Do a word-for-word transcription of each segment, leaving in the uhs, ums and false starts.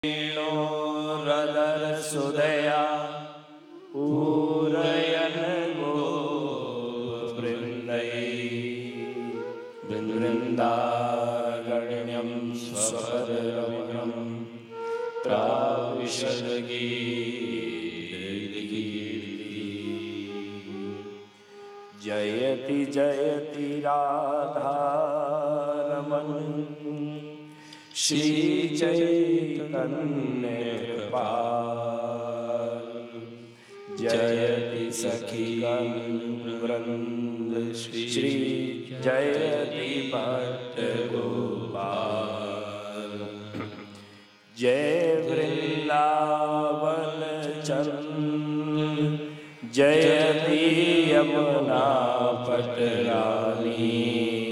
Rather सुदया पूरयन गोवृन्दै वृन्दारण्यं स्वपदरमणं प्राविशद्गीर्तिः। जयति जयति राधारमण श्री चैतन्य कृपाल। जयति सखीगण वृंद श्री जयति भट्ट गोपाल। जय वृंदावन चंद्र जयति यमुना पटरानी।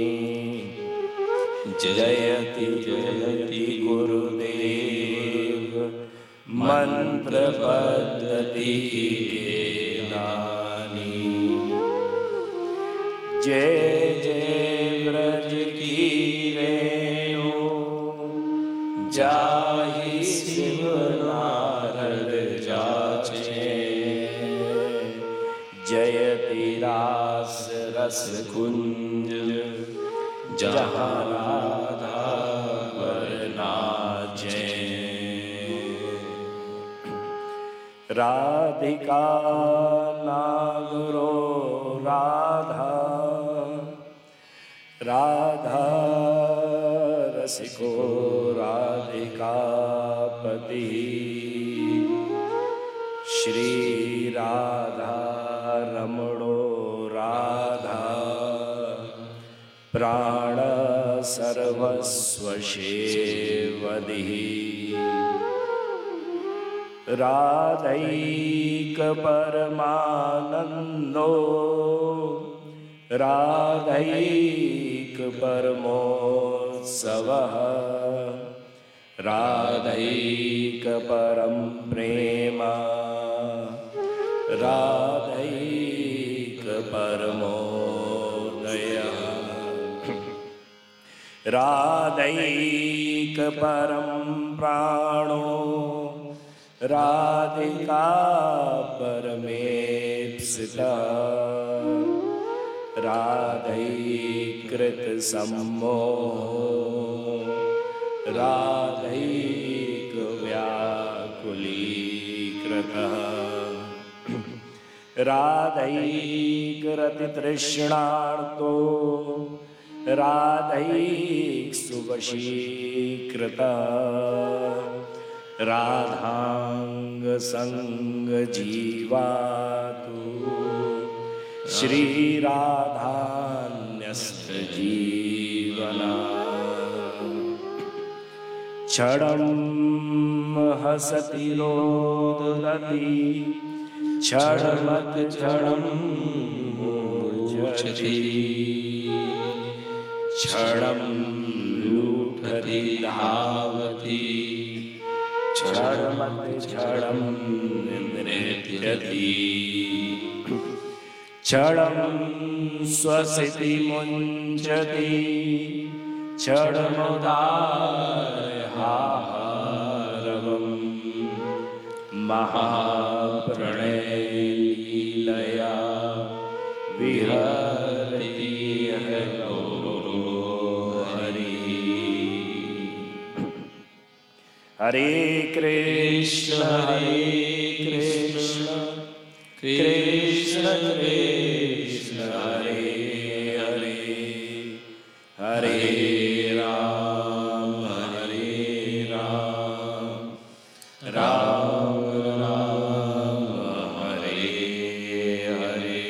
जयति जयति गुरुदेव मंत्र पद्धति के दानी। जय जय ब्रज की रेणु जाहि शिव नारद जाचे। जयति रास रस कुंज जहाँ राधा नाचे। राधिका नागरो राधा राधा रसिको राधिका पति। श्री राधा रमणो राधा प्राण सर्वस्व सेवधिः। राधैक परमानंदो राधैक परमोत्सवः। राधैक परम प्रेम राधैक परमोदयः। राधैक परम प्राणो राधिका परमेप्सिता। राधैकृत सम्मोह राधैक व्याकुलीकृतः। राधैक रति तृष्णार्तो राधैक सुवशीकृता। राधांग संग जीवातु श्री राधान्यस्त जीवना। क्षणं हसति रोदति क्षणमत क्षणं मूर्छति। क्षणं लूठति धावति क्षणमत क्षणं नृत्यति। क्षणं स्वसिति मुञ्चति क्षणमुदारहारवम्। महाप्रणयलीलया विहरति हरो हरि। हरे कृष्ण हरे कृष्ण कृष्ण कृष्ण हरे हरे। हरे राम हरे राम राम राम हरे हरे।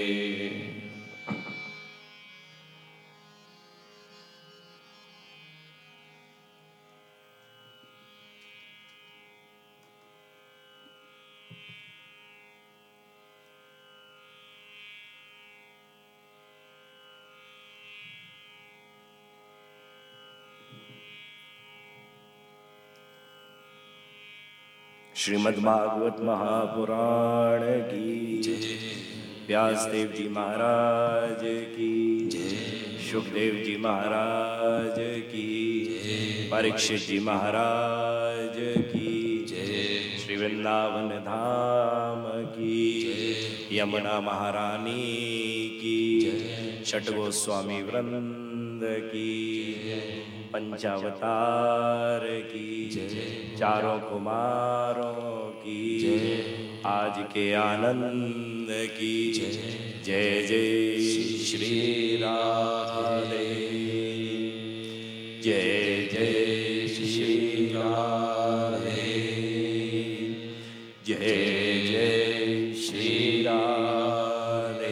श्रीमद्भागवत महापुराण की जय। व्यासदेव जी महाराज की जय। सुखदेव जी महाराज की, परीक्षित जी महाराज की। वृंदावन धाम की, यमुना महारानी की, छठ गोस्वामी वृंद की, पंचावतार की, चारों कुमारों की, आज के आनंद की, जय जय श्री राधे, जय जय श्री राधे, जय जय श्री राधे।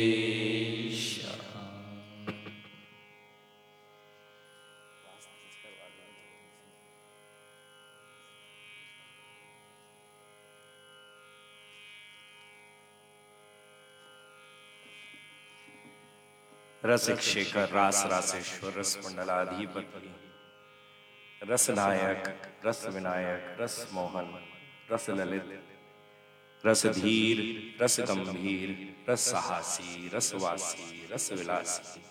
रसिक शेखर रास रासेश्वर रस मंडलाधिपति, रस नायक रस विनायक रस मोहन रस ललित रस धीर रस गंभीर रस साहसी रसवासी रस विलासी,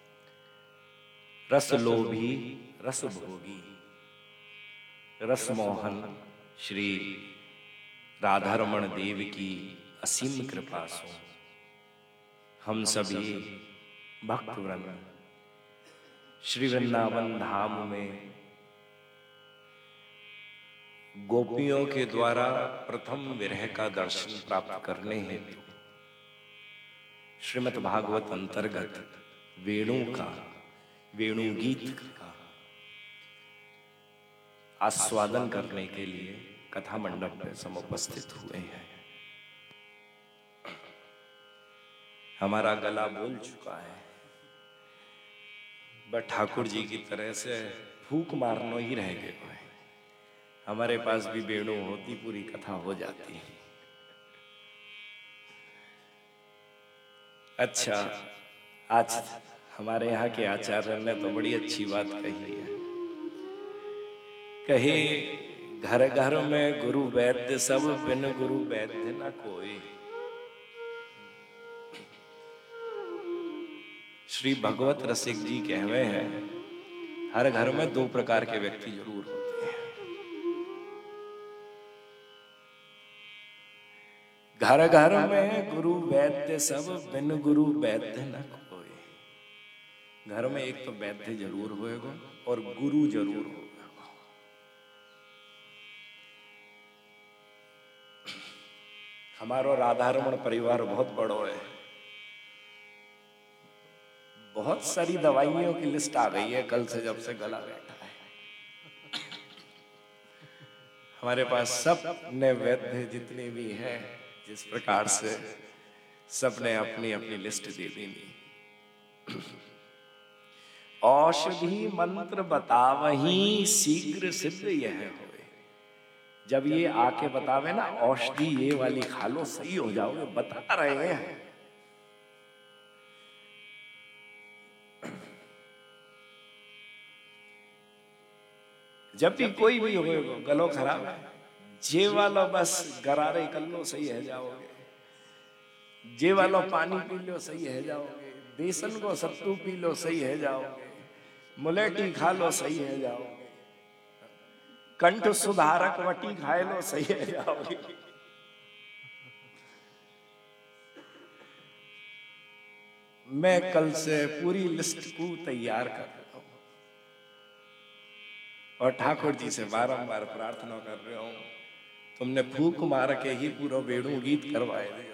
रस लोभी रस भोगी, रस मोहन श्री राधारमण देव की असीम कृपा सो हम सभी भक्त वृंद श्री वृंदावन धाम में गोपियों के द्वारा प्रथम विरह का दर्शन प्राप्त करने हेतु श्रीमद् भागवत अंतर्गत वेणु का वेणु गीत का आस्वादन करने के लिए कथा मंडप में समुपस्थित हुए हैं। हमारा गला बोल चुका है, बट ठाकुर जी की तरह से फूक मारना ही रह गए हैं। हमारे पास भी वेणु होती पूरी कथा हो जाती। अच्छा, आज हमारे यहाँ के आचार्य ने तो बड़ी अच्छी बात कही है। कहे घर घर में गुरु वैद्य सब, बिन गुरु वैद्य न कोई। श्री भगवत रसिक जी कहवे हैं, हर घर में दो प्रकार के व्यक्ति जरूर होते हैं। घर घर में गुरु वैद्य सब, बिन गुरु वैद्य न कोई। घर में एक तो वैद्य जरूर होएगा और गुरु जरूर होगा। हमारा राधारमण परिवार बहुत बड़ो है, बहुत सारी दवाइयों की लिस्ट आ गई है कल से जब से गला बैठा है। हमारे पास सब ने वैद्य जितने भी हैं, जिस प्रकार से सबने अपनी अपनी लिस्ट दे दी। औषधि मंत्र बतावही शीघ्र सिद्ध यह होए। जब ये आके बतावे ना औषधि ये वाली खा लो सही हो जाओगे, बता रहे हैं। जब भी कोई भी हो गलो खराब है, जे वालो बस गरारे कर लो सही है जाओगे, जे वालो पानी पी लो सही है जाओगे, बेसन को सत्तू पी लो सही है जाओगे, मुलेठी खा लो सही है जाओगे, कंठ सुधारक वटी खाए लो सही है जाओगे। मैं कल से पूरी लिस्ट को तैयार कर रहा हूं और ठाकुर जी से बारंबार प्रार्थना कर रहा हूं, तुमने फूक मार के ही पूरा वेणु गीत करवाए दियो।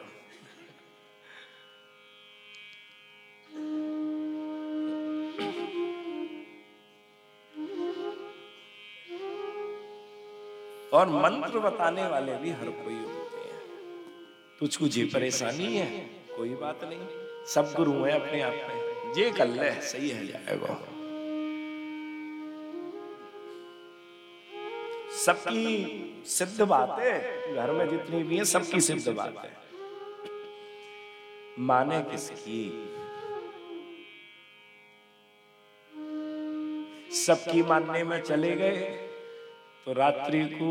और मंत्र बताने वाले भी हर कोई होते हैं। तुझको जी परेशानी है कोई बात नहीं, सब गुरु हैं अपने आप में, जे कर ले सही है जाएगा। सबकी सिद्ध बात है, घर में जितनी भी है सबकी सिद्ध बात है। माने किसकी? सबकी मानने में चले गए तो रात्रि को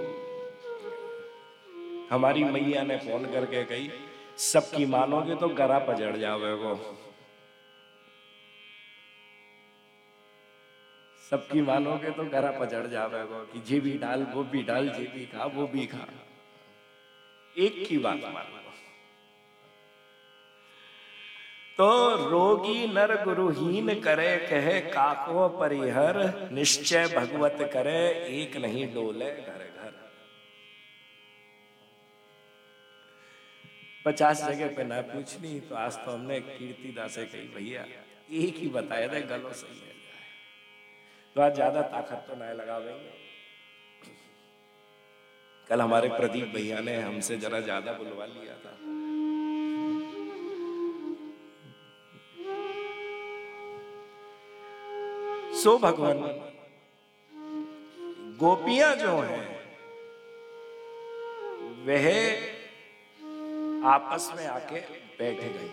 हमारी मैया ने फोन करके कही, सबकी मानोगे तो गरा पजड़ जाओगे। सबकी मानोगे तो गरा पचड़ जावेगो कि जे भी डाल वो भी डाल, जे भी खा वो भी खा। एक की बात मान लो। तो रोगी नर गुरुहीन करे, कहे काको परिहर, निश्चय भगवत करे, एक नहीं डोले घर घर। पचास जगह पे ना पूछनी तो आज तो हमने कीर्तिदास से कही भैया एक ही बताया था गलो सही है। तो आज ज्यादा ताकत तो ना लगावेंगे। कल हमारे प्रदीप भैया ने हमसे जरा ज्यादा बुलवा लिया था। सो भगवान गोपियां जो हैं वह आपस में आके बैठ गई।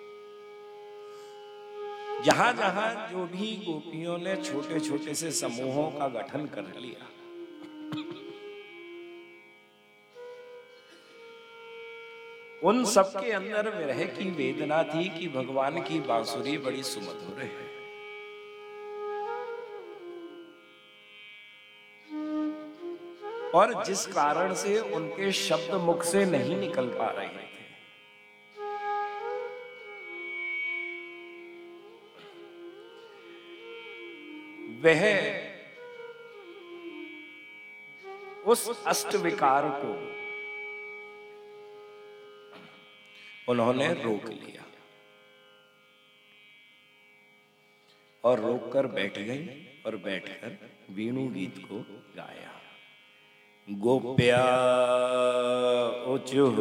जहां जहां जो भी गोपियों ने छोटे छोटे से समूहों का गठन कर लिया, उन सबके अंदर विरह की वेदना थी कि भगवान की बांसुरी बड़ी सुमधुर है। और जिस कारण से उनके शब्द मुख से नहीं निकल पा रहे थे, वह उस अष्ट विकार को उन्होंने रोक लिया और रोककर बैठ गई और बैठकर वीणु गीत को गाया। गोप्या उचुः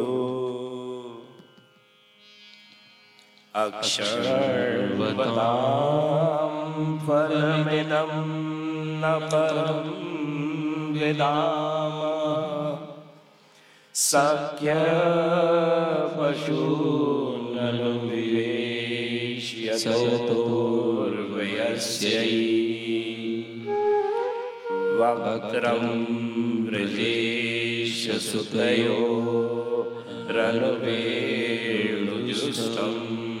अक्षरवतां फलमिदं न परं विदाम, सख्य पशूननु विवेश्य यतोर्वयस्यै, वक्त्रं व्रजेश सुतयो रणवेणुजुष्टं,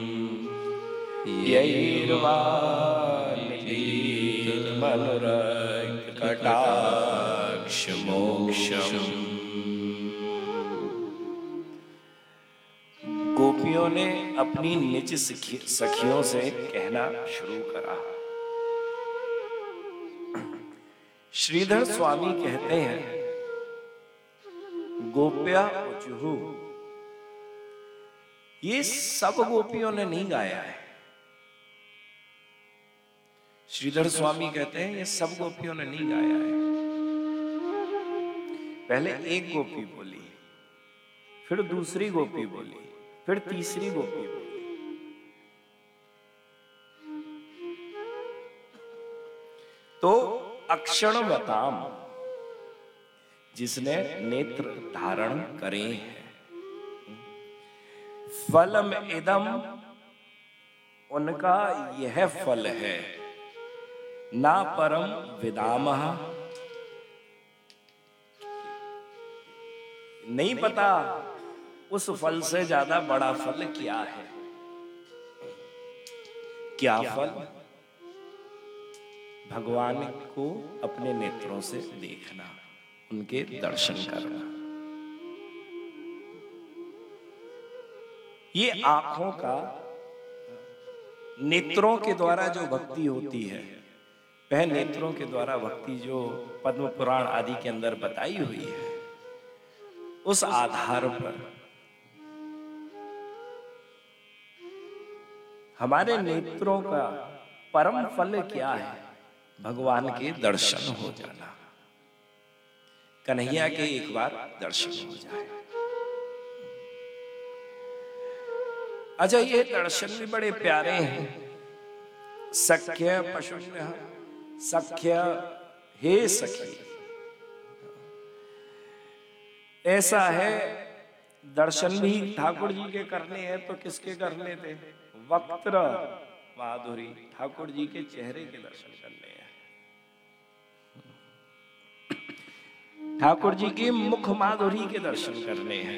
यैर्वानिधिर्मनुरकटाक्षमोक्षम्। गोपियों ने अपनी निज सखियों से कहना शुरू करा। श्रीधर स्वामी कहते हैं गोप्या उचुः, ये सब गोपियों ने नहीं गाया है। श्रीधर स्वामी कहते हैं ये सब गोपियों ने नहीं गाया है। पहले एक गोपी बोली, फिर दूसरी गोपी बोली, फिर तीसरी गोपी बोली। तो अक्षणवताम, जिसने नेत्र धारण करे हैं, फलम इदम, उनका यह फल है, ना परम विदामः, नहीं पता उस फल से ज्यादा बड़ा फल क्या है। क्या फल? भगवान को अपने नेत्रों से देखना, उनके दर्शन करना। ये आंखों का, नेत्रों के द्वारा जो भक्ति होती है, वह नेत्रों के द्वारा भक्ति जो पद्म पुराण आदि के अंदर बताई हुई है, उस आधार पर हमारे नेत्रों का परम फल क्या है? भगवान के दर्शन हो जाना, कन्हैया के एक बार दर्शन हो जाए। अच्छा, ये दर्शन भी बड़े प्यारे हैं। सख्य पशुन्य, सख्य हे सखी, ऐसा है दर्शन भी ठाकुर जी के करने हैं तो किसके करने थे? वक्त्र माधुरी, ठाकुर जी के चेहरे के दर्शन करने हैं, ठाकुर जी की मुख माधुरी के दर्शन करने हैं।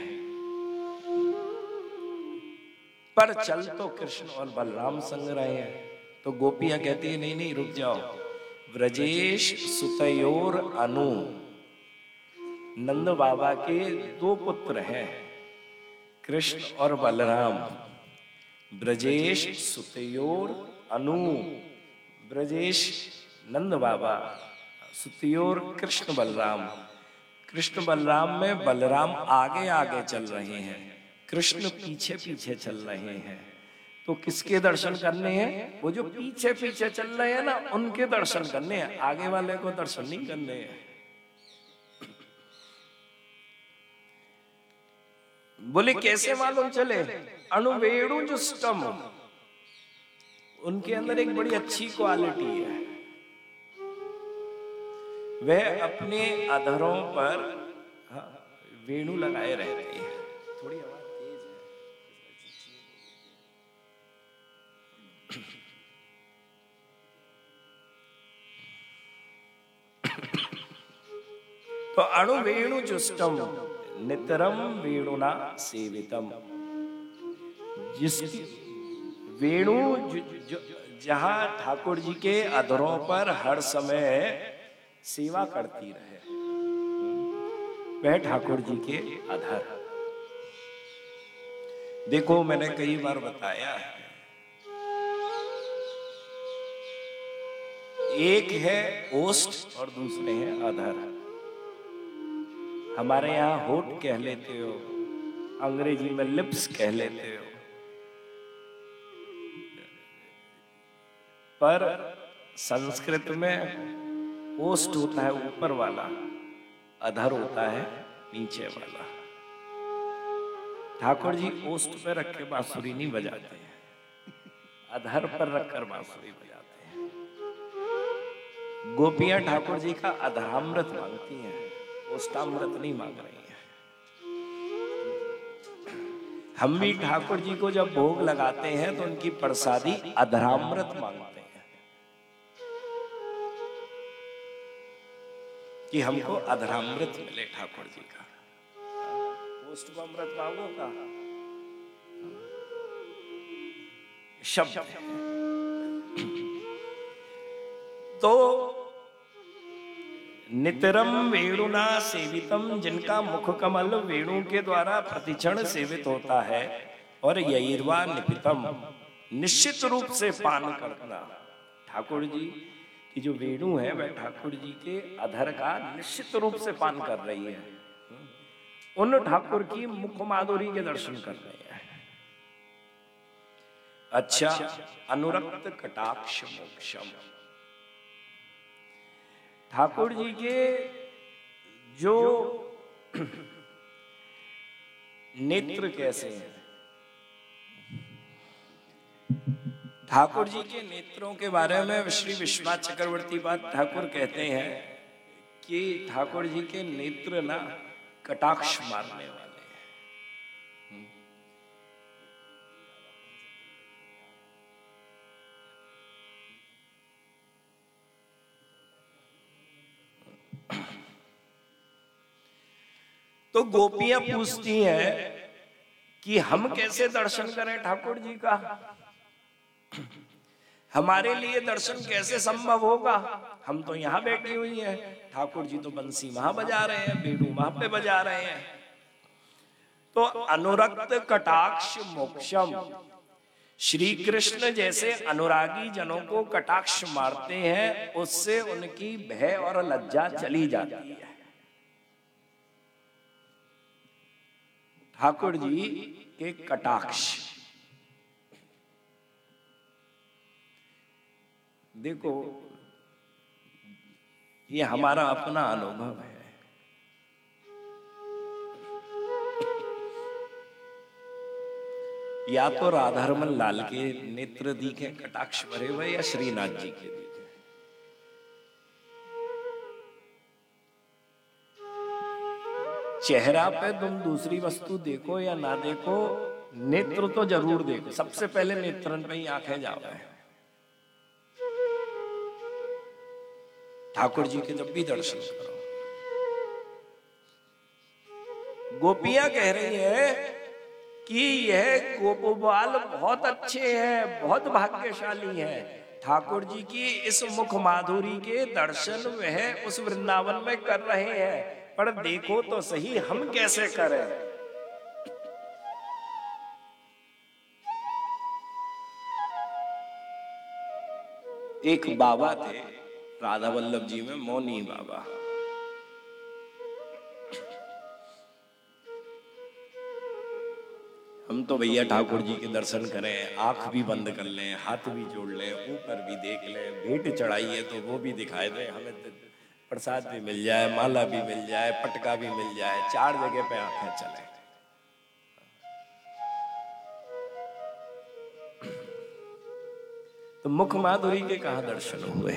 पर चल तो कृष्ण और बलराम संग रहे हैं, तो गोपियां कहती है नहीं नहीं रुक जाओ, ब्रजेश सुतयोर अनु, नंद बाबा के दो पुत्र हैं, कृष्ण और बलराम। ब्रजेश सुतयोर अनु, ब्रजेश नंद बाबा, सुतयोर कृष्ण बलराम। कृष्ण बलराम में बलराम आगे आगे चल रहे हैं, कृष्ण पीछे पीछे चल रहे हैं। तो किसके दर्शन करने हैं? वो जो पीछे पीछे चल रहे हैं ना, उनके दर्शन करने हैं, आगे वाले को दर्शन नहीं करने हैं। बोले कैसे मालूम चले? अणुवेणुजुष्टम, उनके अंदर एक बड़ी अच्छी क्वालिटी है, वह अपने अधरों पर वेणु लगाए रहते हैं। थोड़ी आवाज तेज है। तो अणुवेणुजुष्टम नितरम वेणुना सेवितम, जिसकी वेणु जहां ठाकुर जी के अधरों पर हर समय सेवा करती रहे, वह ठाकुर जी के अधर। देखो मैंने कई बार बताया है, एक है ओष्ठ और दूसरे हैं अधर। हमारे यहाँ होठ कह लेते हो, अंग्रेजी में लिप्स कह लेते हो, पर संस्कृत में ओष्ठ होता है ऊपर वाला, अधर होता है नीचे वाला। ठाकुर जी ओष्ठ पे रख के बांसुरी नहीं बजाते हैं, अधर पर रखकर बांसुरी बजाते हैं। गोपियां ठाकुर जी का अधरामृत मांगती हैं, ओष्ठामृत नहीं मांग रही हैं। हम भी ठाकुर जी को जब भोग लगाते हैं तो उनकी प्रसादी अधरामृत मांगते हैं कि हमको अधरामृत मिले ठाकुर जी का। ओष्ठ अमृत मांगो का शब्द है। तो नितरम वेणुना सेवितम, जिनका मुख कमल वेणु के द्वारा प्रतिक्षण सेवित होता है, और यैर्वा निपितम, निश्चित रूप से पान करना। ठाकुर जी की जो वेणु है वह ठाकुर जी के अधर का निश्चित रूप से पान कर रही है, उन ठाकुर की मुख माधुरी के दर्शन कर रहे हैं। अच्छा, अनुरक्त कटाक्ष मोक्षम, ठाकुर जी के जो नेत्र कैसे हैं? ठाकुर जी के नेत्रों के बारे में श्री विश्वनाथ चक्रवर्ती पाद ठाकुर कहते हैं कि ठाकुर जी के नेत्र ना कटाक्ष मारने वाले हैं। तो गोपियां पूछती हैं कि हम कैसे दर्शन करें ठाकुर जी का, हमारे लिए दर्शन कैसे संभव होगा? हम तो यहाँ बैठी हुई हैं, ठाकुर जी तो बंसी वहां बजा रहे हैं, बेड़ू वहां पे बजा रहे हैं। तो अनुरक्त कटाक्ष मोक्षम, श्री कृष्ण जैसे अनुरागी जनों को कटाक्ष मारते हैं, उससे उनकी भय और लज्जा चली जाती है। ठाकुर जी के कटाक्ष, देखो ये हमारा अपना अनुभव है। या तो राधारमन लाल के नेत्र दिखे कटाक्ष भरे हुए, या श्रीनाथ जी के दिखे। चेहरा पे तुम दूसरी वस्तु देखो या ना देखो, नेत्र तो जरूर देखो। सबसे पहले नेत्रन पे ही आंखें जाओ। ठाकुर जी के जब भी दर्शन करो। गोपियां कह रही है कि यह गोपबाल बहुत अच्छे हैं, बहुत भाग्यशाली हैं। ठाकुर जी की इस मुख माधुरी के दर्शन वह उस वृंदावन में कर रहे हैं, पर देखो तो सही हम कैसे करें। एक बाबा थे राधा वल्लभ जी में, मौनी बाबा। हम तो भैया ठाकुर जी के दर्शन करें, आंख भी बंद कर लें, हाथ भी जोड़ लें, ऊपर भी देख लें, भेंट चढ़ाई है तो वो भी दिखाई दे, हमें प्रसाद भी मिल जाए, माला भी मिल जाए, पटका भी मिल जाए, चार जगह पे आंखें चले। तो मुख माधुरी के कहां दर्शन हुए,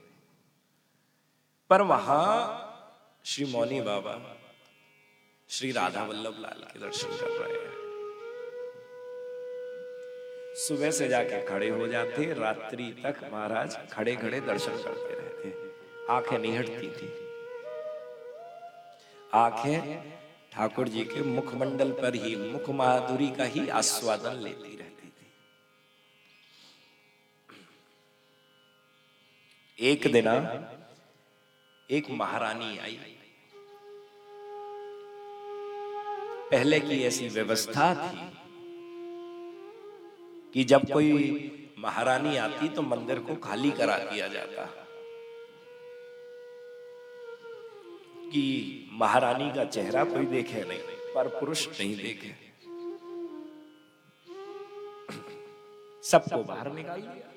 पर वहां श्री मौनी बाबा श्री राधा वल्लभ लाल के दर्शन कर रहे हैं। सुबह से जाके खड़े हो जाते, रात्रि तक महाराज खड़े खड़े दर्शन करते रहते, आंखें नहीं हटती थी। आंखें ठाकुर जी के मुखमंडल पर ही, मुख माधुरी का ही आस्वादन लेती रहती थी। एक दिन एक महारानी आई। पहले की ऐसी व्यवस्था थी कि जब कोई महारानी आती तो मंदिर को खाली करा दिया जाता, कि महारानी का चेहरा कोई देखे नहीं, पर पुरुष नहीं देखे, सबको बाहर निकाल दिया।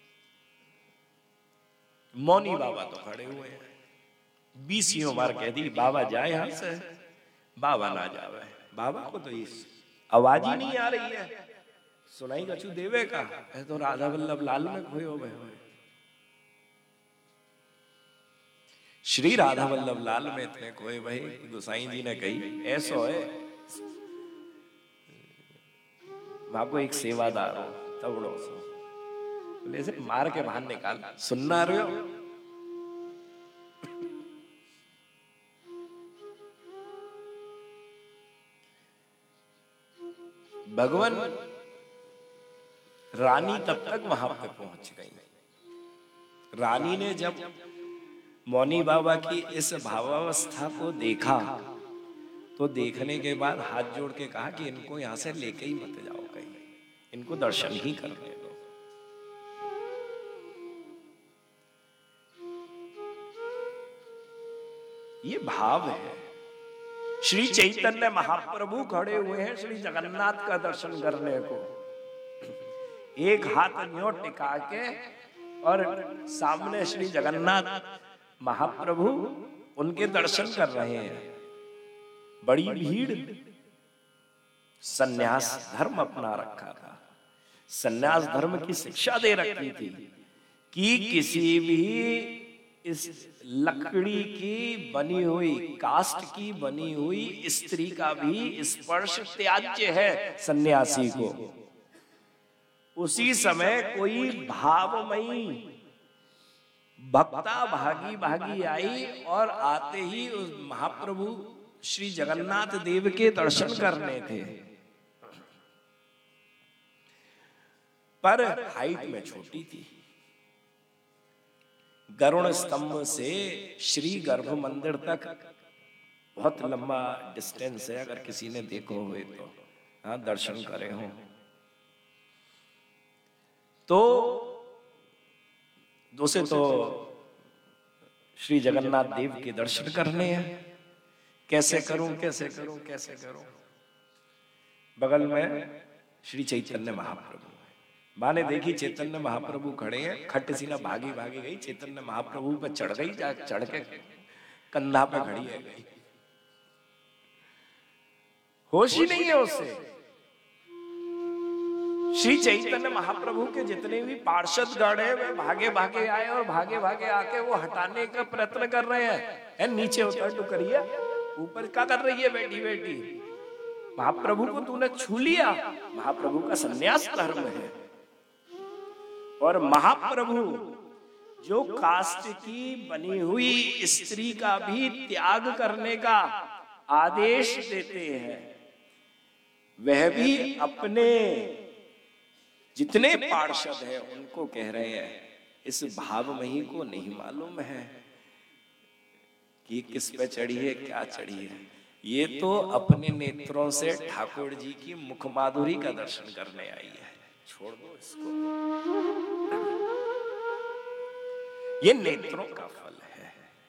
मौनी बाबा तो खड़े हुए हैं, बीसियों बार कह दी बाबा जाए यहां से, बाबा ना जावे। बाबा को तो इस आवाज ही नहीं आ रही है, सुनाई कछु देवे का है, तो राधा वल्लभ लाल में खोयो गए। श्री राधा वल्लभ लाल में इतने खोए भाई, गोसाई जी ने कही ऐसो है, वहां को एक सेवादार हो तबड़ो सो, बोले से मार के बाहर निकाल, सुनना रहे हो। भगवान रानी तब तक वहां पे पहुंच गई। रानी ने जब मौनी बाबा की इस भावावस्था को देखा तो देखने के बाद हाथ जोड़ के कहा कि इनको यहां से लेके ही मत जाओ कहीं, इनको दर्शन ही करने दो। ये भाव है। श्री चैतन्य महाप्रभु खड़े हुए हैं श्री जगन्नाथ का दर्शन करने को, एक हाथ न्यों टिका के, और सामने श्री जगन्नाथ महाप्रभु उनके दर्शन कर रहे हैं। बड़ी भीड़, सन्यास धर्म अपना रखा था, सन्यास धर्म की शिक्षा दे रखी थी कि किसी भी इस लकड़ी की बनी हुई, कास्ट की बनी हुई स्त्री का भी स्पर्श त्याज्य है सन्यासी को। उसी समय कोई भावमयी भक्ता भागी भागी आई और आते ही उस महाप्रभु श्री जगन्नाथ देव के दर्शन करने थे, पर हाइट में छोटी थी। गरुड़ स्तंभ से श्री गर्भ मंदिर तक बहुत लंबा डिस्टेंस है, अगर किसी ने देखो हुए तो, हाँ दर्शन करे हो तो। दूसरे तो श्री जगन्नाथ देव के दर्शन करने हैं, कैसे करूं कैसे करूं कैसे करूं। बगल में श्री चैतन्य महाप्रभु, माने देखी चैतन्य महाप्रभु खड़े हैं, खट सीना भागी भागी गई, चैतन्य महाप्रभु पे चढ़ गई, जा चढ़ के कंधा पे खड़ी है गई, होश ही नहीं है उससे। श्री चैतन्य महाप्रभु के जितने भी पार्षद गण हैं वे भागे भागे आए और भागे भागे आके वो हटाने का प्रयत्न कर रहे हैं। है नीचे उतर तो करिए, ऊपर क्या कर रही है बेटी बेटी, महाप्रभु को तूने छू लिया। महाप्रभु का सन्यास धर्म है, और महाप्रभु जो कास्ट की बनी हुई स्त्री का भी त्याग करने का आदेश देते हैं, वह भी अपने जितने पार्षद हैं उनको कह रहे हैं इस भावमयी को नहीं मालूम है कि किस पे चढ़ी है, क्या चढ़ी है। ये तो अपने नेत्रों से ठाकुर जी की मुख माधुरी का दर्शन करने आई है। छोड़ दो इसको, ये नेत्रों का फल है।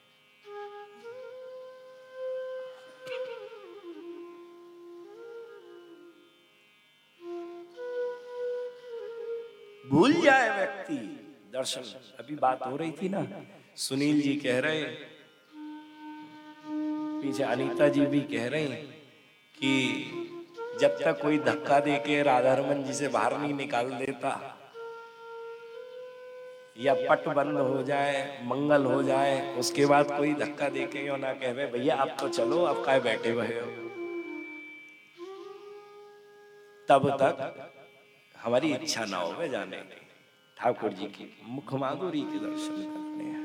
भूल जाए व्यक्ति दर्शन। अभी बात हो रही थी ना, सुनील जी कह रहे, पीछे अनीता जी भी कह रही कि जब तक कोई धक्का देके राधारमन जी से बाहर नहीं निकाल देता, या पट बंद हो जाए, मंगल हो जाए, उसके बाद कोई धक्का देके यो ना कहे भैया आप तो चलो, अब काहे बैठे हुए हो, तब तक हमारी इच्छा ना हो जाने की। ठाकुर जी की मुख माधुरी के दर्शन करने हैं।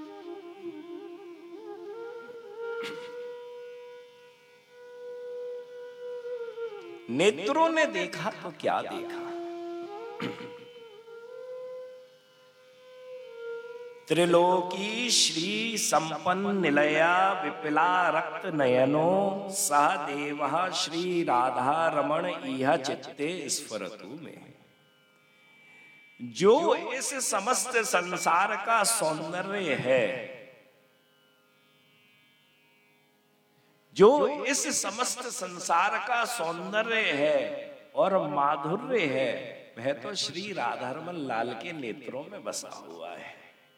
नेत्रों ने देखा तो क्या देखा, त्रिलोकी श्री संपन्न निलया विपिला रक्त नयनो सा देवः श्री राधा रमण इह चित्ते स्फुरतु में। जो इस समस्त संसार का सौंदर्य है, जो इस समस्त संसार का सौंदर्य है और माधुर्य है, वह तो श्री राधारमन लाल के नेत्रों में बसा हुआ है।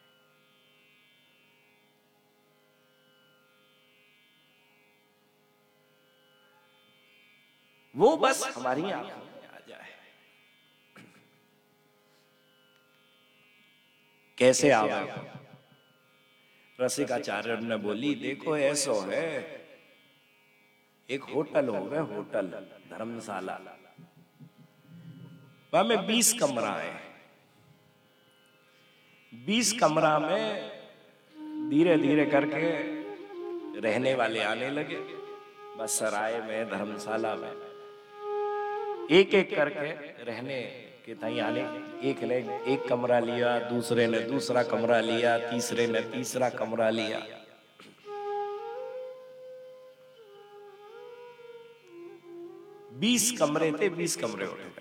वो बस हमारी आंखों में आ जाए। कैसे आवे? रसिकाचार्य ने बोली, देखो ऐसो है, एक होटल हो गए, होटल धर्मशाला, वहां में बीस कमरा है। बीस कमरा में धीरे धीरे करके रहने वाले आने लगे। बस सराय में, धर्मशाला में एक एक करके रहने के तई आने। एक ने एक कमरा लिया, दूसरे ने दूसरा कमरा लिया, तीसरे ने तीसरा कमरा लिया। बीस कमरे थे, बीस कमरे उठ गए।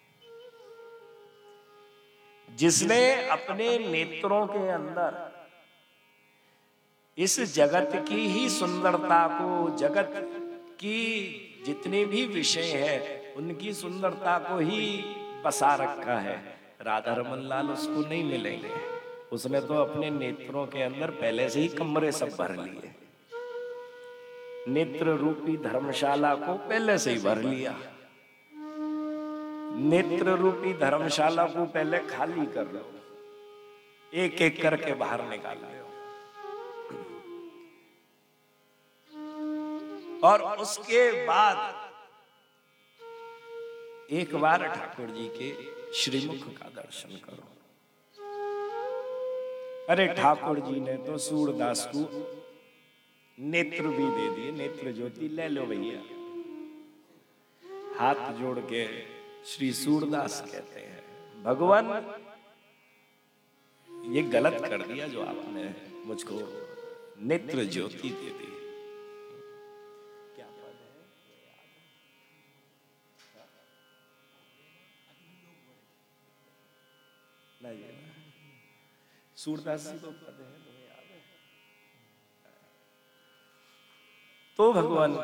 जिसने अपने नेत्रों के अंदर इस जगत की ही सुंदरता को, जगत की जितने भी विषय हैं उनकी सुंदरता को ही बसा रखा है, राधारमन लाल उसको नहीं मिलेंगे। उसने तो अपने नेत्रों के अंदर पहले से ही कमरे सब भर लिए, नेत्र रूपी धर्मशाला को पहले से ही भर लिया। नेत्र रूपी धर्मशाला को पहले खाली कर लो, एक एक करके बाहर निकाल लो, और उसके बाद एक बार ठाकुर जी के श्रीमुख का दर्शन करो। अरे ठाकुर जी ने तो सूरदास को नेत्र भी दे दिए, नेत्र ज्योति ले लो भैया। हाथ जोड़ के श्री सूरदास कहते हैं, भगवान ये गलत कर दिया जो आपने मुझको नेत्र ज्योति दे दी। क्या पद है? नहीं, सूरदास जी को पद है, तुम्हें याद है? तो भगवान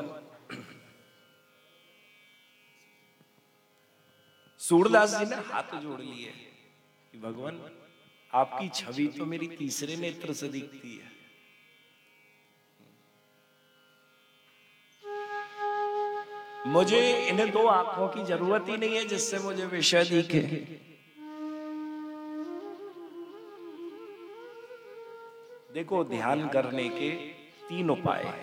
सूरदास जी ने हाथ जोड़ लिए कि भगवान आपकी छवि तो मेरी तीसरे नेत्र से दिखती है। मुझे इन्हें दो आंखों की जरूरत ही नहीं है जिससे मुझे विषय दिखे। देखो, ध्यान करने के तीन उपाय हैं।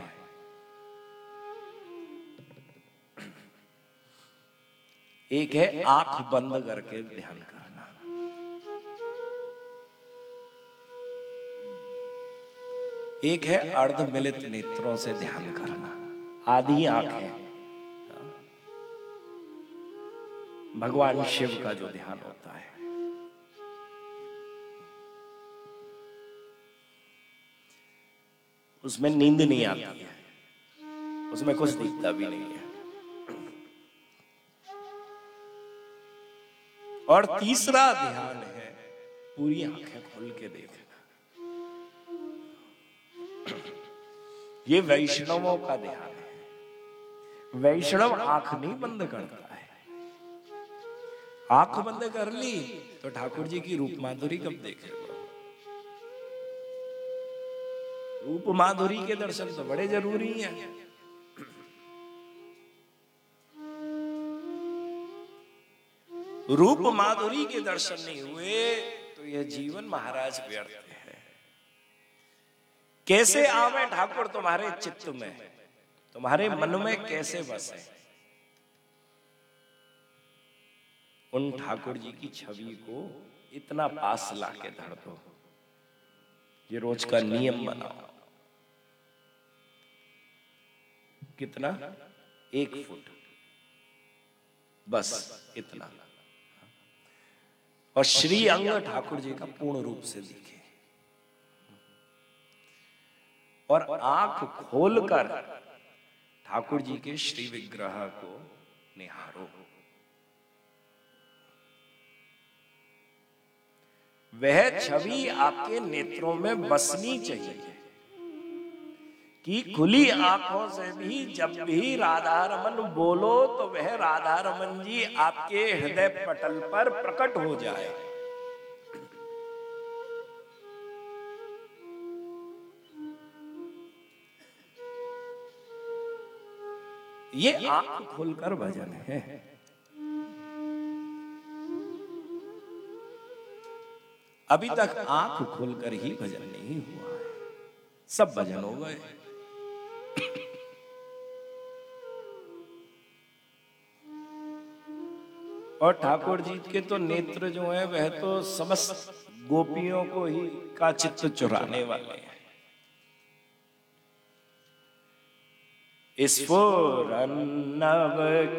एक है आंख बंद करके ध्यान करना, एक है अर्धमिलित नेत्रों से ध्यान करना। आधी आंखें भगवान शिव का जो ध्यान होता है, उसमें नींद नहीं आती है, उसमें कुछ दिखता भी नहीं है। और तीसरा ध्यान है पूरी आंखें खोल के देखना। ये वैष्णवों का ध्यान है। वैष्णव आंख नहीं बंद करता है। आंख बंद कर ली तो ठाकुर जी की रूप माधुरी कब देखेगा? रूप माधुरी के दर्शन तो बड़े जरूरी हैं। रूप माधुरी के दर्शन नहीं हुए तो यह जीवन महाराज व्यर्थ है। कैसे आवे ठाकुर तुम्हारे चित्त में, तुम्हारे मन में कैसे बसे? उन ठाकुर जी की छवि को इतना पास लाके धर दो। ये रोज का नियम बनाओ। कितना? एक फुट, बस इतना। और श्री अंग ठाकुर जी का पूर्ण रूप से दिखे। और आंख खोलकर ठाकुर जी के श्री विग्रह को निहारो। वह छवि आपके नेत्रों में बसनी चाहिए कि खुली आंखों से भी जब भी राधा रमन बोलो तो वह राधा रमन जी आपके हृदय पटल पर प्रकट हो जाए। ये आंख खोलकर भजन है। अभी तक आंख खोलकर ही भजन नहीं हुआ है, सब भजन हो गए। और ठाकुर जी के तो नेत्र जो है वह तो समस्त गोपियों को ही का चित्त चुराने वाले हैं। स्फुरन्नव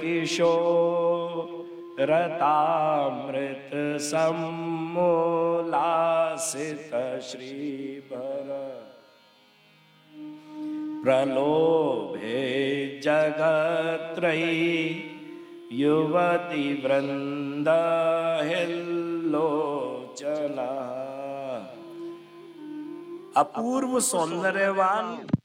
किशोरतामृत सम्मोलासित श्रीभर प्रलोभे जगत्रयी युवती वृंद हिल्लोचना। अपूर्व सौंदर्यवान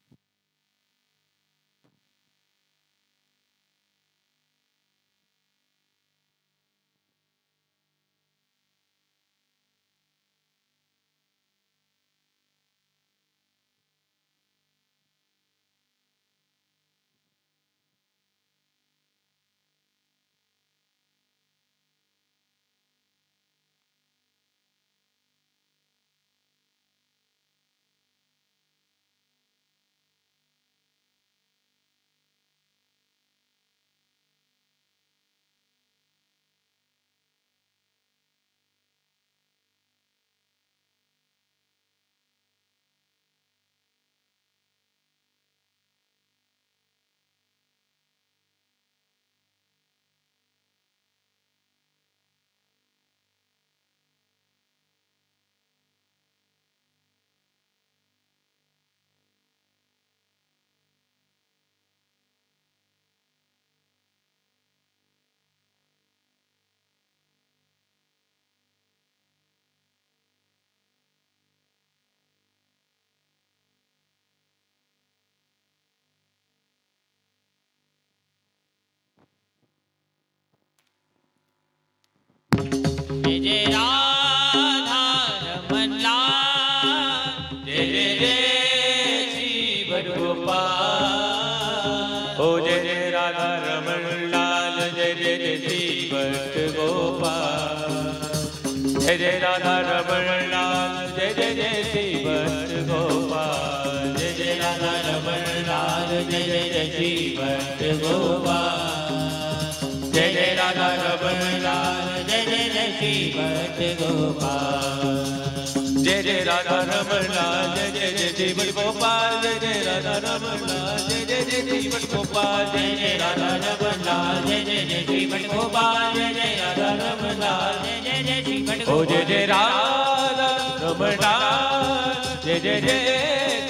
जय राधा रमन लाल, जय जय जय श्री गोपाल। ओ जय जय राधा रमन लाल, जय जय जय श्री गोपाल। जय जय राधा रमन लाल, जय जय जय श्री गोपाल। जय जय राधा रमन लाल, जय जय जय श्री गोपाल। जय जय राधा रमन लाल, जय जय जय श्री गोपाल। जय जय राधा रमन लाल, जय जय जय श्री गोपाल। जय जय राधा रमन लाल, जय जय जय श्री गोपाल। जय जय राधा रमन लाल, जय जय जय श्री गोपाल। जय जय राधा रमन लाल, जय जय जय श्री गोपाल। ओ जय जय राधा रमन लाल, जय जय जय श्री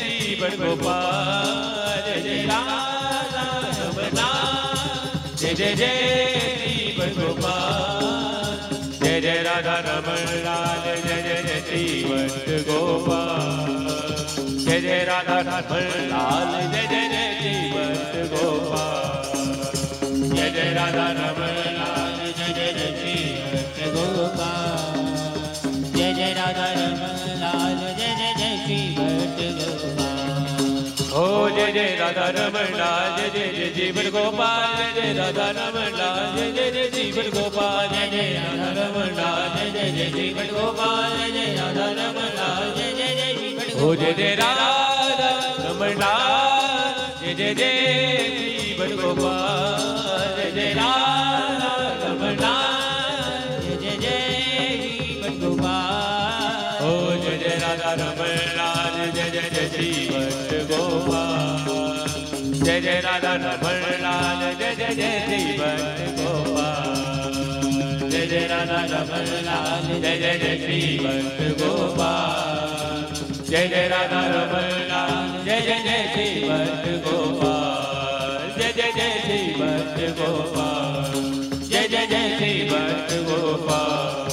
जीवन गोपाल जय जय राधा रमण जय जय जय जीवन गोपाल जय जय राधा रमण लाल जय जय जय जीवन गोपाल जय जय राधा रमण लाल जय जय जय जीवन गोपाल जय जय राधा रमण लाल जय जय जय जीवन गोपाल जय जय राधा रमण लाल जय जय जय जीवन गोपाल हो जय जय राधा रमण लाल जय जय जय जीवन गोपाल जय जय राधा रमण लाल जय जय जय जीवन गोपाल जय जय राधा रमण लाल जय जय जय जीवन गोपाल जय जय राधा रमण लाल जय जय जय जीवन हो जय जय राधा रमण लाल जय जय जय जीवन गोपाल जय जय राधा रमण लाल जय जय जय जीवन गोपाल हो जय जय राधा रमण लाल जय जय जय जीवन गोपाल जय जय राधा रमण लाल जय जय जय जीवन गोपाल जय जय राधा रमण लाल जय जय जय जीवन गोपाल जय जय राधा रमण लाल जय जय जय जीवन गोपाल जय जय जय जीवन गोपाल जय जय जय जीवन गोपाल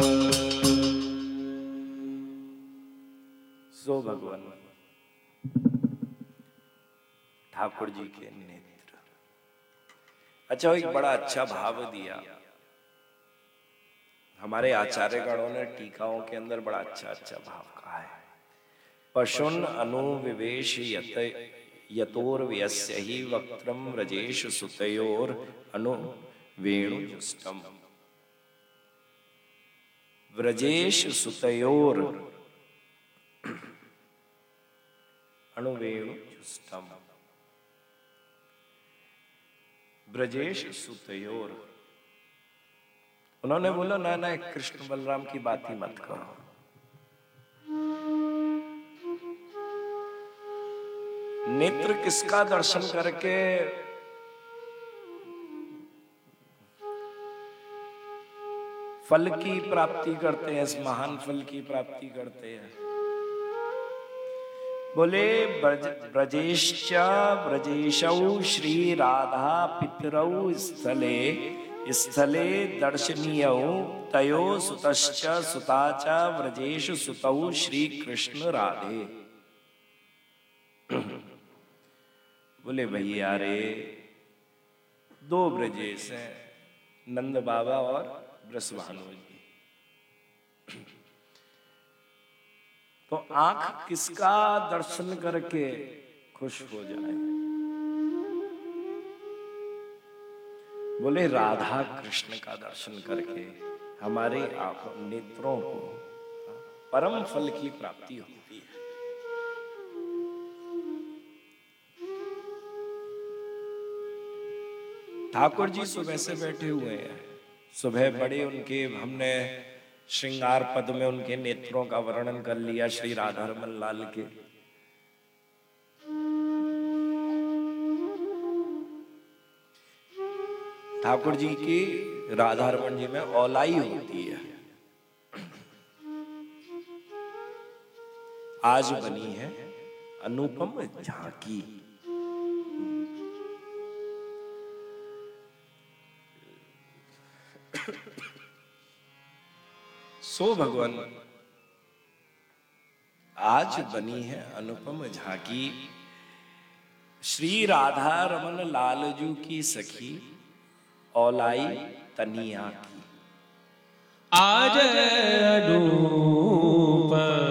सो भगवान ठाकुर जी के नेत्र। अच्छा, एक बड़ा अच्छा भाव दिया हमारे आचार्य गणों ने टीकाओं के अंदर, बड़ा अच्छा अच्छा भाव कहा है। पशुन अनुविवेश यत यतोर्व्यस्य ही वक्त्रम व्रजेश सुतयोर अनु वेणुजुष्टम। व्रजेश सुतयोर अणुवेणुजुष्टम। ब्रजेश सुतयोर, उन्होंने बोला ना ना कृष्ण बलराम की बात ही मत करो। नेत्र किसका दर्शन करके फल की प्राप्ति करते हैं, इस महान फल की प्राप्ति करते हैं? बोले ब्रज ब्रजेश्च ब्रजेशौ श्री राधा पितरौ स्थले स्थले दर्शनीयौ तयो सुतश्च सुता च ब्रजेश सुतौ श्री कृष्ण राधे। बोले भैया रे, दो ब्रजेश हैं, नंद बाबा और ब्रजभानु जी। तो आंख किसका दर्शन करके खुश हो जाए? बोले राधा कृष्ण का दर्शन करके हमारे आंखों नेत्रों को परम फल की प्राप्ति होती है। ठाकुर जी सुबह से बैठे हुए हैं, सुबह बड़े उनके, हमने श्रृंगार पद में उनके नेत्रों का वर्णन कर लिया श्री राधा रमन लाल के। ठाकुर जी की राधा रमन जी में औलाई होती है। आज बनी है अनुपम झांकी। सो भगवान आज बनी है अनुपम झांकी श्री राधा रमन लालजू की सखी औलाई तनिया की। आज अनुपम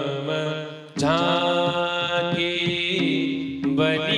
झांकी बनी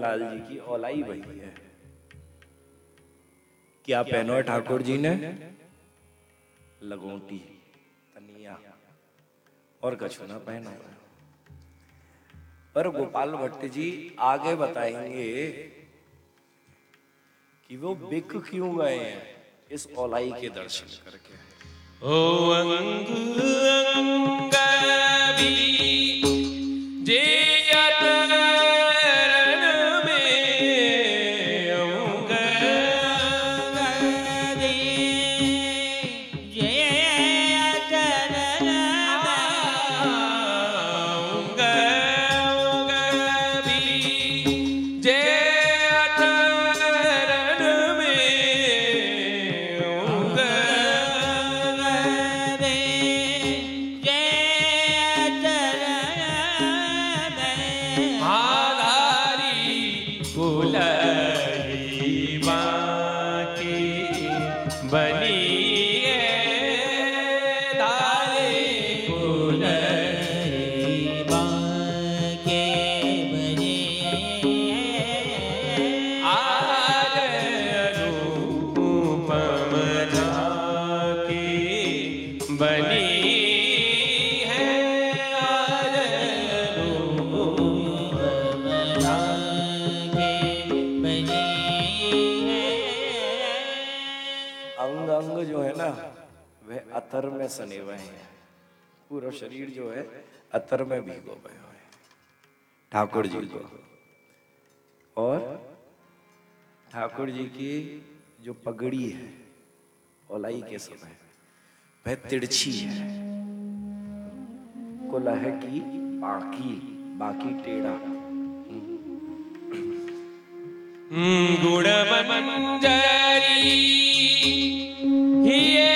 लाल जी की औलाई वही है। क्या पहनो है ठाकुर जी ने? लगोटी, तनिया और कछु ना पहना। पर गोपाल भट्ट जी आगे बताएंगे कि वो बिक क्यों गए हैं इस औलाई के दर्शन करके। ओ अंग अंग जे अतर में सने हुए हैं, पूरा शरीर जो है अतर में भिगो गए हुए ठाकुर जी को। और ठाकुर जी की जो पगड़ी है औलाई के समय वह तिरछी है, कुलह की बाकी बाकी टेढ़ा। गुण मंजरी हिये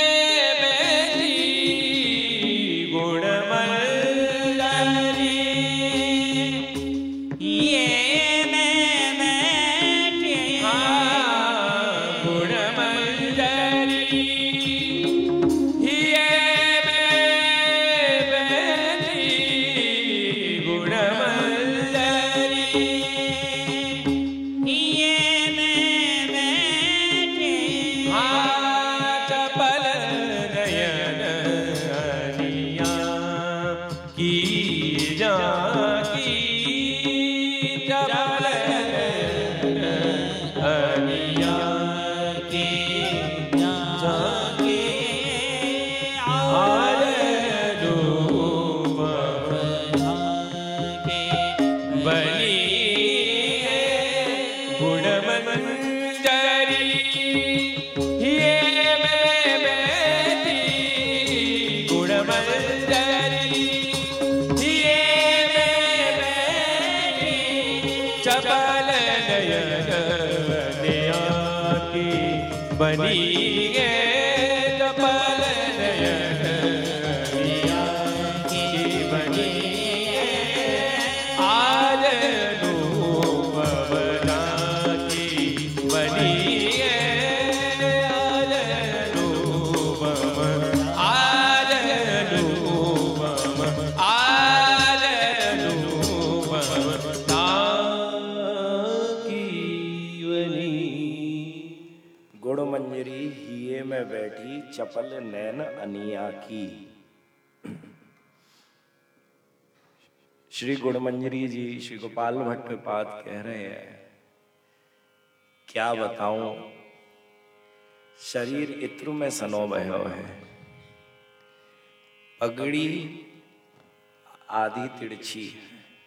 चपल नैन अनिया की। श्री गुणमंजरी जी श्री गोपाल भट्ट पाद कह रहे हैं, क्या बताऊं शरीर इत्र में सनो भयो है, पगड़ी आधी तिरछी है,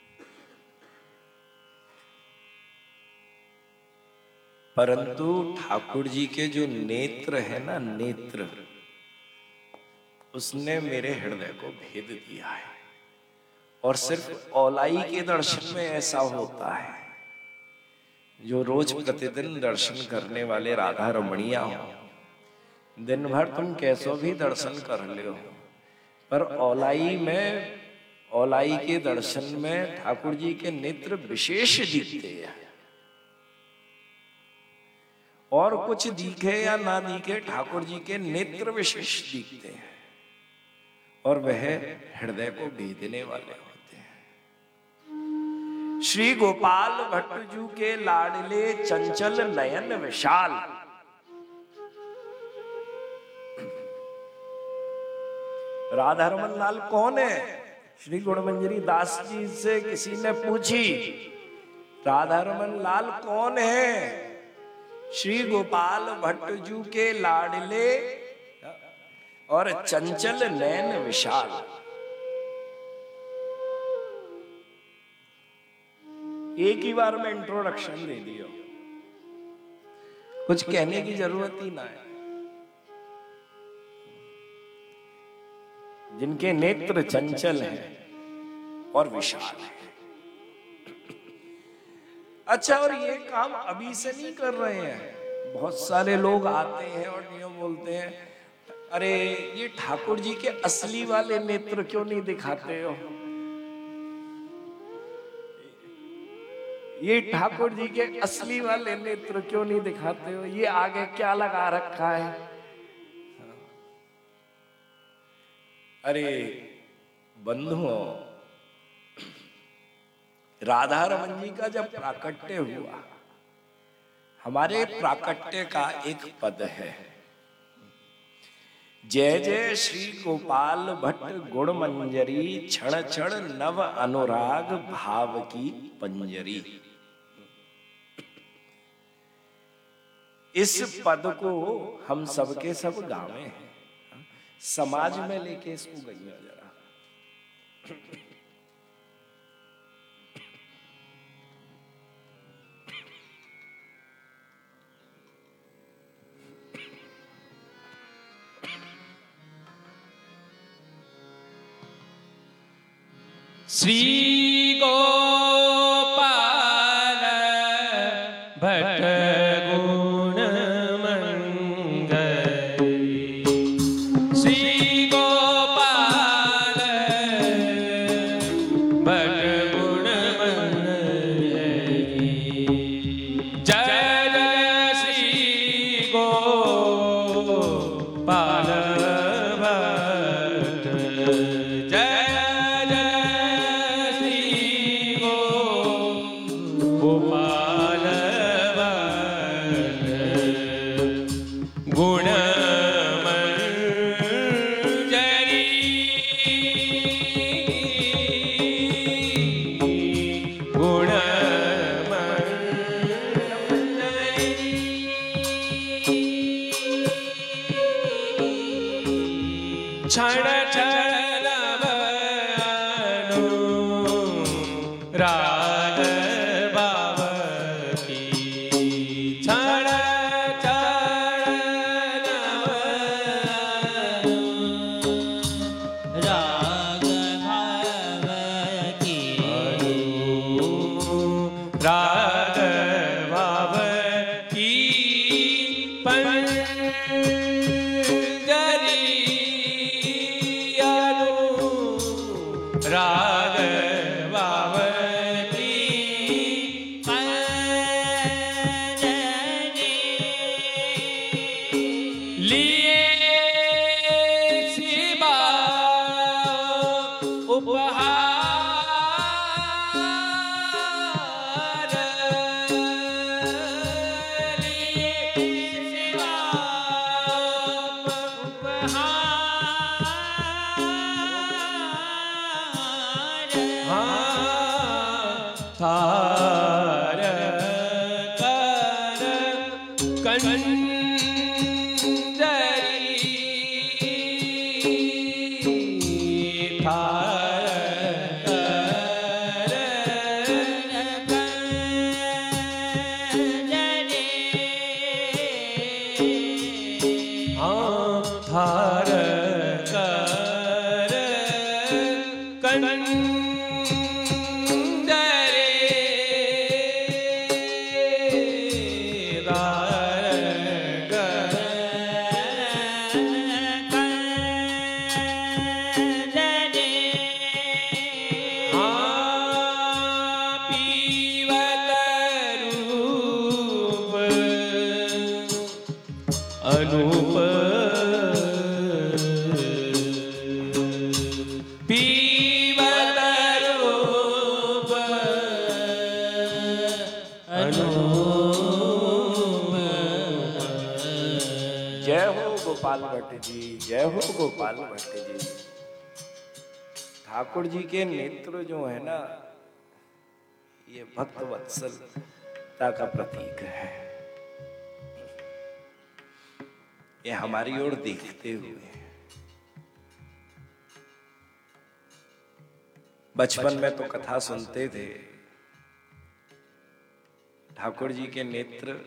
परंतु ठाकुर जी के जो नेत्र है ना, नेत्र उसने मेरे हृदय को भेद दिया है। और सिर्फ औलाई के दर्शन में ऐसा होता है, जो रोज प्रतिदिन दर्शन करने वाले राधा रमणिया हो, दिन भर तुम कैसो भी दर्शन कर लो, पर औलाई में, औलाई के दर्शन में ठाकुर जी के नेत्र विशेष दिखते हैं। और कुछ दिखे या ना दिखे, ठाकुर जी के नेत्र विशेष दिखते हैं और वह हृदय को भेदने वाले होते हैं। श्री गोपाल भट्ट जू के लाडले चंचल नयन विशाल। राधा रमन लाल कौन है? श्री गुणमंजरी दास जी से किसी ने पूछी, राधा रमन लाल कौन है? श्री गोपाल भट्ट जू के लाडले और चंचल नयन विशाल। एक ही बार में इंट्रोडक्शन दे दिया, कुछ कहने की जरूरत ही ना है। जिनके नेत्र चंचल हैं और विशाल हैं। अच्छा, और ये काम अभी से नहीं कर रहे हैं। बहुत सारे लोग आते हैं और ये बोलते हैं, अरे ये ठाकुर जी के असली वाले नेत्र क्यों नहीं दिखाते हो? ये ठाकुर जी के असली वाले नेत्र क्यों नहीं दिखाते हो? ये आगे क्या लगा रखा है? अरे बंधुओं, राधा रमन जी का जब प्राकट्य हुआ, हमारे प्राकट्य का एक पद है, जय जय श्री गोपाल भट्ट गुण मंजरी, क्षण क्षण नव अनुराग भाव की पंजरी। इस पद को हम सबके सब गावे हैं, समाज में लेके इसको गइया जरा। श्री गोपाल भट्ट गुण मंजरी, श्री गोपाल भट्ट गुण मंजरी, जय जय श्री गोपाल भट्ट, जय गोपाल गुण मंजरी, गुण मंजरी, क्षण क्षण राग भाव की, क्षण क्षण राग भाव की, राग भाव की पंजरी, राग भाव की पंजरी, लिए शिवा उपहार, लिए शिवा उपहार, थार कर कंजरी, थार कर कंजरी, हाँ थार कर कंजरी, अनूप पीवत रूप जय हो गोपाल भट्ट जी, जय हो गोपाल भट्ट जी। ठाकुर जी के नेत्र जो है ना, ये भक्त वत्सलता का प्रतीक है। ये हमारी ओर देखते हुए, बचपन में तो कथा सुनते थे, ठाकुर जी के नेत्र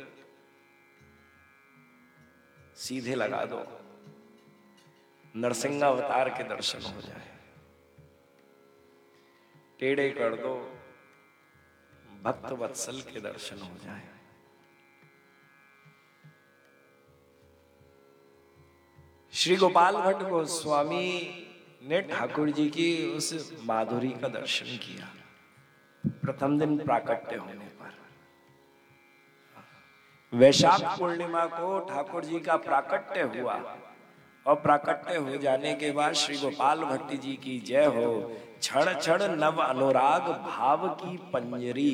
सीधे लगा दो, नरसिंहावतार के दर्शन हो जाए, टेढ़े कर दो, भक्त वत्सल के दर्शन हो जाए। श्री गोपाल भट्ट गोस्वामी ने ठाकुर जी की उस माधुरी का दर्शन किया प्रथम दिन प्राकट्य होने पर। वैशाख पूर्णिमा को ठाकुर जी का प्राकट्य हुआ और प्राकट्य हो जाने के बाद श्री गोपाल भट्ट जी की जय हो। क्षण क्षण नव अनुराग भाव की पंजरी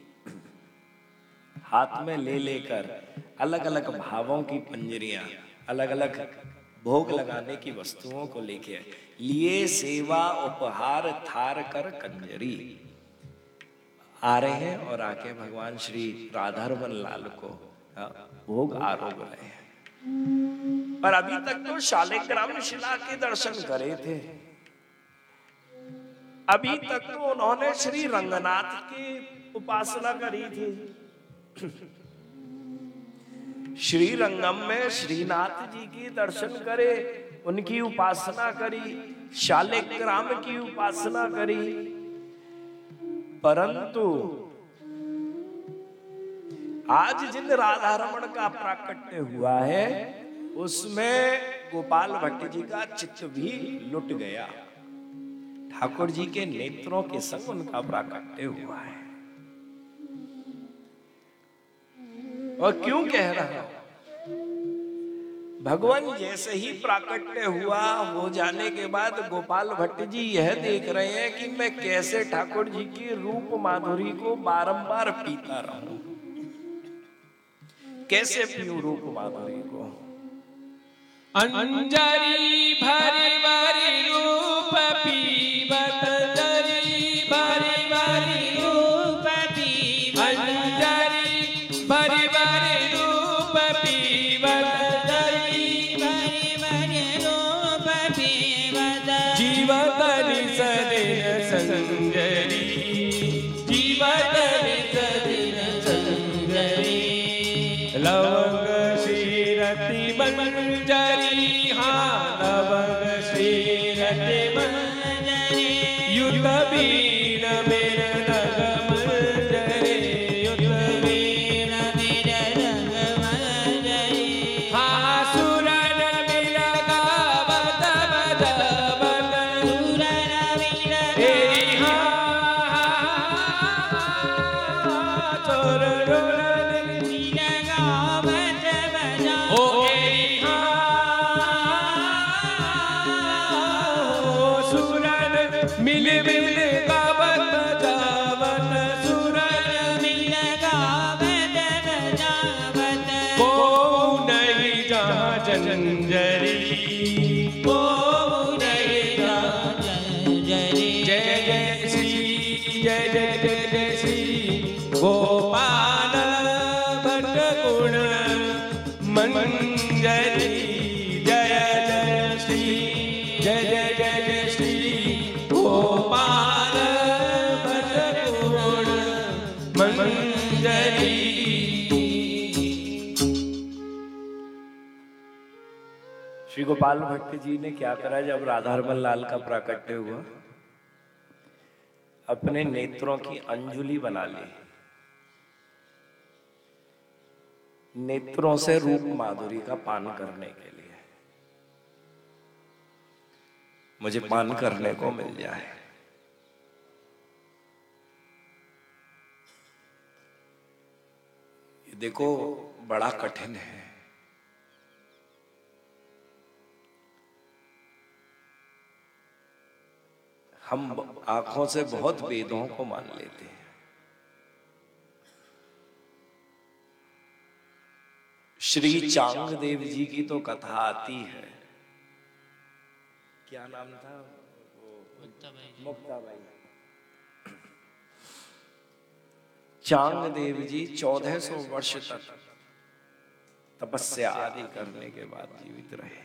हाथ में ले लेकर अलग अलग भावों की पंजरियां, अलग अलग भोग लगाने की वस्तुओं को लेके लिए सेवा उपहार थार कर कंजरी आ रहे हैं और आके भगवान श्री राधारमण लाल को भोग आरोग रहे हैं। पर अभी तक तो शालिग्राम शिला के दर्शन करे थे, अभी तक तो उन्होंने श्री रंगनाथ की उपासना करी थी। श्री रंगम में श्रीनाथ जी की दर्शन करे, उनकी उपासना करी, शालिग्राम की उपासना करी। परंतु आज जिन राधारमण का प्राकट्य हुआ है उसमें गोपाल भट्ट जी का चित्त भी लुट गया। ठाकुर जी के नेत्रों के संग उनका प्राकट्य हुआ है। और क्यों कह रहा हूं, भगवान जैसे ही प्राकट्य हुआ हो जाने के बाद गोपाल भट्ट जी यह देख रहे हैं कि मैं कैसे ठाकुर जी की रूप माधुरी को बारंबार पीता रहूं, कैसे पीऊं रूप माधुरी को। अंजरी भरी भरी रूप पीवत जरी भरी भरी रूप पीवत अंजरी भरी भरी रूप पीवत जरी भरी भरी रूप पीवत जीवत निसदिन संजरी जीवत निसदिन संजरी लवंग श्रीरति मंजरी हाँ लवंग श्रीरति मंजरी युत बीन मेर नग मंजरी युत बीन मेर नग मंजरी हाँ सुरन मिल गावत बजवत सुरन मिल ए हाँ चोर डोलन मिल गावत बजा ओ ए मिल मिल गावत जावत सुरन मिल गावत जावत को नहीं जहाँ जंजरी को नहीं जहाँ जंजरी जय जय श्री जय जय जय जय श्री गोपाल भट्ट गुण मंजरी जय जय श्री जय जय जय जय श्री गोपाल भट्ट गुण मंजरी। श्री गोपाल भट्ट जी ने क्या करा, जब राधारमण लाल का प्राकट्य हुआ अपने नेत्रों की अंजुलि बना ली, नेत्रों से रूप माधुरी का पान करने के लिए, मुझे पान करने को मिल जाए। ये देखो बड़ा कठिन है। हम आंखों से बहुत वेदों को मान लेते हैं, श्री चांगदेव जी की तो कथा आती है। क्या नाम था? मुक्ताबाई। चांगदेव जी चौदह सौ वर्ष तक तपस्या आदि करने के बाद जीवित रहे।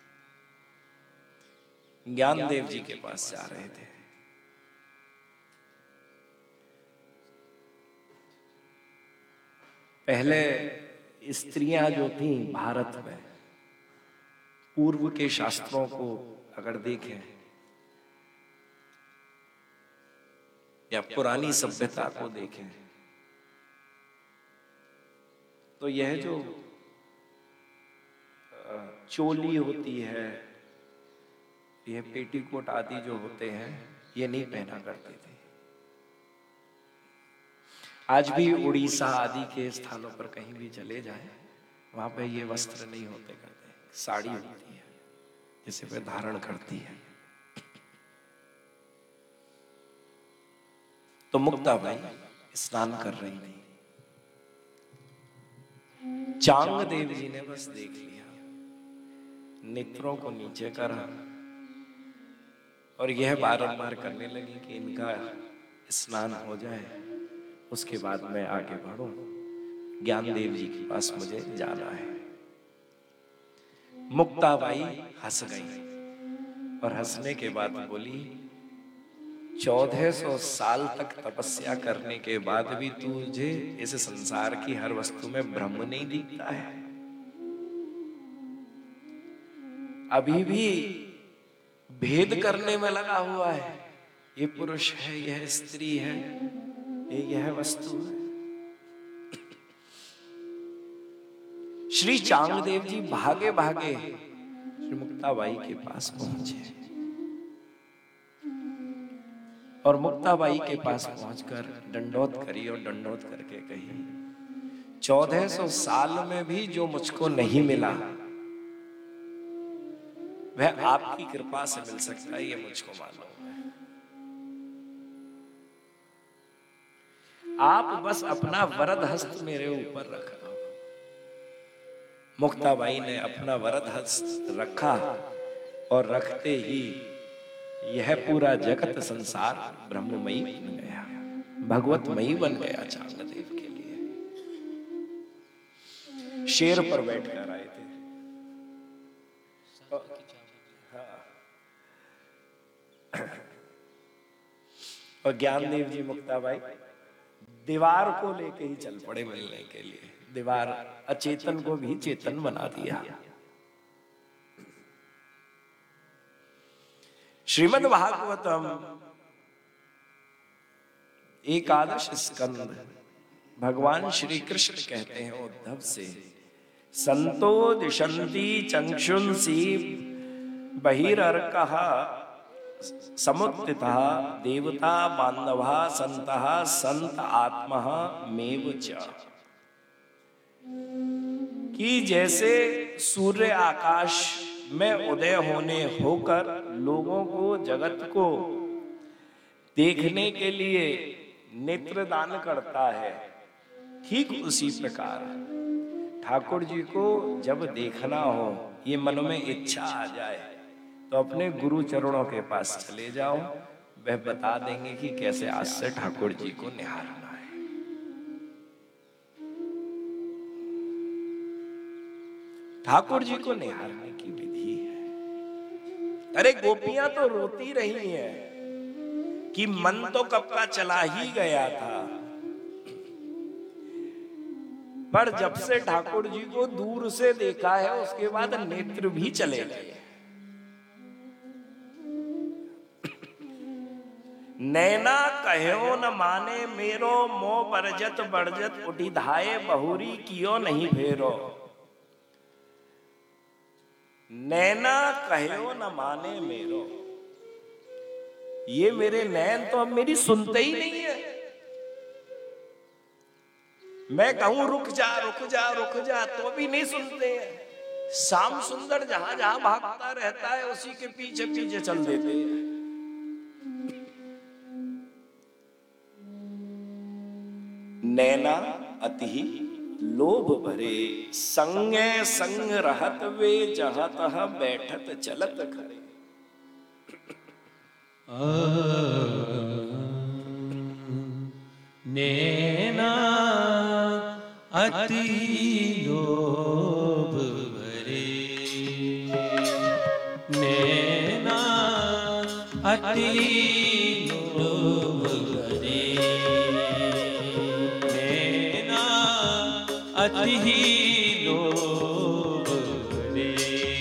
ज्ञानदेव जी के पास जा रहे थे। पहले स्त्रियां जो थीं भारत में, पूर्व के शास्त्रों को अगर देखें या पुरानी सभ्यता को देखें तो यह जो चोली होती है, यह पेटीकोट आदि जो होते हैं, ये नहीं पहना करते थे। आज भी उड़ीसा आदि के स्थानों पर कहीं भी चले जाएं, वहां पे ये वस्त्र नहीं होते करते, साड़ी होती है जिसे वे धारण करती है। तो मुक्ताबाई स्नान कर रही थी। चांगदेव जी ने बस देख लिया, नेत्रों को नीचे करा और यह बारंबार करने लगी कि इनका स्नान हो जाए, उसके बाद मैं आगे बढ़ूं, ज्ञानदेव जी के पास मुझे जाना है। मुक्ताबाई हंस गई और हंसने के बाद बोली, चौदह सौ साल तक तपस्या करने के बाद भी तुझे इस संसार की हर वस्तु में ब्रह्म नहीं दिखता है? अभी भी भेद करने में लगा हुआ है, ये पुरुष है, यह स्त्री है, ये यह वस्तु है। श्री चांगदेव जी भागे भागे श्री मुक्ताबाई के पास पहुंचे और मुक्ताबाई के पास पहुंचकर दंडोत करी और दंडोत करके कही, चौदह सौ साल में भी जो मुझको नहीं मिला वह आपकी कृपा से मिल सकता है, ये मुझको मालूम है। आप बस अपना वरद हस्त मेरे ऊपर रखा। मुक्ताबाई ने अपना वरद हस्त रखा और रखते ही यह पूरा जगत संसार ब्रह्ममयी बन गया, भगवतमयी बन गया चांगदेव के लिए। शेर पर बैठकर आए थे। और ज्ञानदेव जी मुक्ताबाई दीवार को लेके ही चल पड़े मिलने के लिए। दीवार अचेतन को भी चेतन बना दिया। श्रीमद् भागवतम एकादश स्कंद, भगवान श्री कृष्ण कहते हैं उद्धव से, संतो दिशंति चक्षुंसी बहिरर्कः समुत्थितः देवता बांधवा संतः संत आत्मा मेव च। कि जैसे सूर्य आकाश में उदय होने होकर लोगों को, जगत को देखने के लिए नेत्र दान करता है, ठीक उसी प्रकार ठाकुर जी को जब देखना हो, ये मन में इच्छा आ जाए, तो अपने गुरु चरणों के पास चले जाओ, वह बता देंगे कि कैसे आज से ठाकुर जी को निहारना है। ठाकुर जी को निहारने की विधि है। अरे गोपियां तो रोती रही हैं कि मन तो कब का चला ही गया था, पर जब से ठाकुर जी को दूर से देखा है उसके बाद नेत्र भी चले गए। नैना कहो न माने मेरो, मोह बरजत बरजत उठी धाये, बहुरी कियो नहीं फेरो। नैना कहो न माने मेरो, ये मेरे नैन तो अब मेरी सुनते ही नहीं है। मैं कहूं रुक जा रुक जा रुक जा तो भी नहीं सुनते हैं। श्याम सुंदर जहां जहां भागता रहता है उसी के पीछे पीछे चल देते हैं। नैना अति लोभ भरे संगे संग रहत वे जहाँ तहाँ बैठत चलत खरे। नैना अति लोभ भरे, नैना अति लोभ भरे, नैना अति लोभ भरे,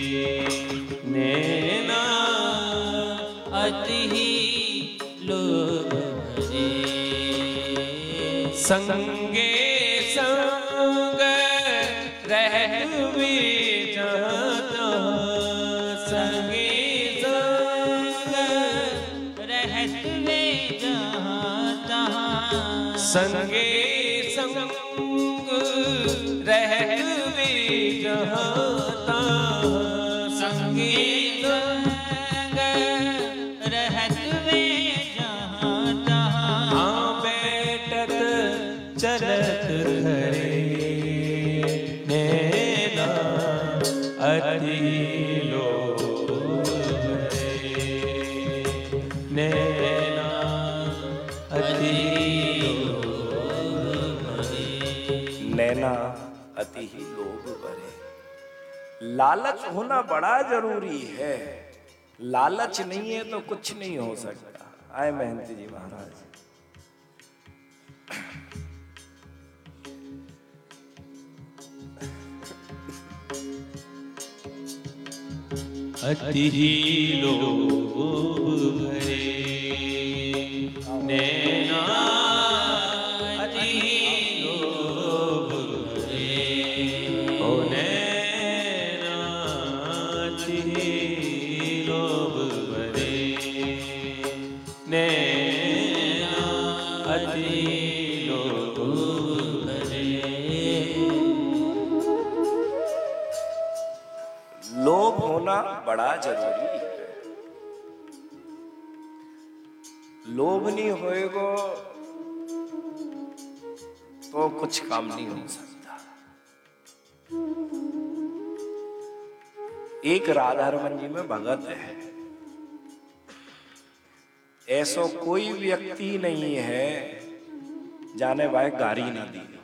नैना अति लोभ भरे। संगे संग रहत वे जाता, संगे संग रहत वे जाता, संगे संग रहत वे जाता, संगे संग रहत वे जाता। हाँ बैठत चलत खरे, नैना अति लोभ भरे, नैना अति लोभ भरे। नैना अति ही लोभ भरे। लालच होना बड़ा जरूरी है, लालच नहीं है तो कुछ नहीं हो सकता। आए महंत जी महाराज। अति ही लोभ भरे, नैना अति लोभ भरे, ओ नैना अति लोभ भरे, नैना अति लोभ भरे। लोभ होना बड़ा जरूरी है। लोभ नहीं होएगा तो कुछ काम नहीं हो सकता। एक राधा रमन जी में भगत है, ऐसा कोई व्यक्ति नहीं है जाने भाई गारी ना दी हुए।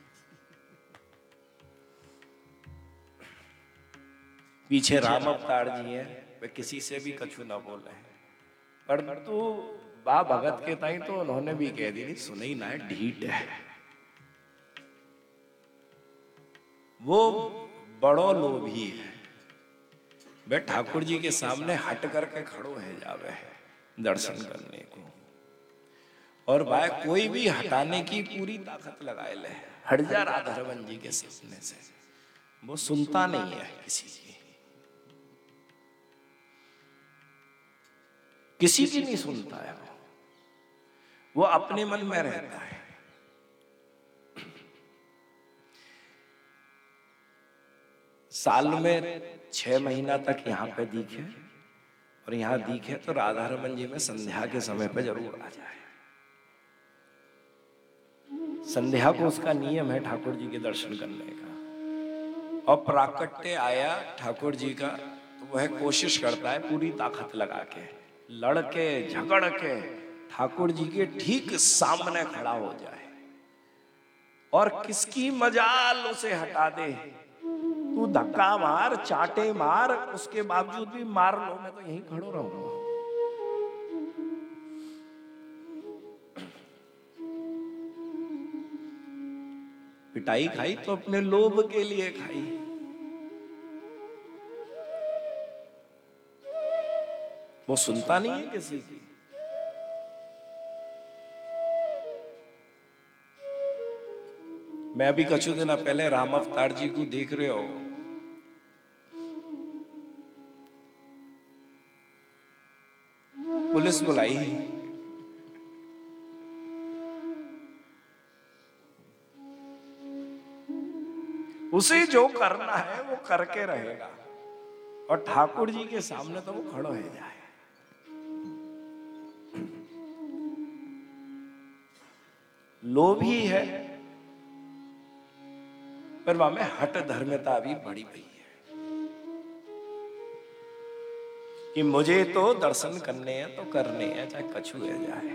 पीछे राम अवतार जी है, वे किसी से भी कछु ना बोले, परंतु बा भगत के ताई तो उन्होंने भी कह दी सुनी ना ढीठ है। वो बड़ो लोभी है, वे ठाकुर जी के सामने हट करके खड़ो है जावे दर्शन करने को, और भाई कोई भी हटाने की पूरी ताकत लगाए ले, हट जा राधा रमन जी के सामने से, वो सुनता नहीं है किसी की, किसी की नहीं सुनता है, वो अपने मन में रहता है। साल में छह महीना तक यहाँ पे दिखे, और यहाँ दिखे तो राधा रमन जी में संध्या के समय पे जरूर आ जाए। संध्या को उसका नियम है ठाकुर जी के दर्शन करने का, और प्राकट्य आया ठाकुर जी का तो वह कोशिश करता है पूरी ताकत लगा के, लड़के झगड़ के ठाकुर जी के ठीक सामने खड़ा हो जाए, और किसकी मजाल उसे हटा दे। तू धक्का मार, चाटे मार, उसके बावजूद भी मार लो, मैं तो यहीं खड़ो रहूंगा। पिटाई खाई तो अपने लोभ के लिए खाई। वो सुनता नहीं है किसी की। मैं अभी कुछ दिन पहले राम अवतार जी को देख रहे हो, पुलिस बुलाई, उसे जो करना है वो करके रहेगा, और ठाकुर जी के सामने तो वो खड़ो हो जाए। लोभी है, पर वहां में हट धर्मता भी बड़ी हुई है कि मुझे तो दर्शन करने हैं तो करने हैं, चाहे कछु है जाए।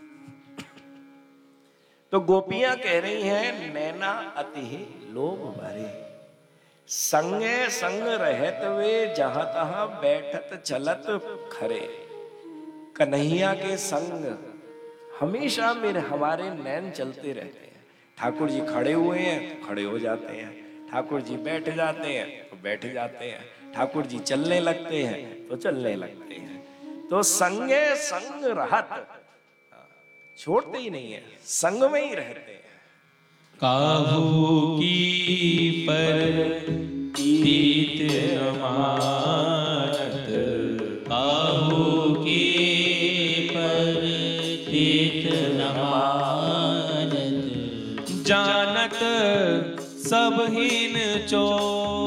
तो गोपियां कह रही हैं, नैना अति लोभ भरे, संगे संग रहत वे जहां तहां बैठत चलत खरे। कन्हैया के संग हमेशा मेरे हमारे नैन चलते रहते हैं। ठाकुर जी खड़े हुए हैं तो खड़े हो जाते हैं, ठाकुर जी बैठ जाते हैं तो बैठ जाते हैं, ठाकुर जी चलने लगते हैं तो चलने लगते हैं। तो संगे संग रहत, छोड़ते ही नहीं है, संग में ही रहते हैं। काहू की पर तीत न मानत, काहू की पर तीत न मानत, जानत सब हीन चोर,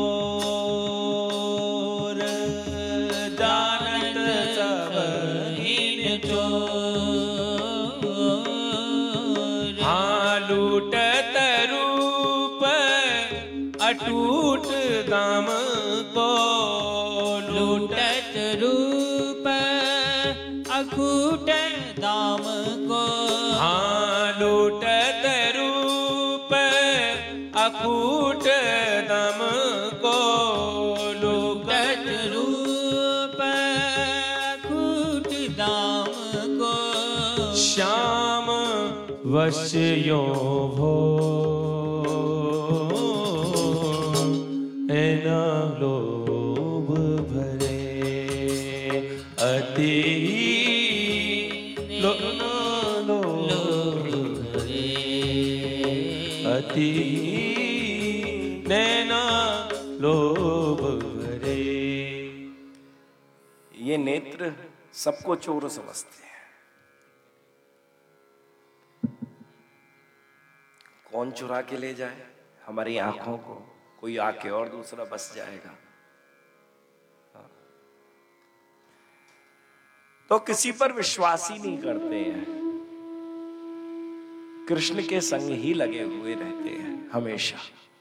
जानत सब हीन चोर। हाँ लूटत रूप अटूट दाम को, लूटत रूप अकूट दाम को। हाँ लूटत रूप अकूट दाम को, लूटत रूप अकूट दाम को। श्याम वश यो भो न लोभ भरे, अति लो लोभ भरे, अति नैना लोभ भरे। ये नेत्र सबको चोर समझते हैं। कौन चुरा के ले जाए हमारी आंखों को? कोई आके और दूसरा बस जाएगा। तो किसी पर विश्वास ही नहीं करते हैं, कृष्ण के संग ही लगे हुए रहते हैं हमेशा।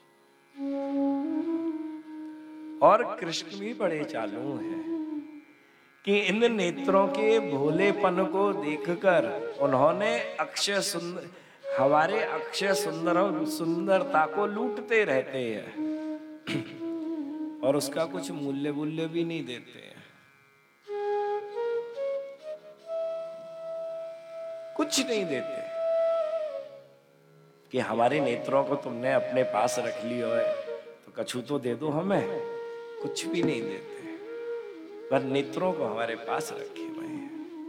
और कृष्ण भी बड़े चालू हैं कि इन नेत्रों के भोलेपन को देखकर उन्होंने अक्षय सुंदर हमारे अक्षय सुंदर सुंदरता को लूटते रहते हैं और उसका कुछ मूल्य मूल्य भी नहीं देते हैं, कुछ नहीं देते कि हमारे नेत्रों को तुमने अपने पास रख लिया है तो कछु तो दे दो हमें। कुछ भी नहीं देते, पर नेत्रों को हमारे पास रखे हुए हैं।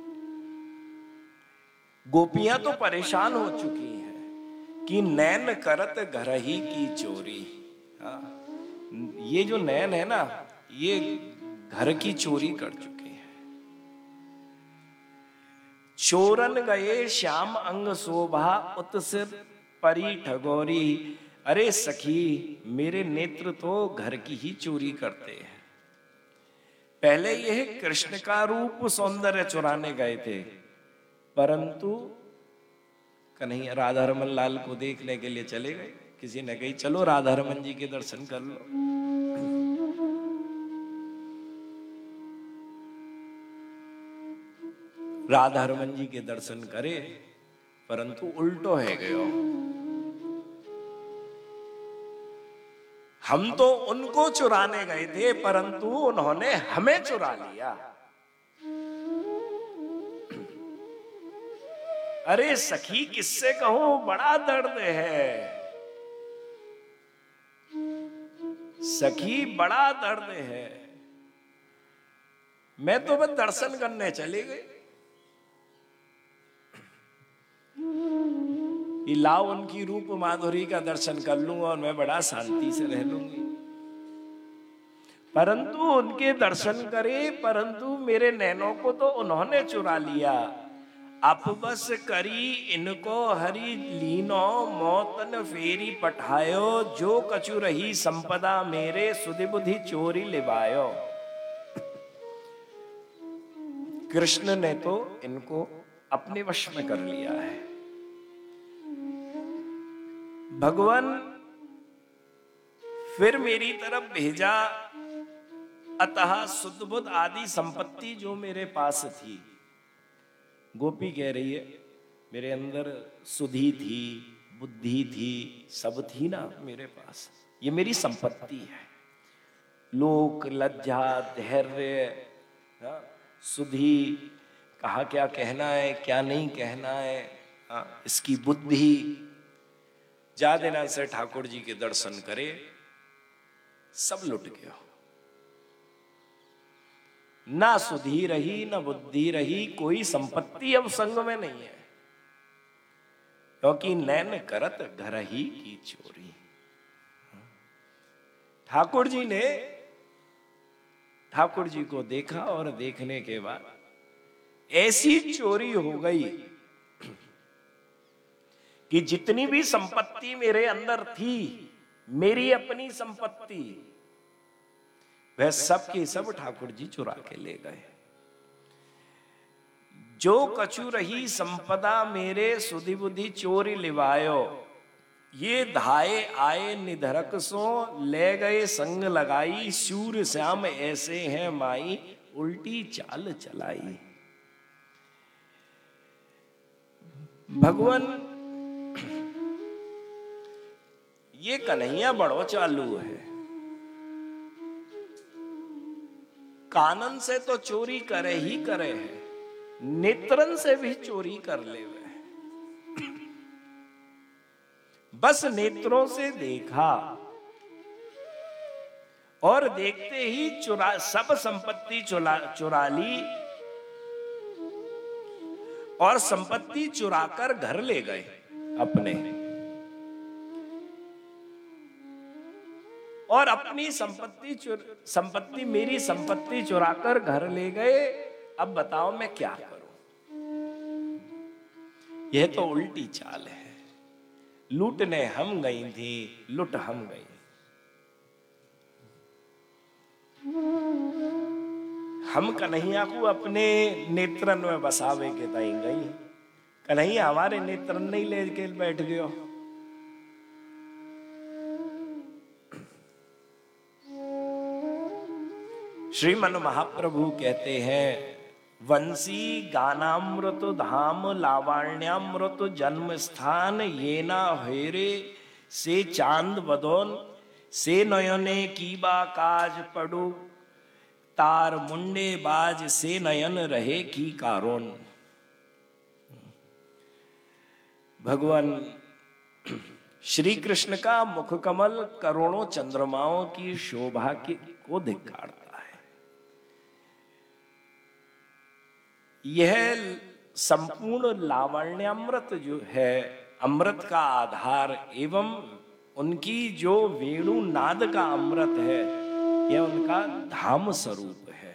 गोपियां तो परेशान हो चुकी हैं कि नैन करत घर ही की चोरी। हाँ, ये जो नैन है ना, ये घर की चोरी कर चुके हैं। चोरन गए श्याम अंग शोभा उत्सित परी ठगोरी। अरे सखी, मेरे नेत्र तो घर की ही चोरी करते हैं। पहले यह कृष्ण का रूप सौंदर्य चुराने गए थे, परंतु कन्हैया राधा रमन लाल को देखने के लिए चले गए। किसी ने कही चलो राधा रमन जी के दर्शन कर लो। राधा रमन जी के दर्शन करे, परंतु उल्टो है गयो। हम तो उनको चुराने गए थे, परंतु उन्होंने हमें चुरा लिया। अरे सखी, किससे कहूं, बड़ा दर्द है सखी, बड़ा दर्द है। मैं तो बस दर्शन करने चले गए कि लाओ उनकी रूप माधुरी का दर्शन कर लूंगा और मैं बड़ा शांति से रह लूंगी। परंतु उनके दर्शन करे, परंतु मेरे नैनों को तो उन्होंने चुरा लिया। आप बस करी इनको हरि लीनो, मौतन फेरी पठायो। जो कछु रही संपदा मेरे, सुधि बुद्धि चोरी लिवायो। कृष्ण ने तो इनको अपने वश में कर लिया है। भगवान फिर मेरी तरफ भेजा, अतः सुध बुध आदि संपत्ति जो मेरे पास थी। गोपी कह रही है मेरे अंदर सुधि थी, बुद्धि थी, सब थी ना मेरे पास, ये मेरी संपत्ति है। लोक, लज्जा, धैर्य, सुधि, कहा क्या कहना है क्या नहीं कहना है, हाँ, इसकी बुद्धि। जा देना से ठाकुर जी के दर्शन करे, सब लुट गया। ना सुधि रही ना बुद्धि रही, कोई संपत्ति अब संग में नहीं है, क्योंकि नैन करत घर ही की चोरी। ठाकुर जी ने ठाकुर जी को देखा और देखने के बाद ऐसी चोरी हो गई कि जितनी भी संपत्ति मेरे अंदर थी, मेरी अपनी संपत्ति, वह सब के सब ठाकुर जी चुरा के ले गए। जो कछु रही संपदा मेरे, सुधि बुद्धि चोरी लिवायो। ये धाये आए निधरक सो, ले गए संग लगाई। सूर्य श्याम ऐसे हैं माई, उल्टी चाल चलाई। भगवान ये कन्हैया बड़ो चालू है, कानन से तो चोरी करे ही करे है, नेत्रन से भी चोरी कर ले। बस नेत्रों से देखा और देखते ही चुरा सब संपत्ति चुरा चुरा ली और संपत्ति चुराकर घर ले गए अपने, और अपनी संपत्ति संपत्ति मेरी संपत्ति चुराकर घर ले गए। अब बताओ मैं क्या करूं? यह तो उल्टी चाल है। लूटने हम गई थी, लुट हम गई। हम कन्हैया को अपने नेत्रन में बसावे के तई गई, कन्हैया हमारे नेत्रन नहीं लेके बैठ गयो। श्रीमन महाप्रभु कहते हैं, वंशी गानामृत धाम लावण्यामृत जन्म स्थान, ये ना हेरे से चांद बदौन, से नयने कीबा काज पड़ू, तार मुंडे बाज से नयन रहे की कारोन। भगवान श्री कृष्ण का मुख कमल करोड़ों चंद्रमाओं की शोभा की को धिक्कारता है। यह संपूर्ण लावण्यामृत जो है, अमृत का आधार एवं उनकी जो वेणु नाद का अमृत है, यह उनका धाम स्वरूप है।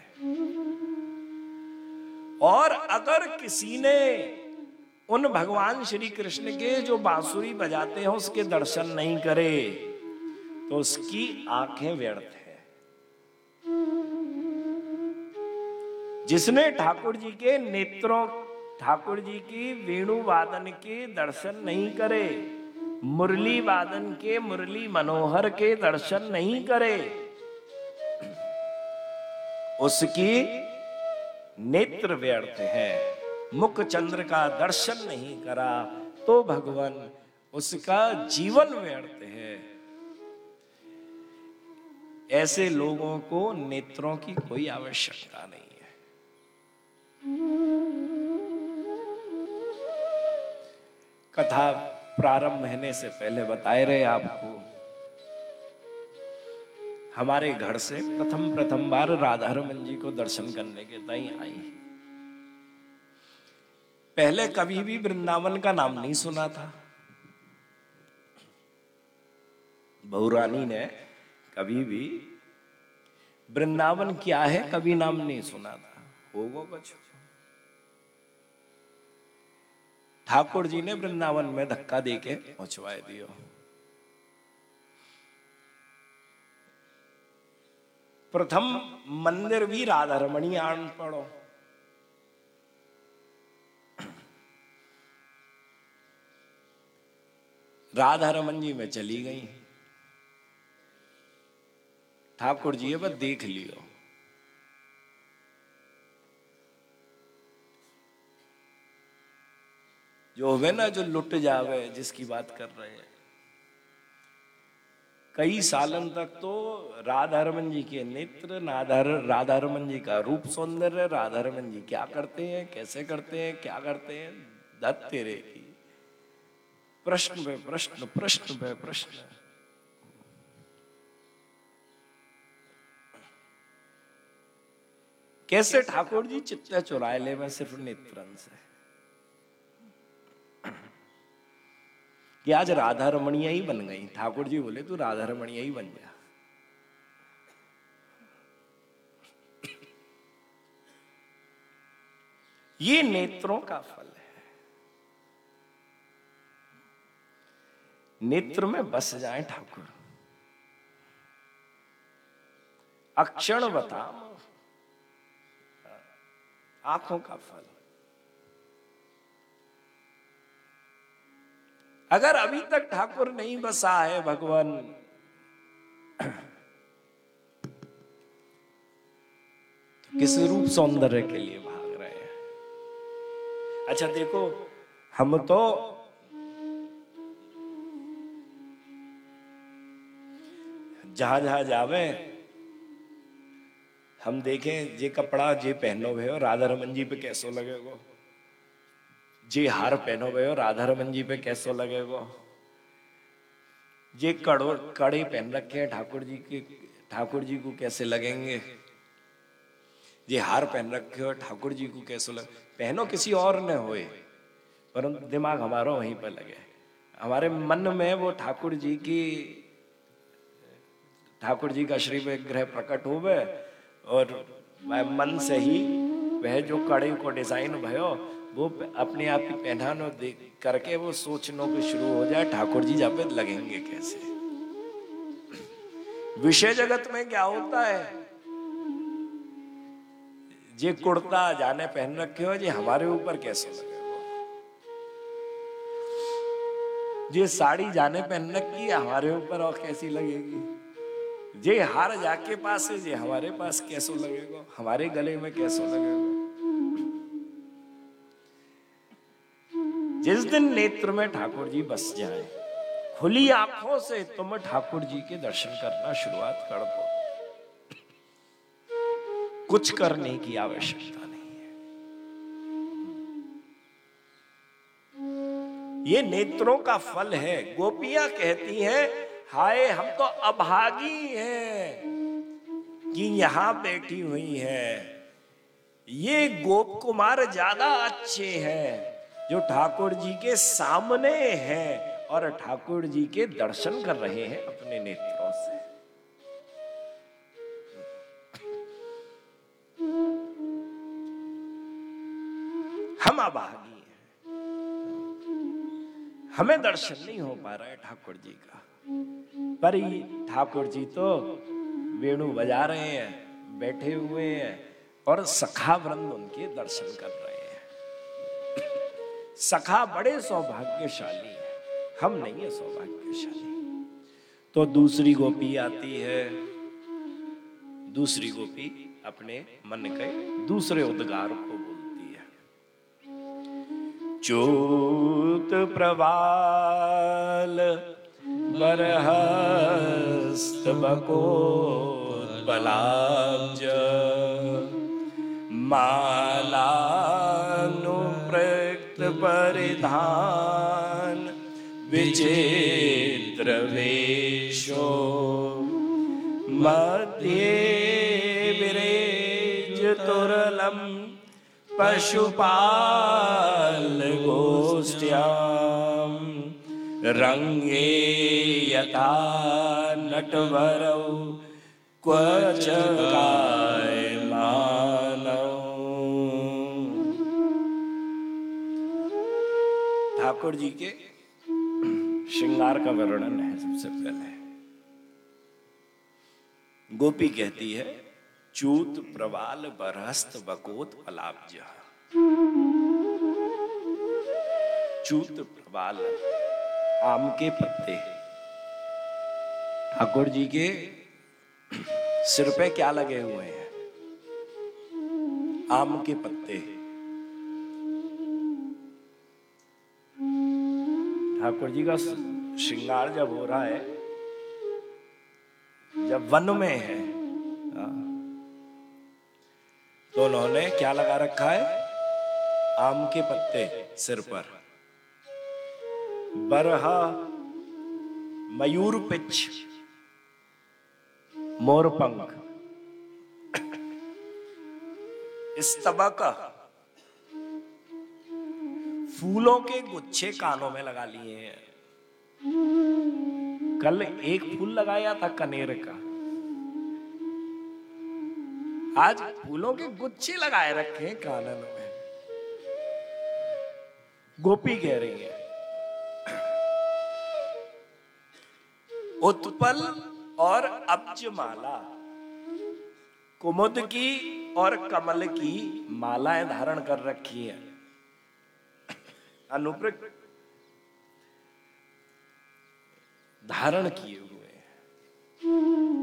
और अगर किसी ने उन भगवान श्री कृष्ण के जो बांसुरी बजाते हैं उसके दर्शन नहीं करे तो उसकी आंखें व्यर्थ है। जिसने ठाकुर जी के नेत्रों, ठाकुर जी की वेणु वादन के दर्शन नहीं करे, मुरली वादन के, मुरली मनोहर के दर्शन नहीं करे, उसकी नेत्र व्यर्थ है। मुख चंद्र का दर्शन नहीं करा तो भगवान उसका जीवन व्यर्थ है। ऐसे लोगों को नेत्रों की कोई आवश्यकता नहीं है। कथा प्रारंभ होने से पहले बताए रहे आपको, हमारे घर से प्रथम प्रथम बार राधा रमन जी को दर्शन करने के तई आई। पहले कभी भी वृंदावन का नाम नहीं सुना था। बहुरानी ने कभी भी वृंदावन क्या है कभी नाम नहीं सुना था। होगो कुछ ठाकुर जी ने वृंदावन में धक्का देके पहुंचवाए दियो। प्रथम मंदिर भी राधा रमणी आन पड़ो। राधा रमन जी में चली गई। ठाकुर जी बस देख लियो। जो होवे ना, जो लुट जावे, जिसकी बात कर रहे हैं। कई सालन तक तो राधा रमन जी के नेत्र, राधा राधा रमन जी का रूप सौंदर्य, राधा रमन जी क्या करते हैं, कैसे करते हैं, क्या करते हैं, दत्त तेरे की प्रश्न पे प्रश्न, प्रश्न पे प्रश्न। कैसे ठाकुर जी चित्ते चुराए ले में सिर्फ नेत्रन से, कि आज राधा रमणिया ही बन गई। ठाकुर जी बोले तू राधा रमणिया ही बन जा। ये नेत्रों का फल है। नेत्र में बस जाए ठाकुर। अक्षण बता आंखों का फल। अगर अभी तक ठाकुर नहीं बसा है भगवान, तो किस रूप सौंदर्य के लिए भाग रहे हैं? अच्छा देखो, हम तो जहां जहां जावे, हम देखें जे कपड़ा जे पहनो भे राधा रमन जी पे कैसो लगेगो, जे हार पहनो भे राधा रमन जी पे कैसो लगेगो, जे कड़ो कड़े पहन रखे हैं ठाकुर जी के, ठाकुर जी को कैसे लगेंगे, जे हार पहन रखे हो ठाकुर जी को कैसे लगे। पहनो किसी और ने होए, परंतु दिमाग हमारा वहीं पर लगे। हमारे मन में वो ठाकुर जी की, ठाकुर जी का श्री विग्रह प्रकट होवे और मन से ही वह जो कड़े को डिजाइन भयो वो अपने आप ही पहनानो देख करके वो सोचनो भी शुरू हो जाए ठाकुर जी जहाँ पे लगेंगे कैसे। विषय जगत में क्या होता है, जे कुर्ता जाने पहन रखे हो जे हमारे ऊपर कैसे लगेगा, जे साड़ी जाने पहन रखी है हमारे ऊपर और कैसी लगेगी, जे हार जाके पास है जे हमारे पास कैसो लगेगा, हमारे गले में कैसो लगेगा। जिस दिन नेत्र में ठाकुर जी बस जाए, खुली आंखों से तुम ठाकुर जी के दर्शन करना शुरुआत कर दो। कुछ करने की आवश्यकता नहीं है। ये नेत्रों का फल है। गोपियां कहती हैं हाय हम तो अभागी हैं कि यहां बैठी हुई है। ये गोप कुमार ज्यादा अच्छे हैं जो ठाकुर जी के सामने हैं और ठाकुर जी के दर्शन कर रहे हैं अपने नेत्रों से। हम अभागी हैं, हमें दर्शन नहीं हो पा रहा है ठाकुर जी का। पर ठाकुर जी तो वेणु बजा रहे हैं, बैठे हुए हैं और सखा वृंद उनके दर्शन कर रहे हैं। सखा बड़े सौभाग्यशाली है, हम नहीं है सौभाग्यशाली। तो दूसरी गोपी आती है, दूसरी गोपी अपने मन के दूसरे उद्गार को बोलती है। च्यूत प्रवाल बरहस्त बकोत्पलाब्ज मालानुप्रक्त परिधान विचित्र वेशो मध्ये विरेज तुरलम पशुपाल गोष्ठ्याम रंगे यथा नटवरौ क्वच कायमानौ। ठाकुर जी के श्रृंगार का वर्णन है। सबसे पहले गोपी कहती है चूत प्रवाल बरहस्त बकोत पलाब्ज। चूत प्रवाल आम के पत्ते ठाकुर जी के सिर पे क्या लगे हुए हैं? आम के पत्ते। ठाकुर जी का श्रृंगार जब हो रहा है, जब वन में है, तो उन्होंने क्या लगा रखा है? आम के पत्ते सिर पर। बरहा, मयूर पिच, मोरपंख, स्तबक, फूलों के गुच्छे कानों में लगा लिए हैं। कल एक फूल लगाया था कनेर का, आज फूलों के गुच्छे लगाए रखे हैं कानन में। गोपी कह रही है, उत्पल और अब्जमाला, कुमुद की और कमल की मालाएं धारण कर रखी हैं। अनुप्रक धारण किए हुए हैं।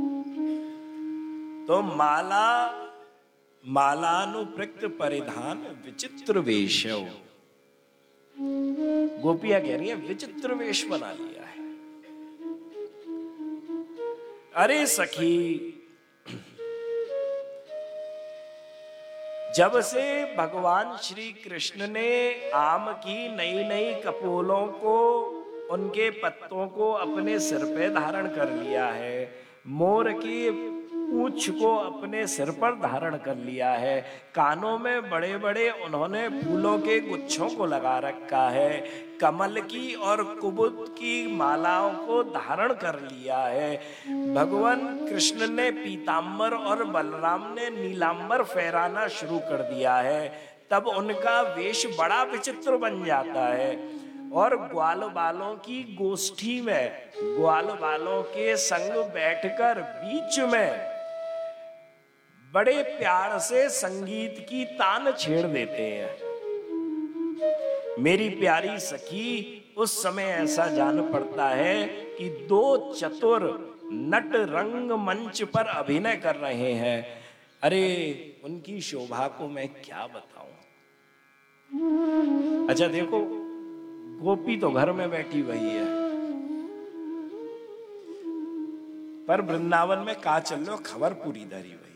तो माला, मालानुप्रक्त परिधान विचित्र वेश। गोपियां कह रही है विचित्र वेश बना लिया है। अरे सखी, जब से भगवान श्री कृष्ण ने आम की नई नई कपोलों को, उनके पत्तों को अपने सिर पे धारण कर लिया है, मोर की पूंछ को अपने सिर पर धारण कर लिया है, कानों में बड़े बड़े उन्होंने फूलों के गुच्छों को लगा रखा है, कमल की और कुमुद की मालाओं को धारण कर लिया है। भगवान कृष्ण ने पीतांबर और बलराम ने नीलांबर फहराना शुरू कर दिया है। तब उनका वेश बड़ा विचित्र बन जाता है। और ग्वाल बालों की गोष्ठी में, ग्वाल बालों के संग बैठकर बीच में बड़े प्यार से संगीत की तान छेड़ देते हैं। मेरी प्यारी सखी, उस समय ऐसा जान पड़ता है कि दो चतुर नट रंग मंच पर अभिनय कर रहे हैं। अरे उनकी शोभा को मैं क्या बताऊं। अच्छा देखो, गोपी तो घर में बैठी हुई है, पर वृंदावन में का चल लो खबर पूरी धरी हुई है।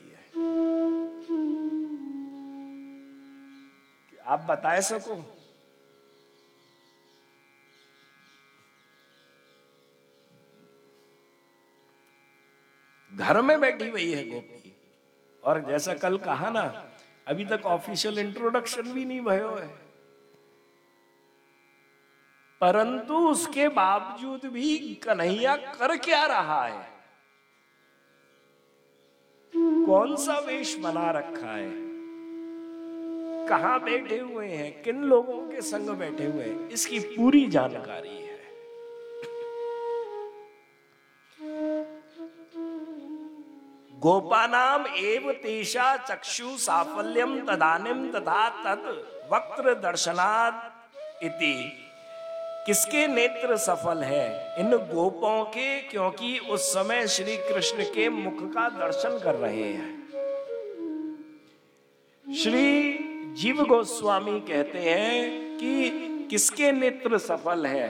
आप बता सको? घर में बैठी हुई है गोपी। और जैसा कल कहा ना, अभी तक ऑफिशियल इंट्रोडक्शन भी नहीं भयो है, परंतु उसके बावजूद भी कन्हैया कर क्या रहा है, कौन सा वेश बना रखा है, कहां बैठे हुए हैं, किन लोगों के संग बैठे हुए हैं, इसकी पूरी जानकारी है। गोपानाम एव तेषा चक्षु साफल्यम तदानिम तथा तद वक्त्र दर्शनाद इति। किसके नेत्र सफल है? इन गोपों के, क्योंकि उस समय श्री कृष्ण के मुख का दर्शन कर रहे हैं। श्री जीव गोस्वामी कहते हैं कि किसके नेत्र सफल है?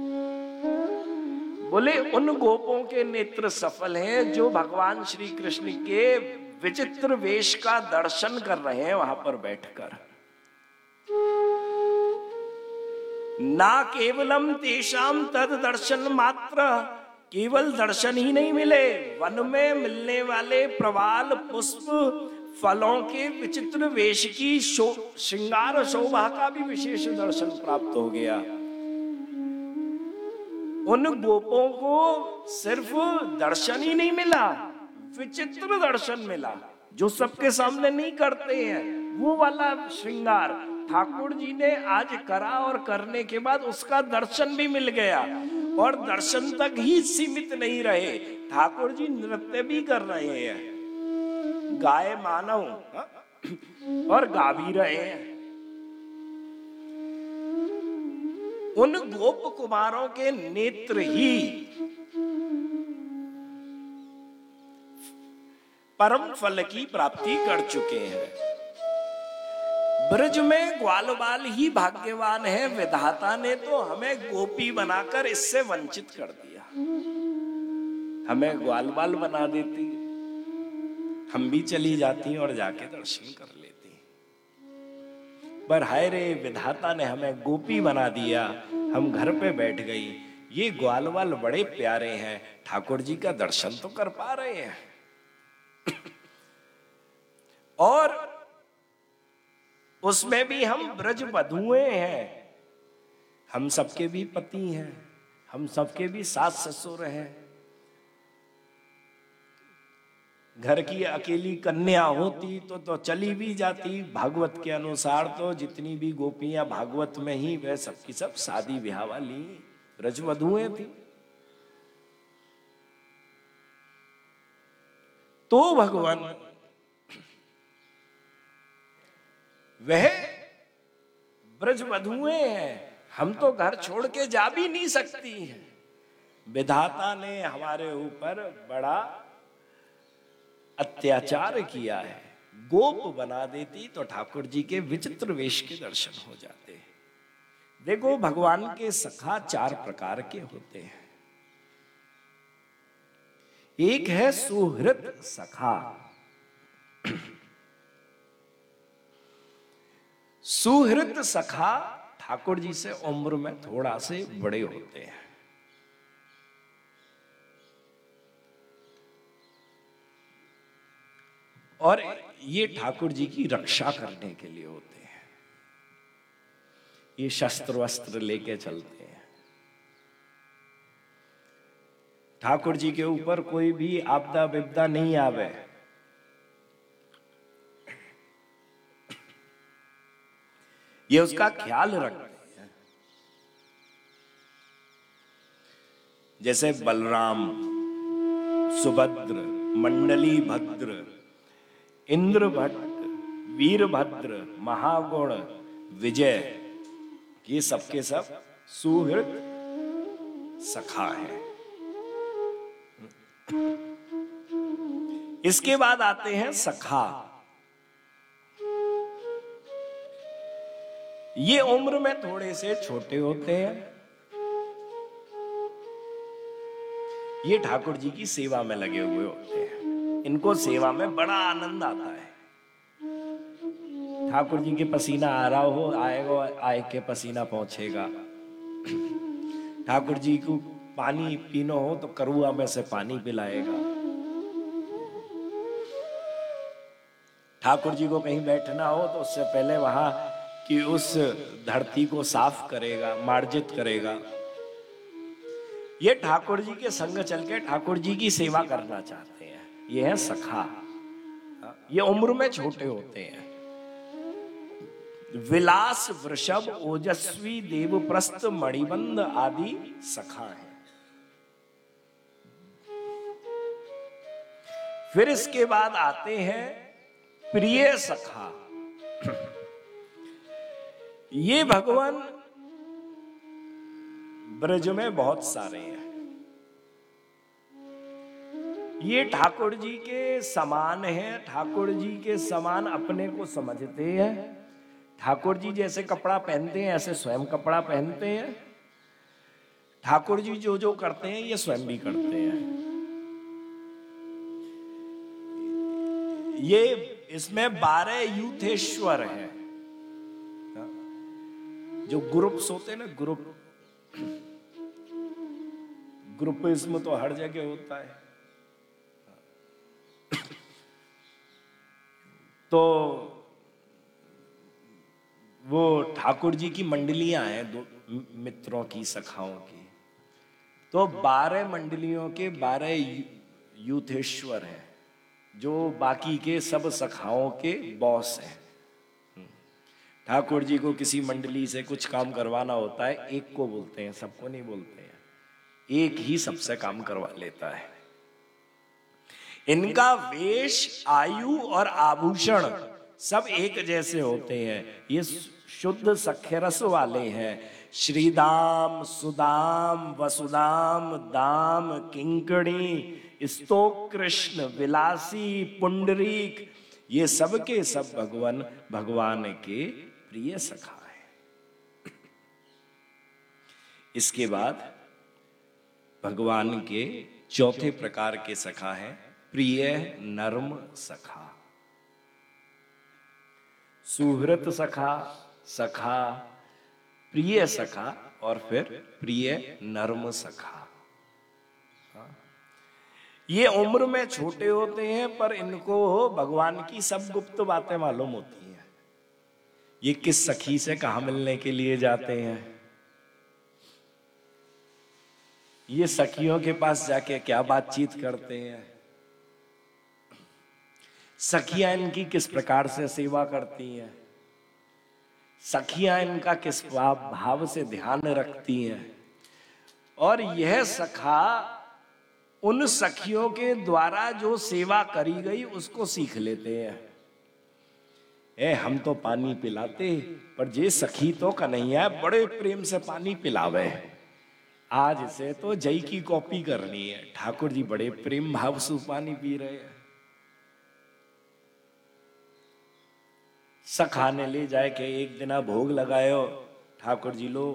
बोले उन गोपों के नेत्र सफल हैं जो भगवान श्री कृष्ण के विचित्र वेश का दर्शन कर रहे हैं वहां पर बैठकर। ना केवलम तेषाम तद दर्शन मात्र, केवल दर्शन ही नहीं मिले, वन में मिलने वाले प्रवाल पुष्प फलों के विचित्र वेश की श्रृंगार शोभा का भी विशेष दर्शन प्राप्त हो गया। उन गोपों को सिर्फ दर्शन ही नहीं मिला, विचित्र दर्शन मिला, जो सबके सामने नहीं करते हैं। वो वाला श्रृंगार ठाकुर जी ने आज करा और करने के बाद उसका दर्शन भी मिल गया। और दर्शन तक ही सीमित नहीं रहे, ठाकुर जी नृत्य भी कर रहे हैं, गाय मानव और गा भी रहे हैं। उन गोप कुमारों के नेत्र ही परम फल की प्राप्ति कर चुके हैं। ब्रज में ग्वाल बाल ही भाग्यवान है, विधाता ने तो हमें गोपी बनाकर इससे वंचित कर दिया। हमें ग्वाल बाल बना देती, हम भी चली जाती और जाके दर्शन कर लेती। पर हाय रे, विधाता ने हमें गोपी बना दिया, हम घर पे बैठ गई। ये ग्वाल बाल बड़े प्यारे हैं, ठाकुर जी का दर्शन तो कर पा रहे हैं और उसमें भी हम ब्रज बधुए हैं, हम सबके भी पति हैं, हम सबके भी सास ससुर हैं। घर की अकेली कन्या होती तो तो चली भी जाती। भागवत के अनुसार तो जितनी भी गोपियां भागवत में ही वह सबकी सब शादी ब्याह वाली ब्रजवधुएं थी। तो भगवान वह ब्रजवधुएं हैं, हम तो घर छोड़ के जा भी नहीं सकती हैं। विधाता ने हमारे ऊपर बड़ा अत्याचार किया है। गोप बना देती तो ठाकुर जी के विचित्र वेश के दर्शन हो जाते। देखो, भगवान के सखा चार प्रकार के होते हैं। एक है सुहृद सखा। सुहृद सखा ठाकुर जी से उम्र में थोड़ा से बड़े होते हैं और ये ठाकुर जी की रक्षा करने के लिए होते हैं। ये शस्त्र वस्त्र लेके चलते हैं। ठाकुर जी के ऊपर कोई भी आपदा विपदा नहीं आवे। ये उसका ख्याल रखते हैं। जैसे बलराम, सुभद्र, मंडली भद्र, इंद्रभट्ट, वीरभद्र, महागुण, विजय, ये सबके सब सुहृद सखा हैं। इसके बाद आते हैं सखा। ये उम्र में थोड़े से छोटे होते हैं। ये ठाकुर जी की सेवा में लगे हुए होते हैं। इनको सेवा में बड़ा आनंद आता है। ठाकुर जी के पसीना आ रहा हो, आएगा, आए के पसीना पहुंचेगा। ठाकुर जी को पानी पीना हो तो करुआ में से पानी पिलाएगा। ठाकुर जी को कहीं बैठना हो तो उससे पहले वहां की उस धरती को साफ करेगा, मार्जित करेगा। ये ठाकुर जी के संग चल के ठाकुर जी की सेवा करना चाहते हैं। ये है सखा। ये उम्र में छोटे होते हैं। विलास, वृषभ, ओजस्वी, देवप्रस्थ, मणिबंध आदि सखा है। फिर इसके बाद आते हैं प्रिय सखा। ये भगवान ब्रज में बहुत सारे हैं। ये ठाकुर जी के समान हैं। ठाकुर जी के समान अपने को समझते हैं। ठाकुर जी जैसे कपड़ा पहनते हैं ऐसे स्वयं कपड़ा पहनते हैं। ठाकुर जी जो जो करते हैं ये स्वयं भी करते हैं। ये इसमें बारह यूथेश्वर हैं। जो ग्रुप्स होते हैं ना, ग्रुप ग्रुपिज्म तो हर जगह होता है। तो वो ठाकुर जी की मंडलियां हैं, दो मित्रों की, सखाओं की। तो बारह मंडलियों के बारह यूथेश्वर हैं, जो बाकी के सब सखाओं के बॉस हैं। ठाकुर जी को किसी मंडली से कुछ काम करवाना होता है, एक को बोलते हैं, सबको नहीं बोलते हैं। एक ही सबसे काम करवा लेता है। इनका वेश, आयु और आभूषण सब एक जैसे होते हैं। ये शुद्ध सख्य रस वाले हैं। श्रीदाम, सुदाम, वसुदाम, दाम, किंकणी, स्तोक, कृष्ण, विलासी, पुंडरीक, ये सब के सब भगवान भगवान के प्रिय सखा है। इसके बाद भगवान के चौथे प्रकार के सखा हैं प्रिय नर्म सखा। सुहृत सखा, सखा, प्रिय सखा और फिर प्रिय नर्म सखा। ये उम्र में छोटे होते हैं पर इनको भगवान की सब गुप्त बातें मालूम होती हैं। ये किस सखी से कहां मिलने के लिए जाते हैं, ये सखियों के पास जाके क्या बातचीत करते हैं, सखियां इनकी किस प्रकार से सेवा करती हैं, सखियां इनका किस भाव से ध्यान रखती हैं, और यह सखा उन सखियों के द्वारा जो सेवा करी गई उसको सीख लेते हैं। ए, हम तो पानी पिलाते पर जे सखी तो कन्हैया बड़े प्रेम से पानी पिलावे, आज से तो जय की कॉपी करनी है। ठाकुर जी बड़े प्रेम भाव से पानी पी रहे हैं। सखा ने ले जाए के एक दिन भोग लगायो, ठाकुर जी लो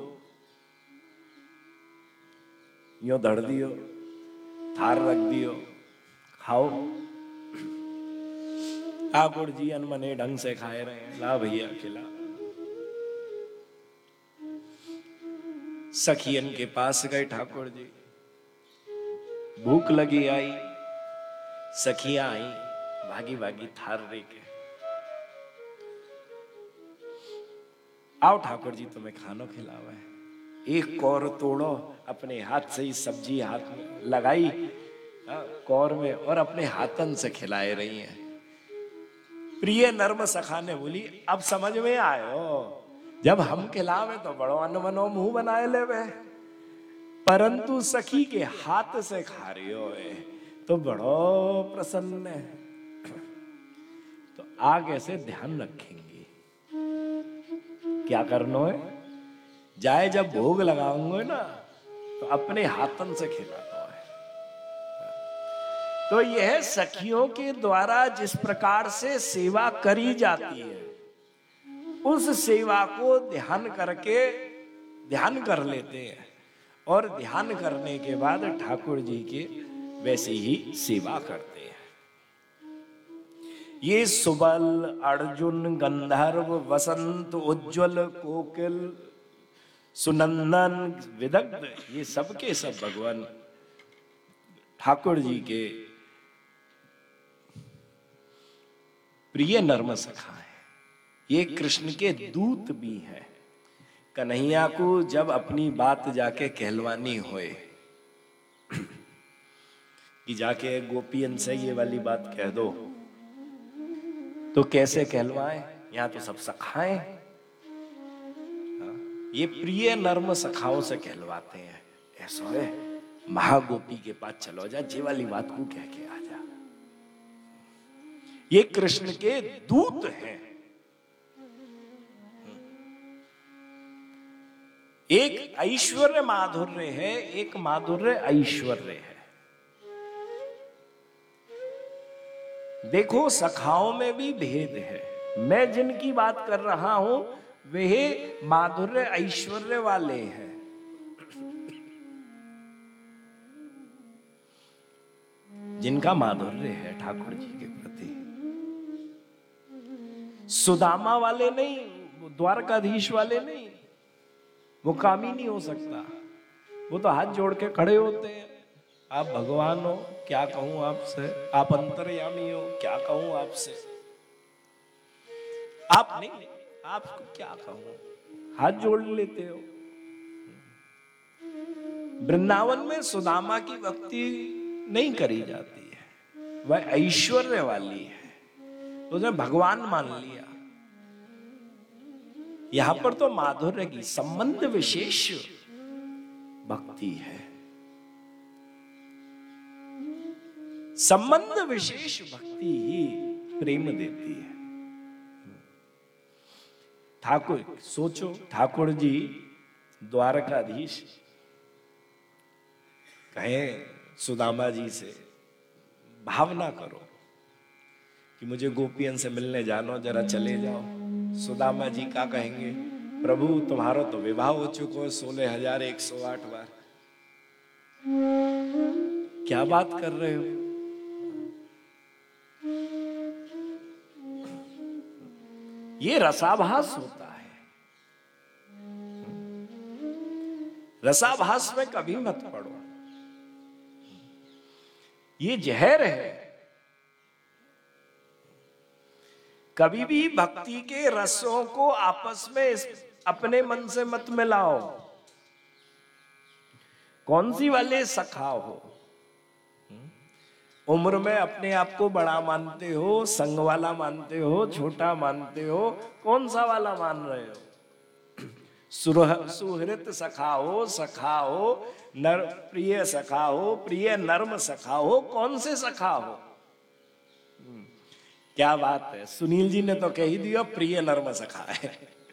यो धड़ दियो, थार रख दियो, खाओ। ठाकुर जी अनमने ढंग से खाए रहे हैं, ला भैया खिला। सखियन के पास गए ठाकुर जी, भूख लगी आई, सखियां आई भागी भागी थार रे के, आओ ठाकुर जी तुम्हें खानो खिलावा है। एक कौर तोड़ो, अपने हाथ से ही सब्जी हाथ में लगाई कौर में और अपने हाथन से खिलाए रही हैं। प्रिय नर्म सखा ने बोली अब समझ में आयो, जब हम खिलावे तो बड़ो अनमनो मुंह बनाए लेवे, परंतु सखी के हाथ से खा रही हो तो बड़ो प्रसन्न है। तो आगे से ध्यान रखेंगे क्या करना है, जाए जब भोग लगाऊंगे ना तो अपने हाथन से खिलाना है। तो यह सखियों के द्वारा जिस प्रकार से सेवा करी जाती है उस सेवा को ध्यान करके ध्यान कर लेते हैं और ध्यान करने के बाद ठाकुर जी के वैसे ही सेवा करते हैं। ये सुबल, अर्जुन, गंधर्व, वसंत, उज्ज्वल, कोकिल, सुनंदन, विदग्ध, ये सब के सब भगवान ठाकुर जी के प्रिय नर्म सखा है। ये कृष्ण के दूत भी है। कन्हैया को जब अपनी बात जाके कहलवानी होए कि जाके गोपियन से ये वाली बात कह दो, तो कैसे कहलवाए, यहां तो सब सखाएं, ये प्रिय नर्म सखाओं से कहलवाते हैं। ऐसा है महागोपी के पास चलो जा, जे वाली बात को कह के आ जा। ये कृष्ण के दूत हैं। एक ऐश्वर्य माधुर्य है, एक माधुर्य ऐश्वर्य है। देखो सखाओं में भी भेद है। मैं जिनकी बात कर रहा हूं वे माधुर्य ऐश्वर्य वाले हैं। जिनका माधुर्य है ठाकुर जी के प्रति। सुदामा वाले नहीं, द्वारकाधीश वाले नहीं, वो काम ही नहीं हो सकता। वो तो हाथ जोड़ के खड़े होते हैं, आप भगवान हो क्या कहूं आपसे, आप अंतर्यामी हो क्या कहूं आपसे, आप नहीं, आपको क्या कहूं, हाथ जोड़ लेते हो। वृंदावन में सुदामा की भक्ति नहीं करी जाती है, वह ऐश्वर्य वाली है, तो उसने भगवान मान लिया। यहां पर तो माधुर्य की संबंध विशेष भक्ति है, संबंध विशेष भक्ति ही प्रेम देती है। ठाकुर सोचो, ठाकुर जी द्वारकाधीश कहें सुदामा जी से, भावना करो कि मुझे गोपियन से मिलने जानो, जरा चले जाओ। सुदामा जी क्या कहेंगे, प्रभु तुम्हारा तो विवाह हो चुको है सोलह हजार एक सौ आठ बार, क्या बात कर रहे हो। ये रसाभास होता है, रसाभास में कभी मत पड़ो, ये जहर है। कभी भी भक्ति के रसों को आपस में अपने मन से मत मिलाओ। कौन सी वाले सखा हो, उम्र में अपने आप को बड़ा मानते हो, संग वाला मानते हो, छोटा मानते हो, कौन सा वाला मान रहे हो। सुहृत सखा हो, सखा हो, नर प्रिय सखा हो, प्रिय नर्म सखा हो, कौन से सखा हो। क्या बात है, सुनील जी ने तो कह ही दिया प्रिय नर्म सखा है।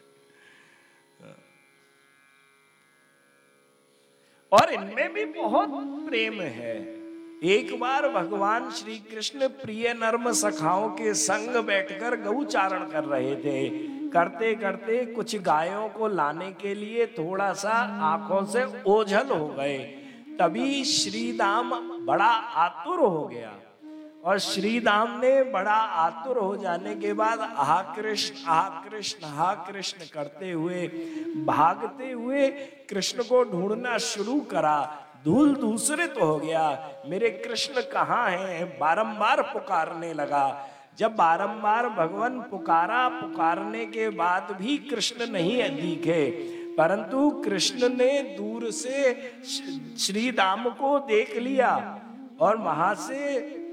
और इनमें भी बहुत प्रेम है। एक बार भगवान श्री कृष्ण प्रिय नर्म सखाओं के संग बैठकर गौचारण कर रहे थे। करते करते कुछ गायों को लाने के लिए थोड़ा सा आंखों से ओझल हो गए। तभी श्रीदाम बड़ा आतुर हो गया और श्रीदाम ने बड़ा आतुर हो जाने के बाद हा कृष्ण हा कृष्ण हा कृष्ण करते हुए भागते हुए कृष्ण को ढूंढना शुरू करा। धूल दूसरित हो गया, मेरे कृष्ण कहाँ हैं, बारंबार पुकारने लगा। जब बारंबार भगवान पुकारा, पुकारने के बाद भी कृष्ण नहीं दिखे, परंतु कृष्ण ने दूर से श्री दाम को देख लिया और वहां से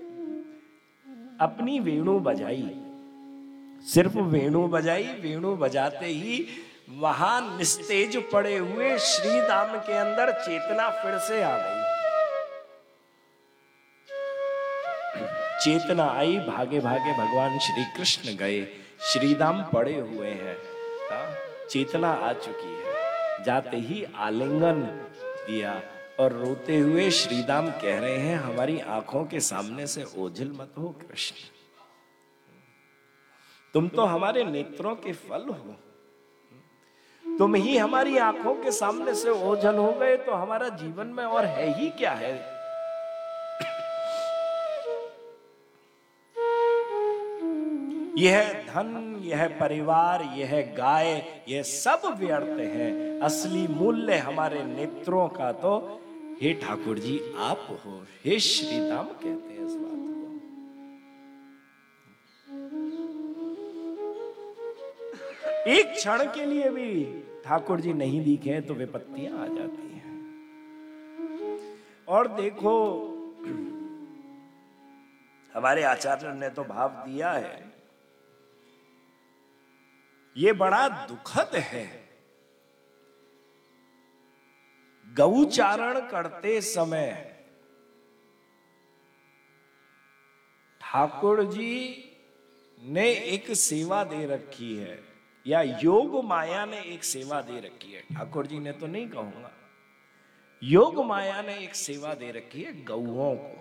अपनी वेणु बजाई। सिर्फ वेणु बजाई, वेणु बजाते ही वहां निस्तेज पड़े हुए श्री दाम के अंदर चेतना फिर से आ गई। चेतना आई, भागे भागे भगवान श्री कृष्ण गए, श्रीदाम पड़े हुए हैं, चेतना आ चुकी है। जाते ही आलिंगन दिया और रोते हुए श्रीदाम कह रहे हैं, हमारी आंखों के सामने से ओझल मत हो कृष्ण, तुम तो हमारे नेत्रों के फल हो, तुम ही हमारी आंखों के सामने से ओझल हो गए तो हमारा जीवन में और है ही क्या है। यह धन, यह परिवार, यह गाय, यह सब व्यर्थ है। असली मूल्य हमारे नेत्रों का तो हे ठाकुर जी आप हो, हे श्रीदाम कहते हैं इस बात को। एक क्षण के लिए भी ठाकुर जी नहीं दिखे तो विपत्तियां आ जाती हैं। और देखो हमारे आचार्य ने तो भाव दिया है, ये बड़ा दुखद है। गौचारण करते समय ठाकुर जी ने एक सेवा दे रखी है, या योग माया ने एक सेवा दे रखी है। ठाकुर जी ने तो नहीं कहूंगा, योग माया ने एक सेवा दे रखी है गौओं को।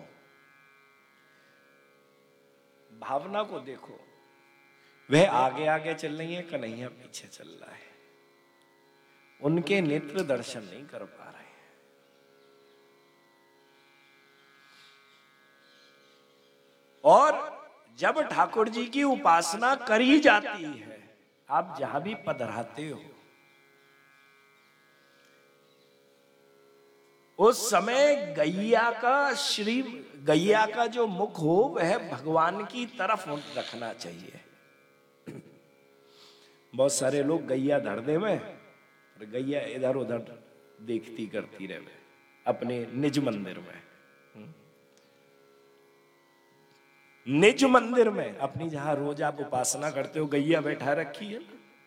भावना को देखो, वह आगे आगे चल रही है, कन्हैया पीछे चल रहा है, उनके नेत्र दर्शन नहीं कर पा रहे हैं। और जब ठाकुर जी की उपासना करी जाती है, आप जहां भी पधराते हो, उस समय गैया का श्री गैया का जो मुख हो वह भगवान की तरफ रखना चाहिए। बहुत सारे लोग गैया धर दे में, गैया इधर उधर देखती करती रहे अपने निज मंदिर में, निज मंदिर में अपनी जहां रोज आप उपासना करते हो गैया बैठा रखी है।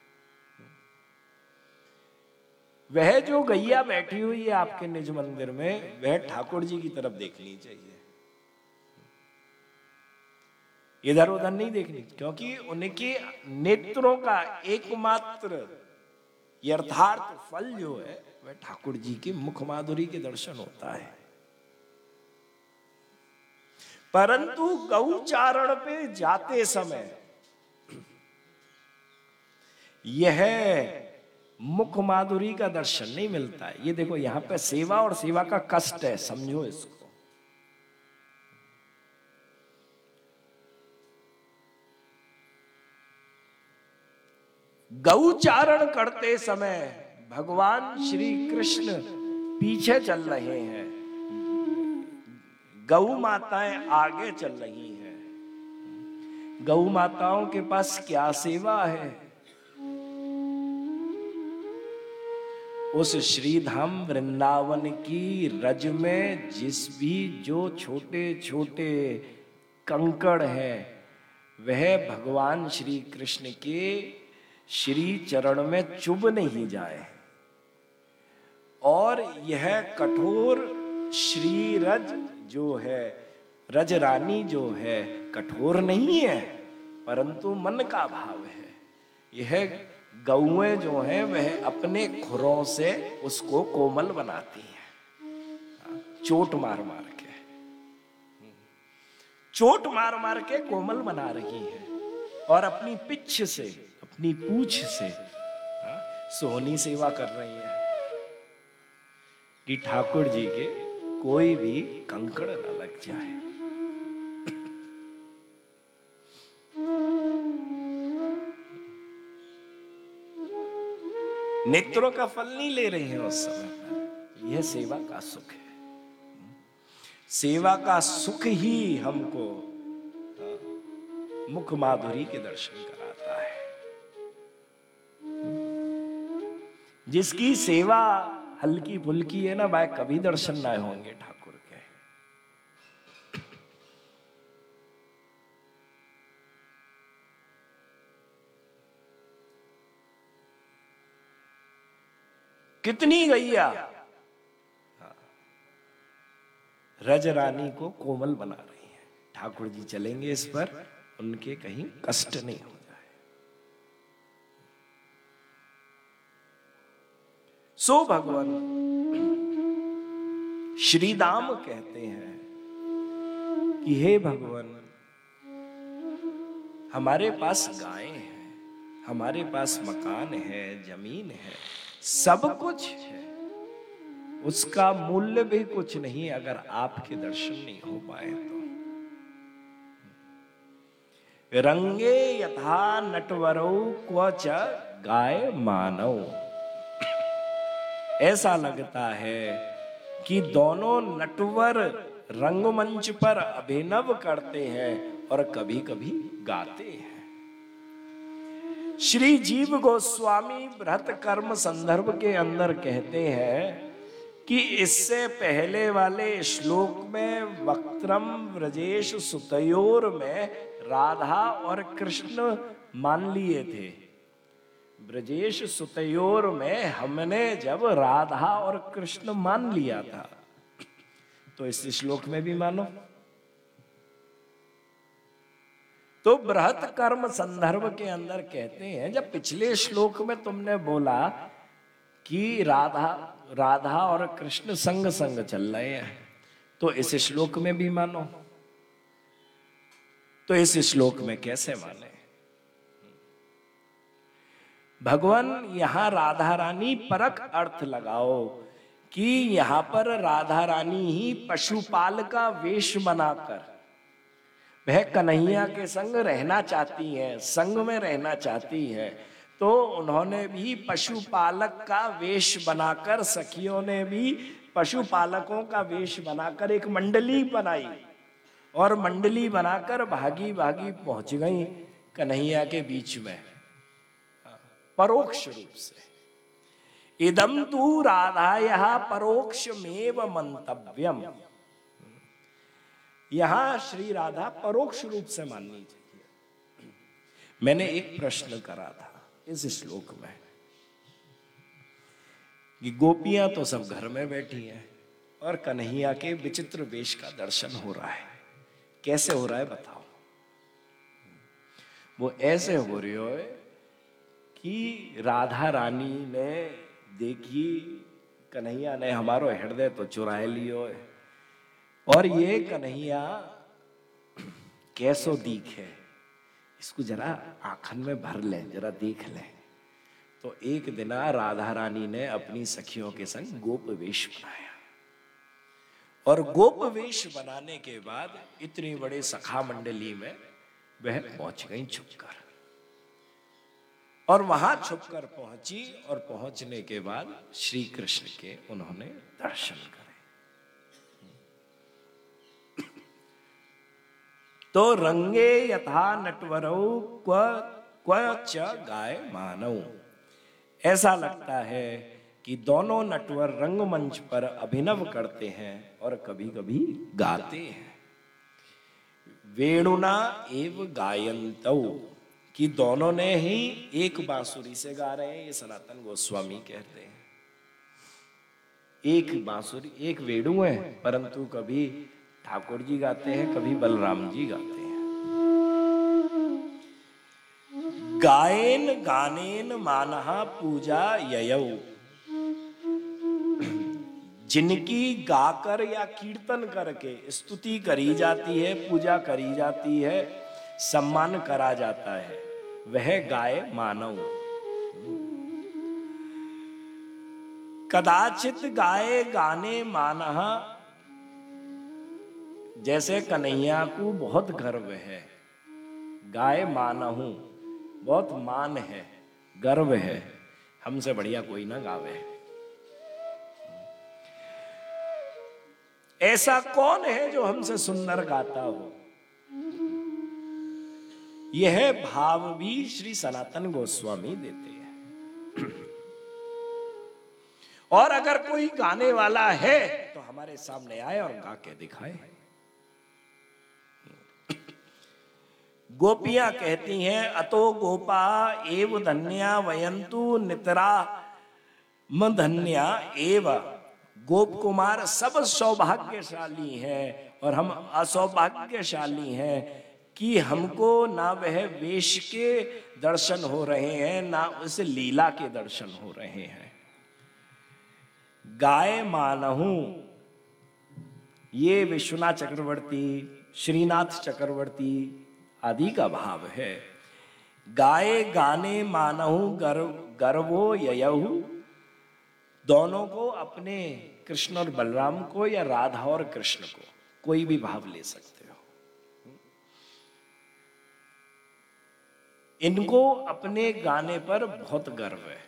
वह जो गैया बैठी हुई है आपके निज मंदिर में, वह ठाकुर जी की तरफ देखनी चाहिए। इधर उधर नहीं देखनी, क्योंकि उनके नेत्रों का एकमात्र यथार्थ फल जो है वह ठाकुर जी के मुख माधुरी के दर्शन होता है। परंतु गौचारण पे जाते समय यह मुख माधुरी का दर्शन नहीं मिलता है। ये देखो यहां पे सेवा और सेवा का कष्ट है, समझो इसको। गौचारण करते समय भगवान श्री कृष्ण पीछे चल रहे हैं, गौ माताएं आगे चल रही हैं। गौ माताओं के पास क्या सेवा है? उस श्रीधाम वृंदावन की रज में जिस भी जो छोटे छोटे कंकड़ हैं वह भगवान श्री कृष्ण के श्री चरण में चुभ नहीं जाए, और यह कठोर श्री रज जो है, रज रानी जो है कठोर नहीं है परंतु मन का भाव है। यह गौएं जो हैं वह अपने खुरों से उसको कोमल बनाती हैं, चोट मार मार के चोट मार मार के कोमल बना रही हैं, और अपनी पिछ से अपनी पूंछ से सोहनी सेवा कर रही हैं कि ठाकुर जी के कोई भी कंकड़ न लग जाए। नेत्रों का फल नहीं ले रहे हैं उस समय। यह सेवा का सुख है। सेवा का सुख ही हमको मुख माधुरी के दर्शन कराता है। जिसकी सेवा हल्की फुल्की है ना भाई, कभी दर्शन ना होंगे ठाकुर के। कितनी गैया रज रानी को कोमल बना रही है। ठाकुर जी चलेंगे इस पर, उनके कहीं कष्ट नहीं हो जाए। सो भगवान श्रीदाम कहते हैं कि हे भगवान, हमारे पास गायें हैं, हमारे पास मकान है, जमीन है, सब कुछ है, उसका मूल्य भी कुछ नहीं अगर आपके दर्शन नहीं हो पाए तो। रंगे यथा नटवरौ क्वच गाय मानव। ऐसा लगता है कि दोनों नटवर रंगमंच पर अभिनव करते हैं और कभी कभी गाते हैं। श्री जीव गोस्वामी बृहत कर्म संदर्भ के अंदर कहते हैं कि इससे पहले वाले श्लोक में वक्त्रम व्रजेश सुतयोर में राधा और कृष्ण मान लिए थे। ब्रजेश सुतयोर में हमने जब राधा और कृष्ण मान लिया था, तो इस श्लोक में भी मानो। तो बृहत कर्म संदर्भ के अंदर कहते हैं, जब पिछले श्लोक में तुमने बोला कि राधा राधा और कृष्ण संग संग चल रहे हैं, तो इस श्लोक में भी मानो। तो इस श्लोक में कैसे माने? भगवान यहां राधा रानी परक अर्थ लगाओ कि यहां पर राधा रानी ही पशुपाल का वेश बनाकर वह कन्हैया के संग रहना चाहती हैं, संग में रहना चाहती हैं। तो उन्होंने भी पशुपालक का वेश बनाकर, सखियों ने भी पशुपालकों का वेश बनाकर एक मंडली बनाई, और मंडली बनाकर भागी भागी पहुंच गई कन्हैया के बीच में परोक्ष रूप से। इदम तू राधाया परोक्षमेव मंतव्यम। यहां श्री राधा परोक्ष रूप से माननी चाहिए। मैंने एक प्रश्न करा था इस श्लोक में कि गोपियां तो सब घर में बैठी हैं और कन्हैया के विचित्र वेश का दर्शन हो रहा है, कैसे हो रहा है बताओ। वो ऐसे हो रही हो कि राधा रानी ने देखी कन्हैया ने हमारो हृदय तो चुराए लियो है, और ये कन्हैया कैसो दीख है, इसको जरा आंखन में भर ले, जरा देख ले। तो एक दिन राधा रानी ने अपनी सखियों के संग गोप वेश बनाया, और गोप वेश बनाने के बाद इतनी बड़े सखा मंडली में वह पहुंच गई छुपकर, और वहां छुपकर पहुंची, और पहुंचने के बाद श्री कृष्ण के उन्होंने दर्शन करे। तो रंगे यथा नटवरौ क्व क्व च गाय मानौ। ऐसा लगता है कि दोनों नटवर रंगमंच पर अभिनव करते हैं और कभी कभी गाते हैं। वेणुना एव गायन्तौ, कि दोनों ने ही एक बांसुरी से गा रहे हैं, ये सनातन गोस्वामी कहते हैं। एक बांसुरी, एक वेणु है, परंतु कभी ठाकुर जी गाते हैं, कभी बलराम जी गाते हैं। गायन गानेन मानहा पूजा ययौ, जिनकी गाकर या कीर्तन करके स्तुति करी जाती है, पूजा करी जाती है, सम्मान करा जाता है, वह गाय मानव। कदाचित गाए गाने मानहा, जैसे कन्हैया को बहुत गर्व है, गाय मानहू, बहुत मान है, गर्व है, हमसे बढ़िया कोई ना गावे। ऐसा कौन है जो हमसे सुंदर गाता हो? यह भाव भी श्री सनातन गोस्वामी देते हैं। और अगर कोई गाने वाला है तो हमारे सामने आए और गा के दिखाए। गोपियां कहती हैं, अतो गोपा एव धन्या वयंतु नितरा म धन्या एव। गोप कुमार सब सौभाग्यशाली हैं और हम असौभाग्यशाली हैं कि हमको ना वह वेश के दर्शन हो रहे हैं, ना उस लीला के दर्शन हो रहे हैं। गाय मानहू, ये विश्वनाथ चक्रवर्ती, श्रीनाथ चक्रवर्ती आदि का भाव है। गाए गाने मानहू गर्व गर्वो ययहू, दोनों को, अपने कृष्ण और बलराम को या राधा और कृष्ण को, कोई भी भाव ले सकते हो। इनको अपने गाने पर बहुत गर्व है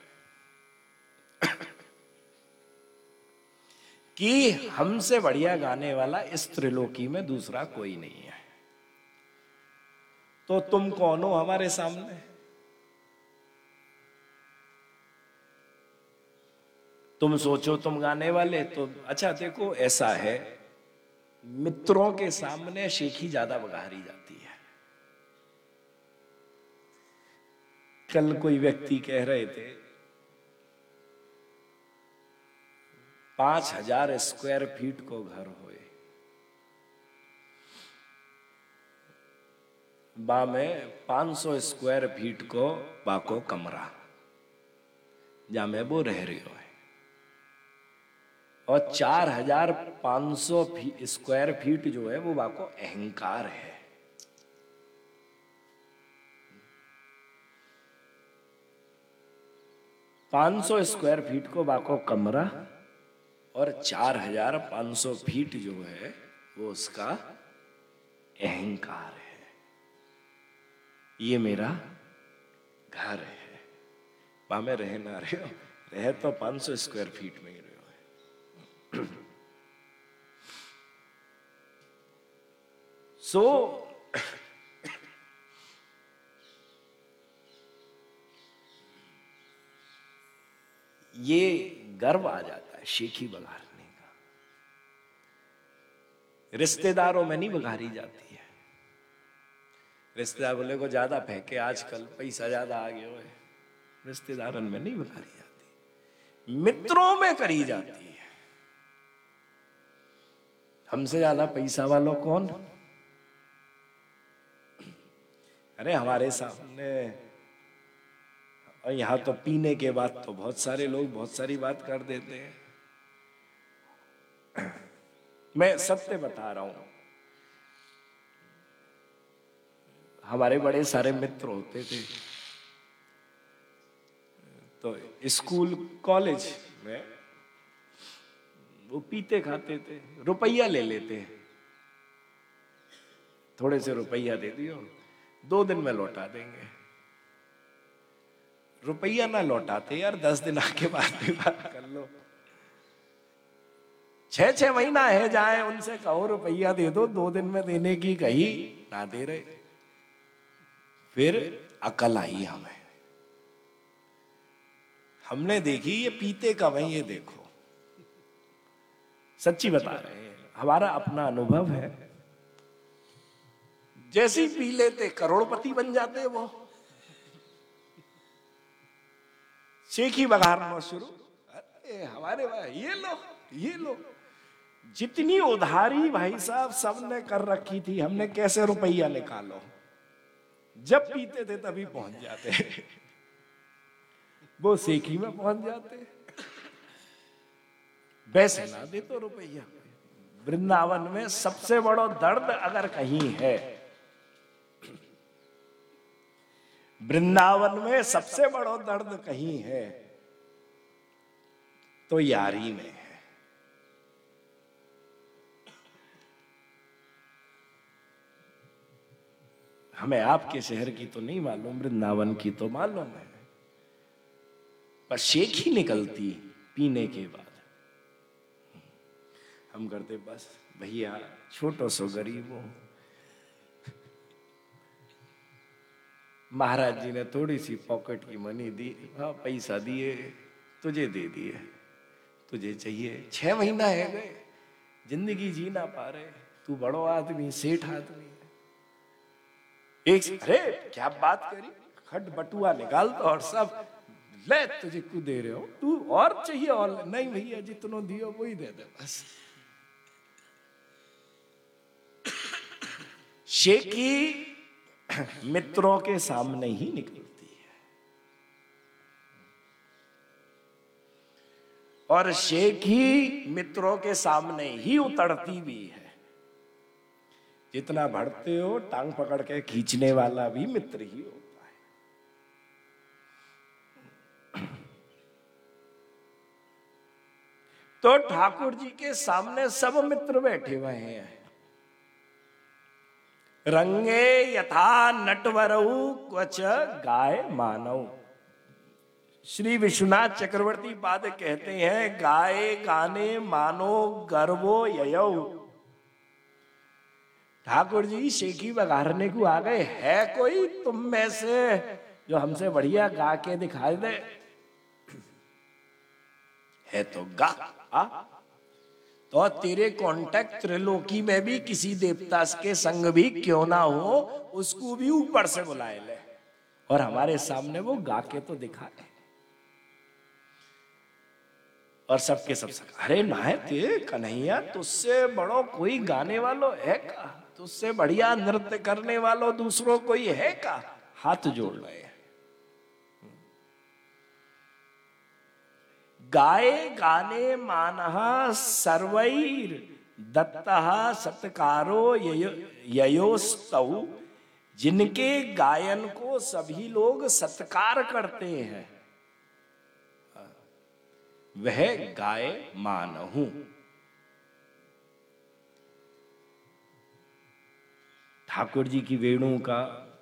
कि हमसे बढ़िया गाने वाला इस त्रिलोकी में दूसरा कोई नहीं है। तो तुम कौन हो हमारे सामने? तुम सोचो तुम गाने वाले तो अच्छा। देखो ऐसा है, मित्रों के सामने शेखी ज्यादा बघारी जाती है। कल कोई व्यक्ति कह रहे थे पांच हजार स्क्वायर फीट को घर होए, बा में पांच सौ स्क्वायर फीट को बाको कमरा जा में वो रह रही हो, और चार हजार पांच सौ स्क्वायर फीट जो है वो बाको अहंकार है। पांच सौ स्क्वायर फीट को बाको कमरा और चार हजार पांच सौ फीट जो है वो उसका अहंकार है। ये मेरा घर है, वहां में रह ना रहे हो, रह तो पांच सौ स्क्वायर फीट में ही रहे हो। सो ये गर्व आ जाता है शेखी बघारने का। रिश्तेदारों में नहीं बघारी जाती है। रिश्तेदार बोले को ज्यादा फेंके, आजकल पैसा ज्यादा आ गया है, रिश्तेदारों में नहीं बघारी जाती, मित्रों में करी जाती है। हमसे ज्यादा पैसा वालों कौन? अरे हमारे सामने, और यहाँ तो पीने के बाद तो बहुत सारे लोग बहुत सारी बात कर देते हैं। मैं सत्य बता रहा हूं, हमारे बड़े सारे मित्र होते थे, तो स्कूल कॉलेज में वो पीते खाते थे, रुपया ले लेते, थोड़े से रुपया दे दियो, दो दिन में लौटा देंगे। रुपया ना लौटाते यार, दस दिन आके बाद भी बात कर लो। छह छह महीना है जाए, उनसे कहो रुपया दे दो, दो दिन में देने की कही, ना दे रहे। फिर अकल आई हमें, हमने देखी ये पीते कब है, ये देखो, सच्ची बता रहे हैं, हमारा अपना अनुभव है। जैसे ही पी लेते करोड़पति बन जाते वो, शेखी बघारना शुरू। अरे हमारे भाई ये लो ये लो, जितनी उधारी भाई साहब सबने कर रखी थी, हमने कैसे रुपया निकालो, जब पीते थे तभी पहुंच जाते, वो शेखी में पहुंच जाते, वैसे ना दे तो रुपया। वृंदावन में सबसे बड़ा दर्द अगर कहीं है, वृंदावन में सबसे बड़ा दर्द कहीं है तो यारी में है। हमें आपके शहर की तो नहीं मालूम, वृंदावन की तो मालूम है, पर शेख ही निकलती पीने के बाद। हम करते बस भैया छोटो सो गरीब हो, महाराज जी ने थोड़ी सी पॉकेट की मनी दी, हाँ पैसा दिए, तुझे दे दिए, तुझे चाहिए, छह महीना है गए, जिंदगी जी ना पा रहे, तू बड़ो आदमी सेठ आदमी है। एक अरे क्या बात करी, खट बटुआ निकाल दो और सब ले, तुझे क्यों दे रहे हो, तू और चाहिए, और नहीं भैया जितना दियो वही दे दे बस। शेखी मित्रों के सामने ही निकलती है, और शेखी मित्रों के सामने ही उतरती भी है। जितना बढ़ते हो टांग पकड़ के खींचने वाला भी मित्र ही होता है। तो ठाकुर जी के सामने सब मित्र बैठे हुए हैं। रंगे यथा नटवरऊ क्वच गाय मानव। श्री विश्वनाथ चक्रवर्ती पाद कहते हैं, गाए गाने मानो गर्वो ययौ। ठाकुर जी शेखी बघारने को आ गए, है कोई तुम में से जो हमसे बढ़िया गा के दिखाई दे? है तो गा आ? तो तेरे कांटेक्ट त्रिलोकी में भी किसी देवता के संग भी क्यों ना हो, उसको भी ऊपर से बुलाए ले और हमारे सामने वो गा के तो दिखाए। और सबके सब सक, अरे नायते कन्हैया, तुझसे बड़ो कोई गाने वालो है का? तुझसे बढ़िया नृत्य करने वालो दूसरों कोई है का? हाथ जोड़ रहे हैं। गाए गाने मानहा सर्वैर दत्तः सत्कारो ययोस्तौ। जिनके गायन को सभी लोग सत्कार करते हैं वह गाय मानहूं। ठाकुर जी की वेणु का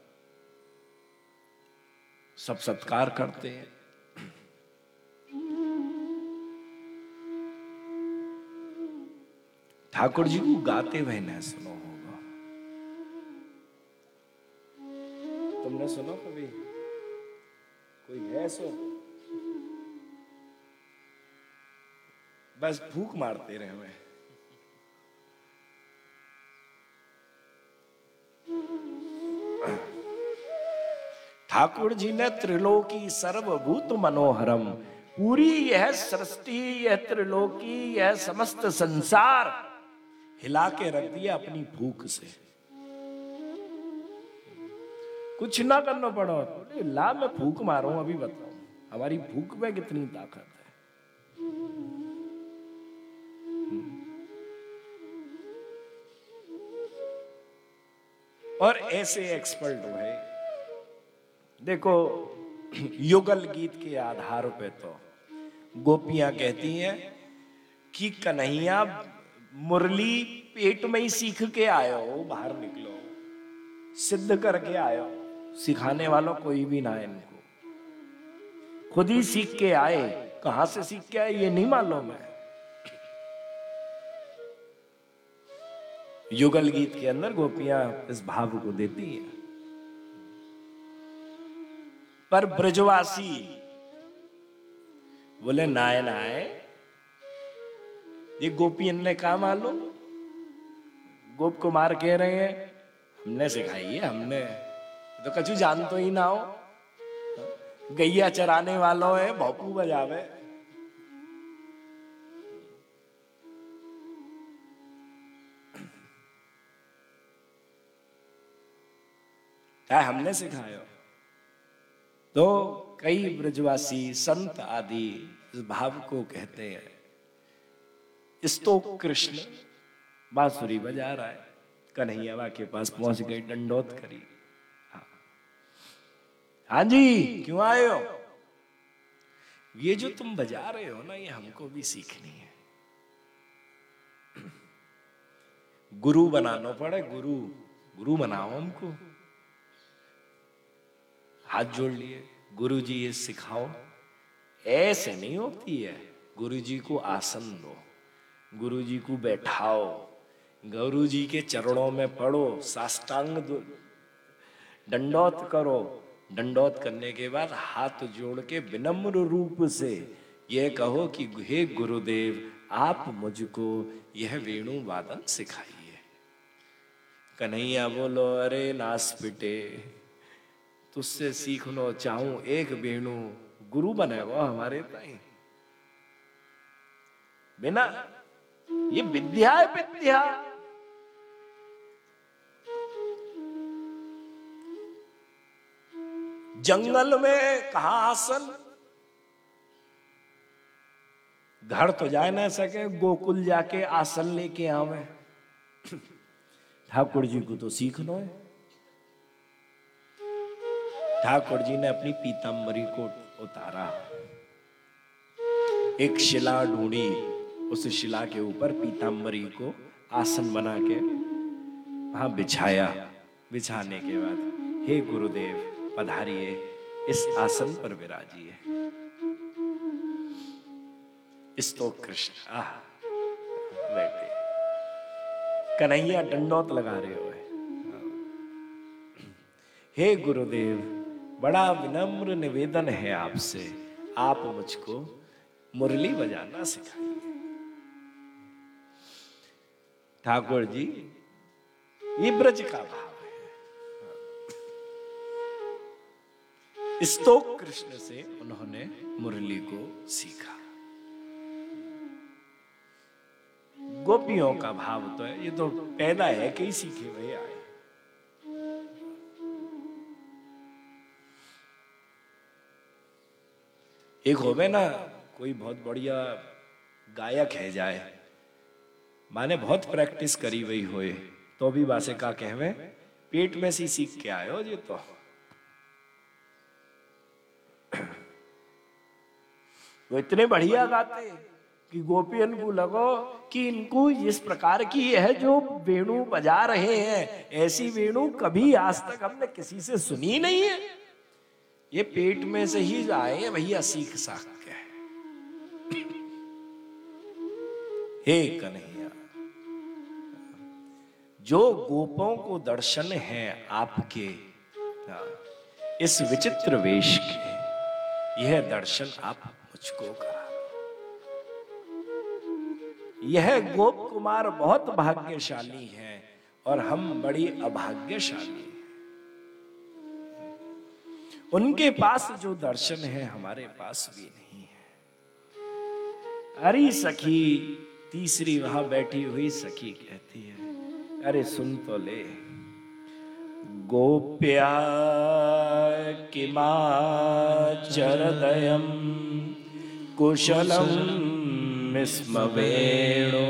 सब सत्कार करते हैं। ठाकुर जी को गाते हुए न सुनो होगा, तुमने सुनो कभी? कोई है सो? बस भूख मारते रहे हुए। ठाकुर जी ने त्रिलोकी सर्वभूत मनोहरम, पूरी यह सृष्टि, यह त्रिलोकी, यह समस्त संसार हिला के रख दिया अपनी भूख से। कुछ ना करना पड़ो, बोले ला मैं फूक मारूं, अभी बताओ हमारी फूक में कितनी ताकत है। और ऐसे एक्सपर्ट हुए। देखो युगल गीत के आधार पे तो गोपियां कहती हैं कि कन्हैया मुरली पेट में ही सीख के आयो, बाहर निकलो, सिद्ध करके आयो, सिखाने वालों कोई भी ना है इनको, खुद ही सीख के आए। कहां से सीख के आए ये नहीं मालूम है। युगल गीत के अंदर गोपियां इस भाव को देती हैं। पर ब्रजवासी बोले नाय नाय, ये गोपियन ने कहा मालूम, गोप कुमार कह रहे हैं हमने सिखाई है, हमने तो कछु जान तो ही ना हो, गैया चराने वालों है, भोपू बजावे। क्या हमने सिखाया? तो कई ब्रजवासी संत आदि इस भाव को कहते हैं। इस तो कृष्ण बांसुरी बजा रहा है, कन्हैया के पास पहुंच गई, दंडोत करी। हाँ, हाँ जी क्यों आए हो? ये जो तुम बजा रहे हो ना, ये हमको भी सीखनी है। गुरु बनाना पड़े, गुरु गुरु बनाओ हमको। हाथ जोड़ लिए, गुरु जी ये सिखाओ। ऐसे नहीं होती है। गुरु जी को आसन दो, गुरु जी को बैठाओ, गुरु जी के चरणों में पड़ो, साष्टांग दंडौत करो। दंडौत करने के बाद हाथ जोड़ के विनम्र रूप से यह कहो कि हे गुरुदेव, आप मुझको यह वेणु वादन सिखाइए। कन्हैया बोलो अरे नास पिटे, तुझसे सीखना चाहूं एक वेणु, गुरु बनेगा हमारे ताई। बिना ये विद्या है, विद्या। जंगल में कहा आसन, घर तो जा ना सके, गोकुल जाके आसन लेके आवे। ठाकुर जी को तो सीखना है। ठाकुर जी ने अपनी पीतांबरी को उतारा, एक शिला ढूंढी, उस शिला के ऊपर पीतांबरी को आसन बना के वहां बिछाया। बिछाने के बाद हे गुरुदेव पधारिए, इस आसन पर विराजिए। इस तो कृष्ण आह बैठे, कन्हैया दंडौत लगा रहे हो। हे गुरुदेव, बड़ा विनम्र निवेदन है आपसे, आप मुझको मुरली बजाना सिखाइए। ठाकुर जी ये ब्रज का भाव है। स्तोक कृष्ण से उन्होंने मुरली को सीखा। गोपियों का भाव तो है, ये तो पैदा है कि सीखे हुए आए। एक होवे ना, कोई बहुत बढ़िया गायक है जाए, माने बहुत प्रैक्टिस करी हुई होए, तो भी बासे का कहवे पेट में से सीख के आए हो जी। तो वो इतने बढ़िया गाते कि गोपियन को लगो कि इनको इस प्रकार की है जो वेणु बजा रहे हैं, ऐसी वेणु कभी आज तक हमने किसी से सुनी नहीं है। ये पेट में से ही आए हैं भैया, सीख साख के। हे कन्हैया, जो गोपों को दर्शन है आपके इस विचित्र वेश के, यह दर्शन आप मुझको करा। यह गोप कुमार बहुत भाग्यशाली हैं और हम बड़ी अभाग्यशाली हैं। उनके पास जो दर्शन है हमारे पास भी नहीं है। अरे सखी, तीसरी वहां बैठी हुई सखी कहती है, अरे सुन तो ले, गोप्या किमाचरदयं कुशलं स्म वेणो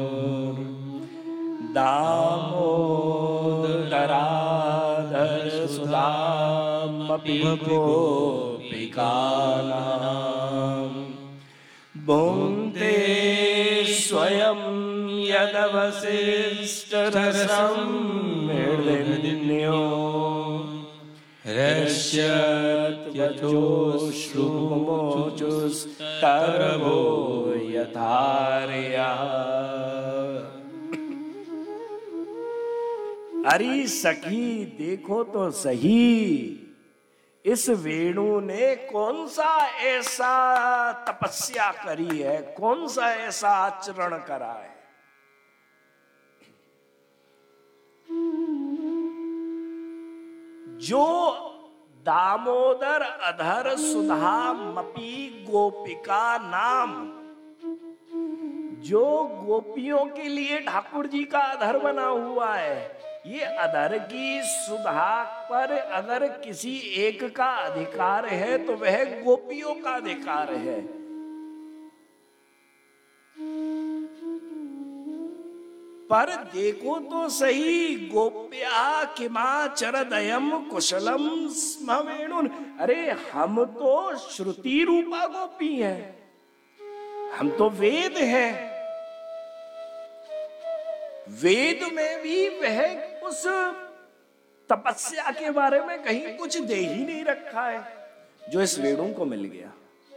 दामोदराधर सुदामपि गोपिकानां भुङ्क्ते स्वयं यदवशिष्टरसं मृदिन्यो हृष्यत्यजोश्रुमोचुस्तर्वो यथार्या। अरे सखी देखो तो सही, इस वेणु ने कौन सा ऐसा तपस्या करी है, कौन सा ऐसा आचरण करा है। जो दामोदर अधर सुधा मपी गोपिका नाम, जो गोपियों के लिए ठाकुर जी का अधर बना हुआ है, ये अधर की सुधा पर अगर किसी एक का अधिकार है तो वह गोपियों का अधिकार है। पर देखो तो सही, गोप्या किमाचरदयं कुशलं स्म वेणुन। अरे हम तो श्रुति रूपा गोपी हैं, हम तो वेद हैं। वेद में भी वह उस तपस्या के बारे में कहीं कुछ दे ही नहीं रखा है जो इस वेणु को मिल गया।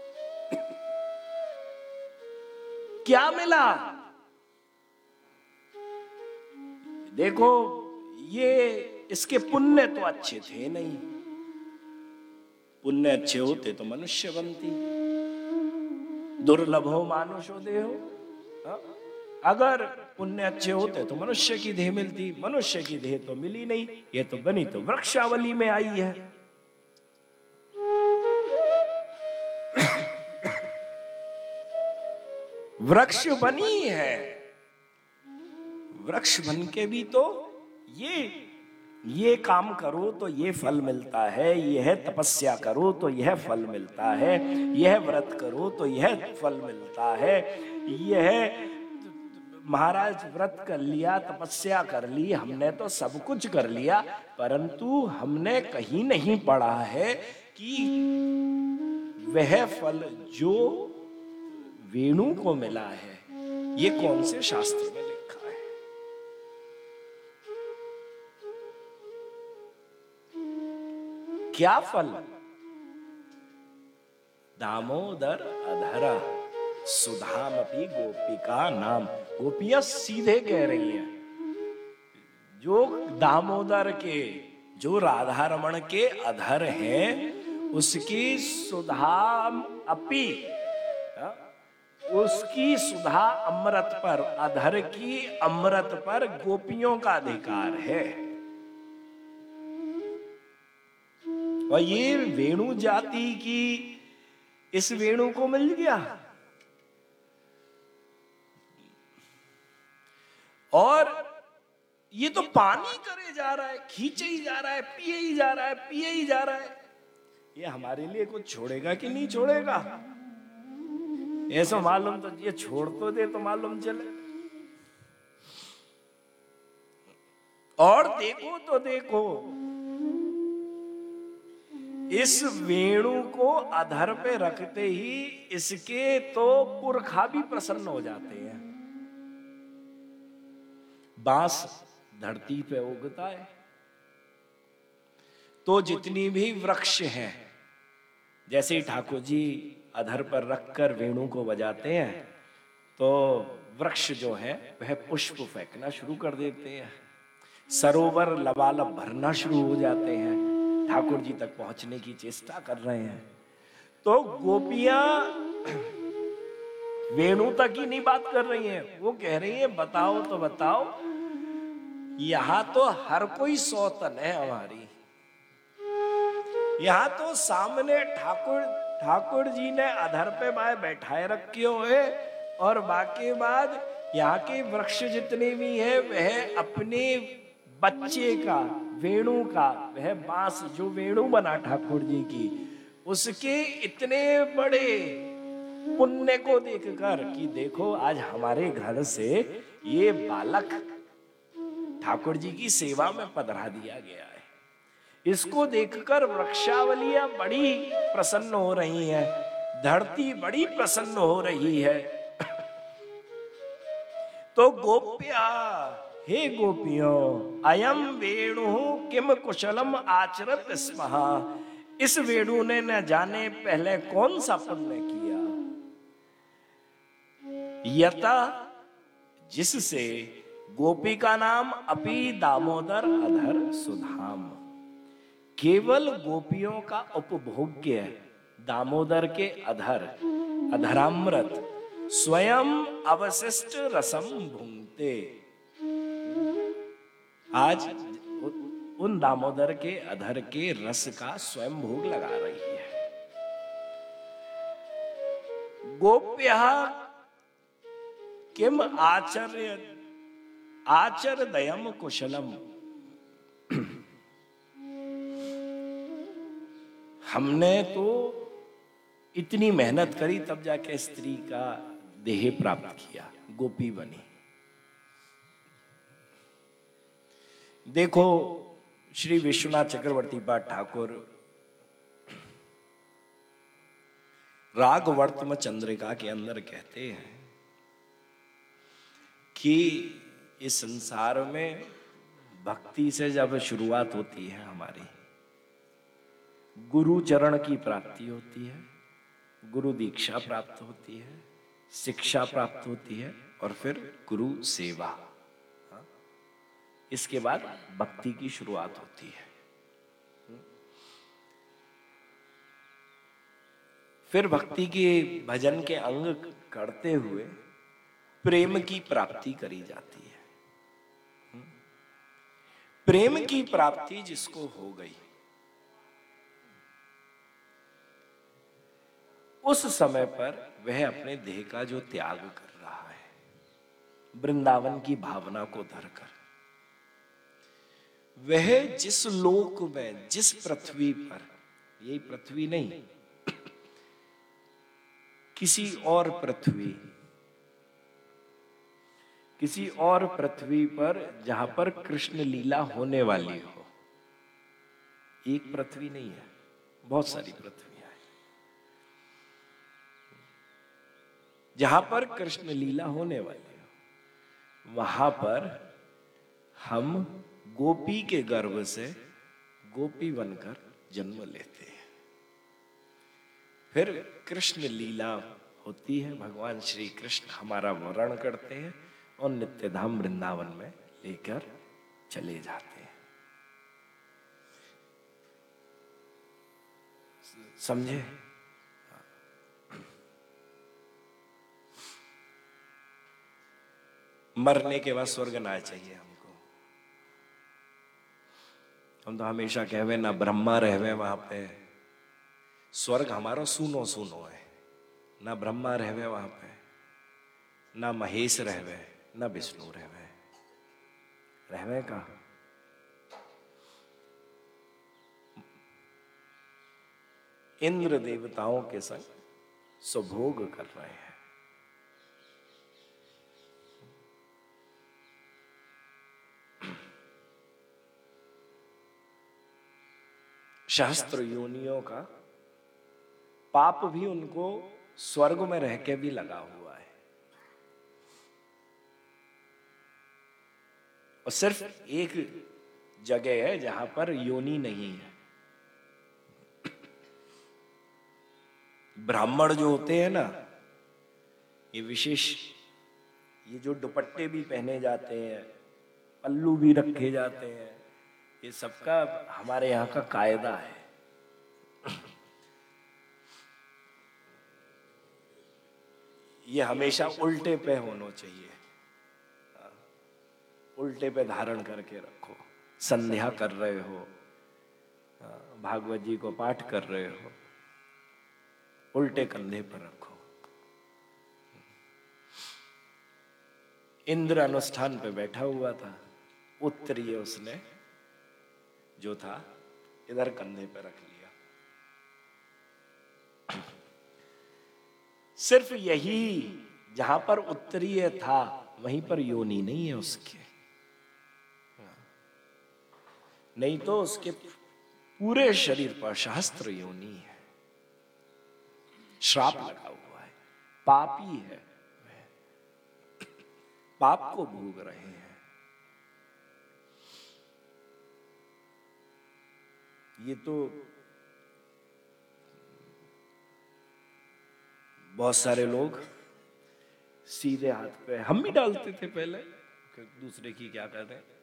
क्या मिला? देखो, ये इसके पुण्य तो अच्छे थे नहीं, पुण्य अच्छे होते तो मनुष्य बनती। दुर्लभो मानुषो देहो, अगर पुण्य अच्छे होते तो मनुष्य की देह मिलती, मनुष्य की देह तो मिली नहीं, ये तो बनी तो वृक्षावली में आई है। वृक्ष बनी है, वृक्ष बन के भी तो ये ये काम करो तो ये फल मिलता है, यह तपस्या करो तो यह फल मिलता है, यह व्रत करो तो यह फल मिलता है। यह महाराज व्रत कर लिया, तपस्या कर ली, हमने तो सब कुछ कर लिया, परंतु हमने कहीं नहीं पढ़ा है कि वह फल जो वेणु को मिला है ये कौन से शास्त्र में लिखा है। क्या फल? दामोदर अधरा सुधामपि गोपिका नाम। गोपियां सीधे कह रही हैं, जो दामोदर के, जो राधा रमण के अधर हैं, उसकी सुधा अपि, उसकी सुधा अमृत पर, अधर की अमृत पर गोपियों का अधिकार है। और ये वेणु जाति की इस वेणु को मिल गया। और ये तो पानी करे जा रहा है, खींचे ही जा रहा है, पिए ही जा रहा है, पिए ही जा रहा है। ये हमारे लिए कुछ छोड़ेगा कि नहीं छोड़ेगा? ऐसा मालूम तो ये छोड़ तो दे तो मालूम चले। और देखो तो देखो, इस वेणु को अधर पे रखते ही इसके तो पुरखा भी प्रसन्न हो जाते हैं। बांस धरती पे उगता है तो जितनी भी वृक्ष हैं, जैसे ही ठाकुर जी अधर पर रखकर वेणु को बजाते हैं तो वृक्ष जो है वह पुष्प फेंकना शुरू कर देते हैं, सरोवर लबालब भरना शुरू हो जाते हैं, ठाकुर जी तक पहुंचने की चेष्टा कर रहे हैं। तो गोपियां वेणु तक ही नहीं बात कर रही हैं, वो कह रही हैं बताओ तो बताओ, यहां तो हर कोई सौतन है हमारी, यहां तो सामने ठाकुर ठाकुर जी ने अधर पे बाय बैठाए रखे हुए, और बाकी बाद यहाँ के वृक्ष जितने भी हैं वह अपने बच्चे का, वेणु का, वह बांस जो वेणु बना ठाकुर जी की, उसके इतने बड़े पुण्य को देखकर कि देखो आज हमारे घर से ये बालक ठाकुर जी की सेवा में पधरा दिया गया है, इसको देखकर वृक्षावलियां बड़ी प्रसन्न हो रही हैं, धरती बड़ी प्रसन्न हो रही है। तो गोप्या, हे गोपियों, अयम वेणु किम कुशलम आचरत स्मः, इस वेणु ने न जाने पहले कौन सा पुण्य किया, यता जिससे गोपी का नाम अपि दामोदर अधर सुधाम, केवल गोपियों का उपभोग्य दामोदर के अधर अधरामृत स्वयं अवशिष्ट रसम भूंगते, आज उन दामोदर के अधर के रस का स्वयं भोग लगा रही है। गोप्या किम आचर्य आचरदयम कुशलम, हमने तो इतनी मेहनत करी तब जाके स्त्री का देह प्राप्त किया, गोपी बनी। देखो श्री विश्वनाथ चक्रवर्ती पाठ ठाकुर रागवर्तम चंद्रिका के अंदर कहते हैं कि इस संसार में भक्ति से जब शुरुआत होती है हमारी, गुरु चरण की प्राप्ति होती है, गुरु दीक्षा प्राप्त होती है, शिक्षा प्राप्त होती है और फिर गुरु सेवा, इसके बाद भक्ति की शुरुआत होती है। फिर भक्ति के भजन के अंग करते हुए प्रेम की प्राप्ति करी जाती है। प्रेम की प्राप्ति जिसको हो गई, उस समय पर वह अपने देह का जो त्याग कर रहा है, वृंदावन की भावना को धरकर, वह जिस लोक में, जिस पृथ्वी पर, यही पृथ्वी नहीं, किसी और पृथ्वी, किसी और पृथ्वी पर जहां पर कृष्ण लीला होने वाली हो, एक पृथ्वी नहीं है, बहुत सारी पृथ्वियां हैं, जहां पर कृष्ण लीला होने वाली हो, वहां पर हम गोपी के गर्भ से गोपी बनकर जन्म लेते हैं। फिर कृष्ण लीला होती है, भगवान श्री कृष्ण हमारा वरण करते हैं और नित्यधाम वृंदावन में लेकर चले जाते हैं। समझे? मरने के बाद स्वर्ग ना चाहिए हमको। हम तो हमेशा कहवे ना ब्रह्मा रहवे वहां पे, स्वर्ग हमारा सुनो सुनो है, ना ब्रह्मा रहवे वहां पे, ना महेश रहवे, ना विष्णु रहवे, रहवे का इंद्र देवताओं के संग सुभोग कर रहे हैं। शास्त्र योनियों का पाप भी उनको स्वर्ग में रह के भी लगा हुआ है, और सिर्फ एक जगह है जहां पर योनि नहीं है। ब्राह्मण जो होते हैं ना, ये विशेष, ये जो दुपट्टे भी पहने जाते हैं, पल्लू भी रखे जाते हैं, ये सबका हमारे यहाँ का कायदा है। ये हमेशा उल्टे पे होना चाहिए, उल्टे पे धारण करके रखो। संध्या कर रहे हो, भागवत जी को पाठ कर रहे हो, उल्टे कंधे पर रखो। इंद्र अनुष्ठान पे बैठा हुआ था, उत्तरीय उसने जो था इधर कंधे पे रख लिया। सिर्फ यही, जहां पर उत्तरीय था वहीं पर योनि नहीं है उसके, नहीं तो उसके पूरे शरीर पर सहस्त्र योनि है। श्राप लगा हुआ है, पापी है, पाप को भोग रहे हैं। ये तो बहुत सारे लोग सीधे हाथ पे, हम भी डालते थे पहले, दूसरे की क्या कहते हैं,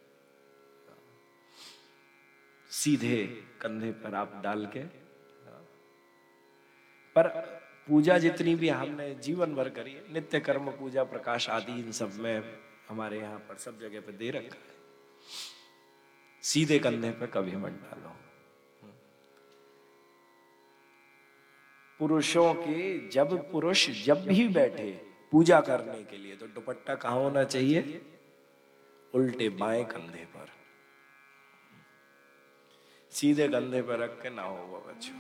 सीधे कंधे पर आप डाल के। पर पूजा जितनी भी हमने जीवन भर करी है, नित्य कर्म पूजा प्रकाश आदि इन सब में हमारे यहाँ पर सब जगह पे दे रखा है, सीधे कंधे पे कभी मत डालो। पुरुषों के, जब पुरुष जब भी बैठे पूजा करने के लिए तो दुपट्टा कहाँ होना चाहिए? उल्टे बाएं कंधे पर, सीधे कंधे पर रख के ना होगा बच्चों,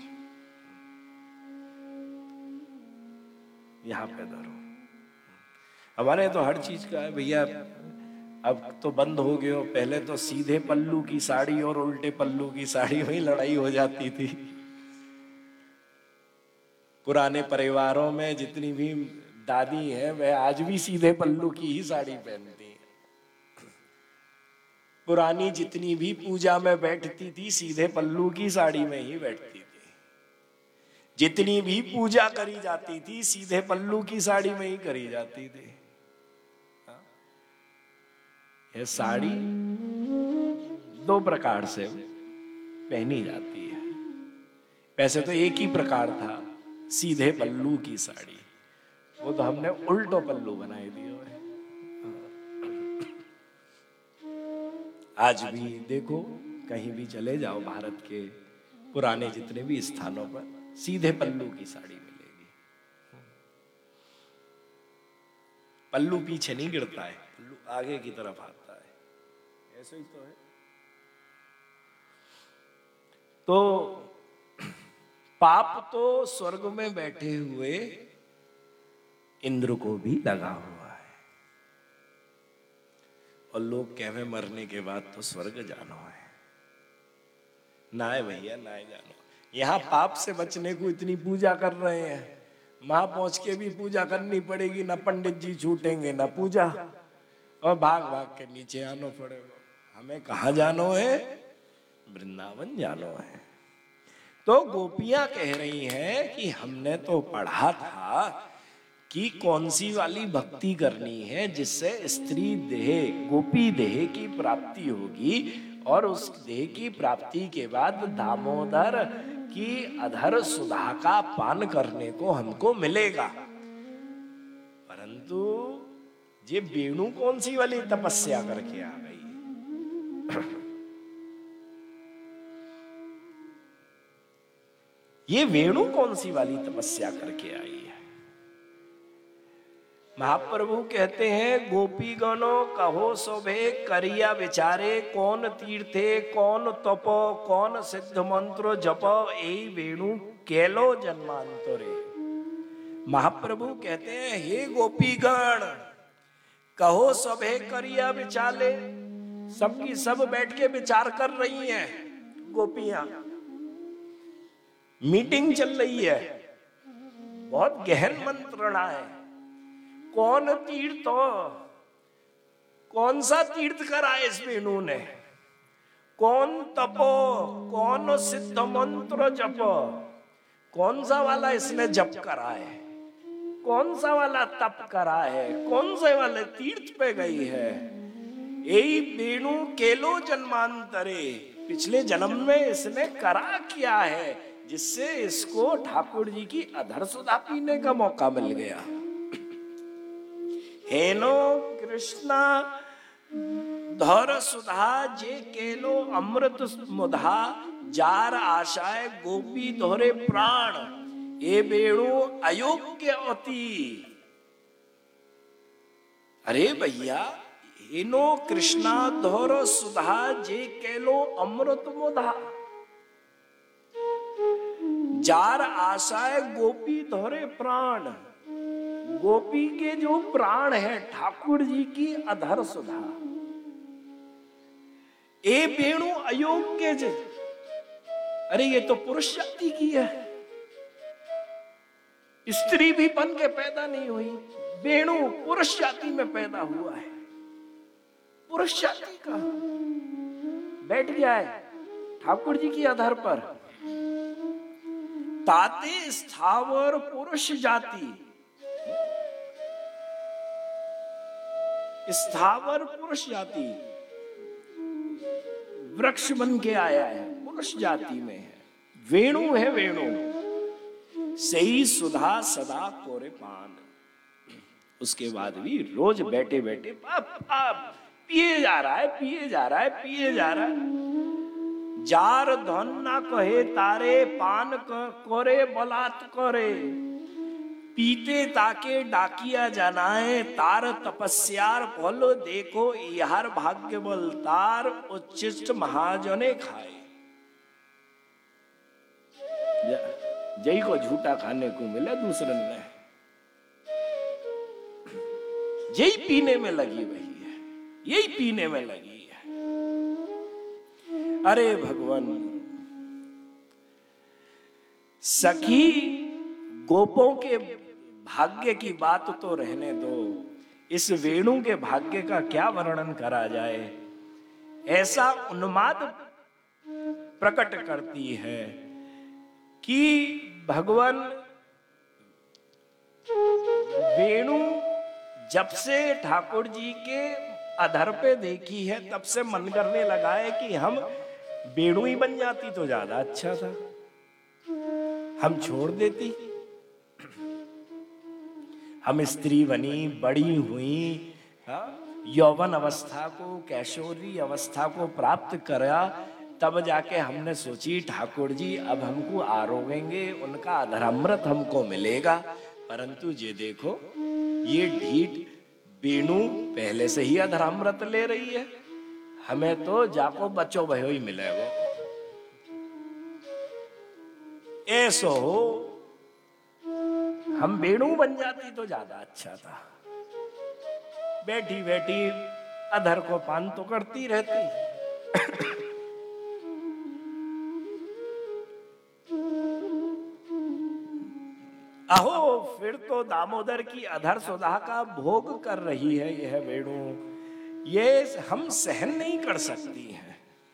यहां पे धरो। हमारे तो हर चीज का है भैया, अब तो बंद हो गए हो, पहले तो सीधे पल्लू की साड़ी और उल्टे पल्लू की साड़ी में लड़ाई हो जाती थी। पुराने परिवारों में जितनी भी दादी हैं वह आज भी सीधे पल्लू की ही साड़ी पहनती हैं। पुरानी जितनी भी पूजा में बैठती थी सीधे पल्लू की साड़ी में ही बैठती थी। जितनी भी पूजा करी जाती थी सीधे पल्लू की साड़ी में ही करी जाती थी। यह साड़ी दो प्रकार से पहनी जाती है, वैसे तो एक ही प्रकार था, सीधे पल्लू की साड़ी, वो तो हमने उल्टो पल्लू बनाए दिए है। आज भी देखो, कहीं भी चले जाओ भारत के पुराने जितने भी स्थानों पर सीधे पल्लू की साड़ी मिलेगी। पल्लू पीछे नहीं गिरता है, पल्लू आगे की तरफ आता है, ऐसे ही तो है। तो पाप तो स्वर्ग में बैठे हुए इंद्र को भी लगा हुआ है, और लोग कहवे मरने के बाद तो स्वर्ग जानो है। ना है भैया, ना है जानो। यहाँ पाप से बचने को इतनी पूजा कर रहे हैं, वहां पहुंच के भी पूजा करनी पड़ेगी, ना पंडित जी छूटेंगे ना पूजा, और भाग भाग के नीचे आनो पड़ेगा। हमें कहाँ जानो है? वृंदावन जानो है। तो गोपियां कह रही हैं कि हमने तो पढ़ा था कि कौन सी वाली भक्ति करनी है जिससे स्त्री देह, गोपी देह की प्राप्ति होगी, और उस देह की प्राप्ति के बाद दामोदर की अधर सुधा का पान करने को हमको मिलेगा। परंतु ये वेणु कौन सी वाली तपस्या करके आ गई? ये वेणु कौन सी वाली तपस्या करके आई है? महाप्रभु कहते हैं, गोपी गणों कहो शोभे करिया विचारे, कौन तीर्थे कौन तपो कौन सिद्ध मंत्र जपो, ए वेणु केलो जन्मांतरे। महाप्रभु कहते हैं, हे गोपी गण, कहो शोभे करिया विचारे, सबकी सब बैठ के विचार कर रही हैं गोपियां, मीटिंग चल रही है, बहुत गहन मंत्रणा है। कौन तीर्थ, कौन सा तीर्थ करा इस वेणु ने, कौन तपो कौन सिद्ध मंत्र जप, कौन सा वाला इसने जप करा है, कौन सा वाला तप करा है, कौन से वाले तीर्थ पे गई है। यही वेणु केलो जन्मांतरे, पिछले जन्म में इसने करा किया है जिससे इसको ठाकुर जी की अधर सुधा पीने का मौका मिल गया। हेनो कृष्णा धर सुधा जे केलो अमृत मुधा, जार आशाए गोपी दोहरे प्राण, ए वेणु अयोग्य अति। अरे भैया, हेनो कृष्णा धोर सुधा जे केलो अमृत मोधा। जार आशाए गोपी धोरे प्राण। गोपी के जो प्राण है ठाकुर जी की अधर सुधा। ए वेणु अयोग्य जे, अरे ये तो पुरुष जाति की है, स्त्री भी बन के पैदा नहीं हुई, वेणु पुरुष जाति में पैदा हुआ है, पुरुष जाति का बैठ गया है ठाकुर जी की अधर पर। ताते स्थावर पुरुष जाति, स्थावर पुरुष जाति वृक्ष बन के आया है, पुरुष जाति में है, वेणु है वेणु। सही सुधा सदा कोरे पान। उसके बाद भी रोज बैठे बैठे आप, आप, पिए जा रहा है, पिए जा रहा है, पिए जा रहा है। जार धन ना कहे तारे पान कोरे बलात् करे। पीते ताके डाकिया जनाए तार तपस्यार फल देखो यार भाग्य बल तार उच्चिष्ट महाजने खाए। जय को झूठा खाने को मिला दूसरे ने, यही पीने में लगी रही है, यही पीने में लगी है। अरे भगवान, सखी गोपों के भाग्य की बात तो रहने दो, इस वेणु के भाग्य का क्या वर्णन करा जाए। ऐसा उन्माद प्रकट करती है कि भगवान वेणु जब से ठाकुर जी के अधर पे देखी है तब से मन करने लगा है कि हम वेणु ही बन जाती तो ज्यादा अच्छा था, हम छोड़ देती, हम स्त्री बनी, बड़ी हुई, यौवन अवस्था को, कैशोरी अवस्था को प्राप्त करा, तब जाके हमने सोची ठाकुर जी अब हमको आरोगेंगे, उनका अधरामृत हमको मिलेगा। परंतु ये देखो, ये ढीठ वेणु पहले से ही अधरामृत ले रही है, हमें तो जाको बच्चों भयो ही मिलेगा। ऐसो हो हम वेणु बन जाती तो ज्यादा अच्छा था। बैठी बैठी अधर को पान तो करती रहती। अहो फिर तो दामोदर की अधर सुधा का भोग कर रही है यह वेणु, ये हम सहन नहीं कर सकती हैं।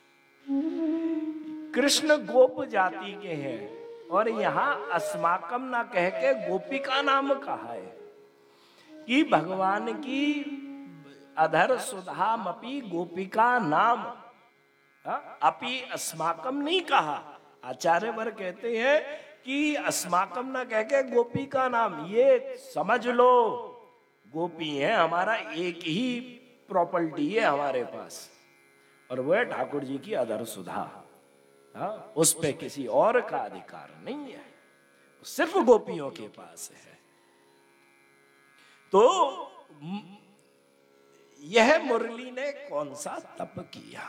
कृष्ण गोप जाति के हैं और यहाँ अस्माकम ना कह के गोपिका नाम कहा है कि भगवान की अधर सुधा मपी गोपिका नाम, अपि अस्माकम नहीं कहा। आचार्य वर कहते हैं कि अस्माकम ना कह के गोपी का नाम, ये समझ लो गोपी है हमारा एक ही प्रॉपर्टी है हमारे पास, और वह ठाकुर जी की अधर सुधा। हाँ, उस पे किसी और का अधिकार नहीं है, सिर्फ गोपियों के पास है। तो यह मुरली ने कौन सा तप किया?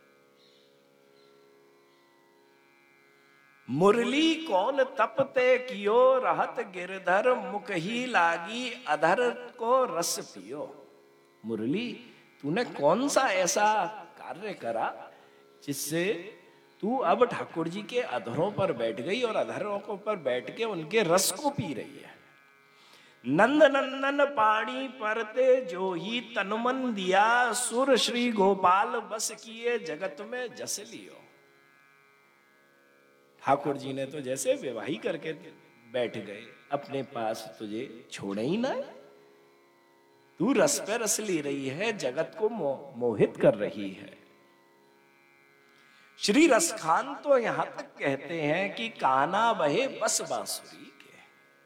मुरली कौन तप ते कियो रहत गिरधर मुख ही लागी अधर को रस पियो। मुरली तूने कौन सा ऐसा कार्य करा जिससे तू अब ठाकुर जी के अधरों पर बैठ गई और अधरों को पर बैठ के उनके रस को पी रही है। नंद नंदन पानी परते जो ही तनुमन दिया सुर श्री गोपाल बस किए जगत में जस लियो। ठाकुर जी ने तो जैसे विवाही करके बैठ गए, अपने पास तुझे छोड़े ही ना, तू रस पे रस ले रही है, जगत को मो, मोहित कर रही है। श्री रसखान तो यहां तक कहते हैं कि काना बहे बस बांसुरी के।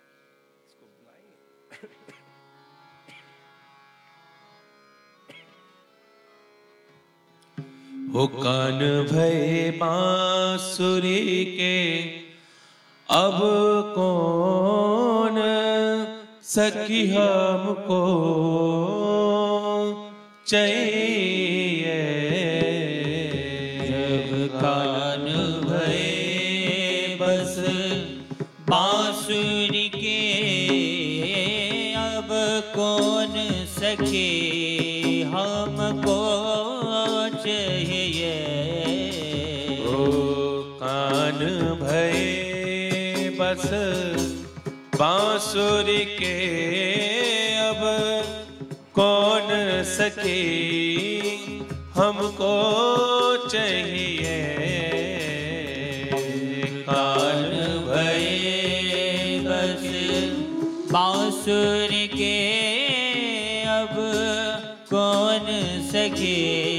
हो कान भय बांसुरी के अब कौन सखी हमको चाहिए। जब कान भये बस बांसुरी के, अब कौन सके हमको चाहिए। ओ कान भये बस बांसुरी के, अब कौन सके हमको चाहिए। कान भये बस बांसुरी के, अब कौन सके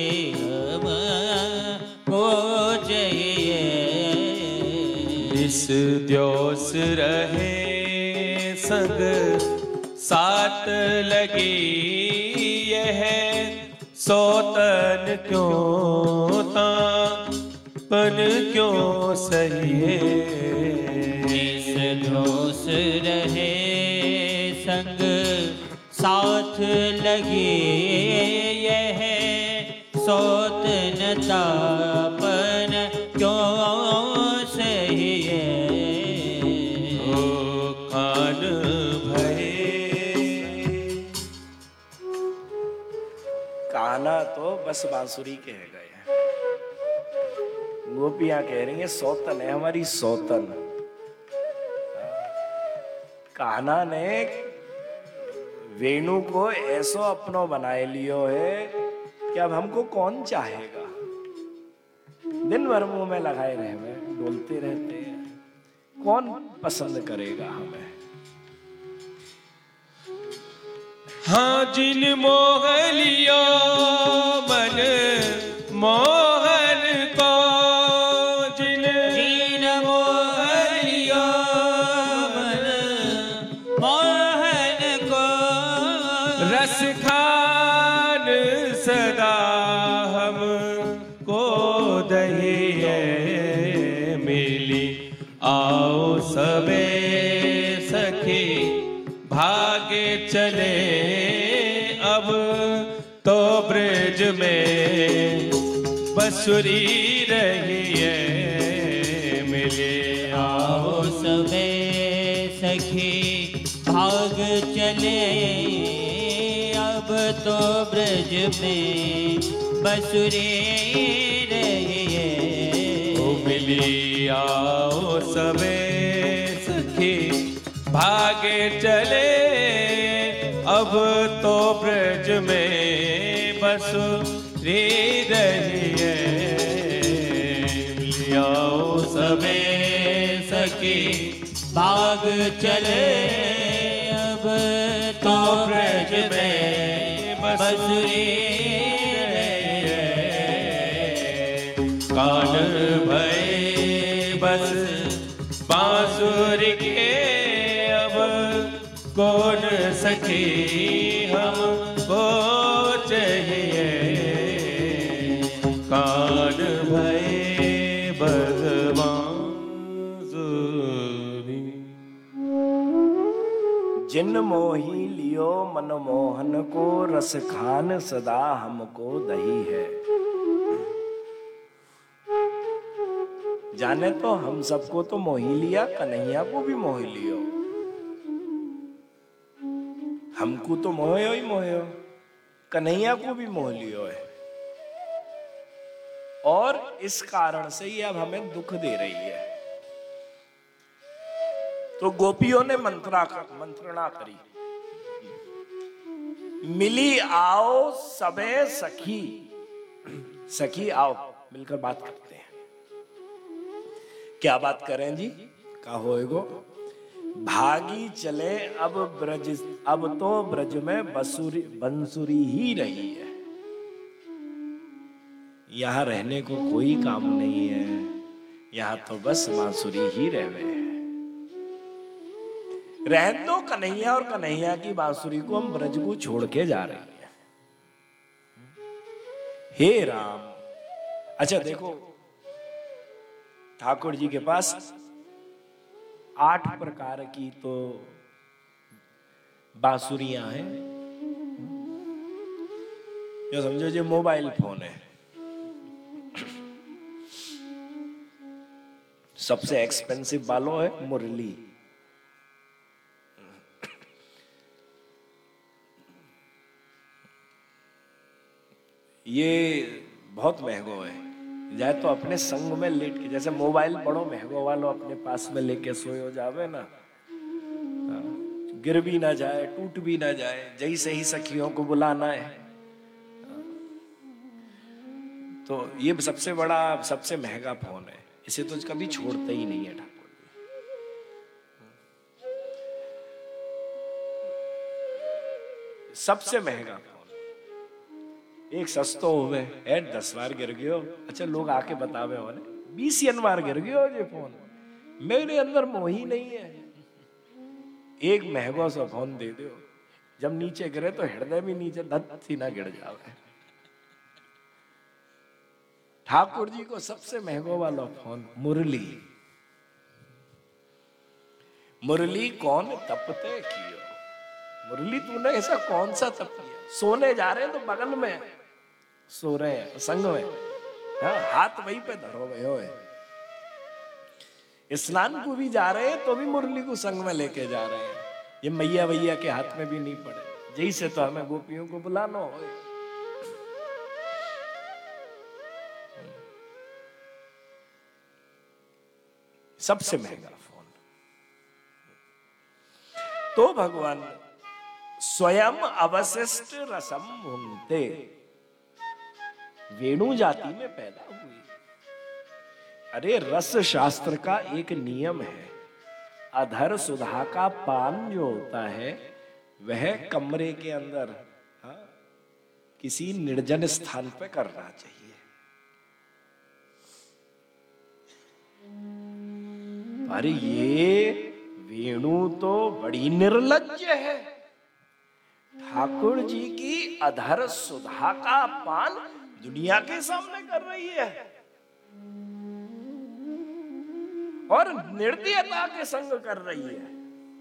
हमको चाहिए। इस द्योस रहे संग साथ लगी, यह सौतन क्यों तापन क्यों सहिए। इस दोष रहे संग साथ लगी, यह सौतन तापन क्यों सहिए। ओ कान कान्हा तो बस बांसुरी के है गए, गोपियां कह रही हैं सौतन है हमारी सौतन। कान्हा ने वेणु को ऐसो अपनो बनाए लियो है कि अब हमको कौन चाहेगा। दिन भर मुंह में लगाए रहे हैं, डोलते रहते हैं, कौन पसंद करेगा हमें। हाँ जिन मोह लियो मन मोहन को, जिन जिन मोह लियो मन मोहन को, रस खान सदा हम को दहिए। मिली आओ सबे सखी भागे चले, अब तो ब्रज में बंसुरी रही है। मिले आओ सबे सखी भाग चले, अब तो ब्रज में बंसुरी रही है। ओ मिली आओ सबे सखी भागे चले, अब तो ब्रज में बंसुरी रही है। लियाओ सबे सखी भाग चले, अब तो ब्रज में बंसुरी रही है। कान भये बस बांसुरी के, कौन सखी हमको चाहिए। कान भये बस बांसुरी। जिन मोही लियो मनमोहन को, रस खान सदा हमको दही है। जाने तो हम सबको तो मोही लिया, कन्हैया को भी मोही लियो। हमको तो मोहो ही मोहो, कन्हैया को भी मोह लियो है। और इस कारण से ही अब हमें दुख दे रही है। तो गोपियों ने मंत्रा मंत्रणा करी, मिली आओ सबे सखी। सखी आओ, मिलकर बात करते हैं। क्या बात करें जी? का होएगो? भागी चले अब ब्रज, अब तो ब्रज में बंसुरी बंसुरी ही रही है। यहां रहने को कोई काम नहीं है, यहां तो बस बांसुरी ही रहे। रहने दो कन्हैया और कन्हैया की बांसुरी को, हम ब्रज को छोड़ के जा रहे हैं। हे राम। अच्छा देखो, ठाकुर जी के पास आठ प्रकार की तो बांसुरियां हैं। जो समझो ये मोबाइल फोन है, सबसे एक्सपेंसिव वालों है मुरली। ये बहुत महंगो है, जाए तो अपने संग में लेट के, जैसे मोबाइल बड़ो महंगो वालो अपने पास में लेके सोयो जावे ना, गिर भी ना जाए, टूट भी ना जाए, जैसे ही सखियों को बुलाना है। तो ये सबसे बड़ा, सबसे महंगा फोन है, इसे तो कभी छोड़ते ही नहीं है ठाकुर जी। सबसे महंगा फोन, एक सस्तो हुए है, दस बार गिर गयो, अच्छा लोग आके बतावे होने बीस बार गिर गयो ये फोन, मेरे अंदर मोह ही नहीं है। एक महंगो सा फोन दे दो, जब नीचे गिरे तो हृदय भी नीचे धत सी ना गिर जावे। ठाकुर जी को सबसे महंगो वाला फोन मुरली। मुरली कौन तपते कियो, मुरली तूने ऐसा कौन सा तप किया? सोने जा रहे हैं तो बगल में सो रहे हैं, संग में, हाँ, हाथ वहीं पे धरो हुए हो। स्नान को भी जा रहे हैं तो भी मुरली को संग में लेके जा रहे हैं। ये मैया भैया के हाथ में भी नहीं पड़े, जैसे तो हमें गोपियों को बुलाना हो। सबसे महंगा फोन। तो भगवान स्वयं अवशिष्ट रसम भुंगते, वेणु जाति में पैदा हुई। अरे रस शास्त्र का एक नियम है, अधर सुधा का पान जो होता है वह कमरे के अंदर, हाँ, किसी निर्जन स्थान पे करना चाहिए। पर ये वेणु तो बड़ी निर्लज्ज है, ठाकुर जी की अधर सुधा का पान दुनिया के सामने कर रही है और निर्दयता के संग कर रही है।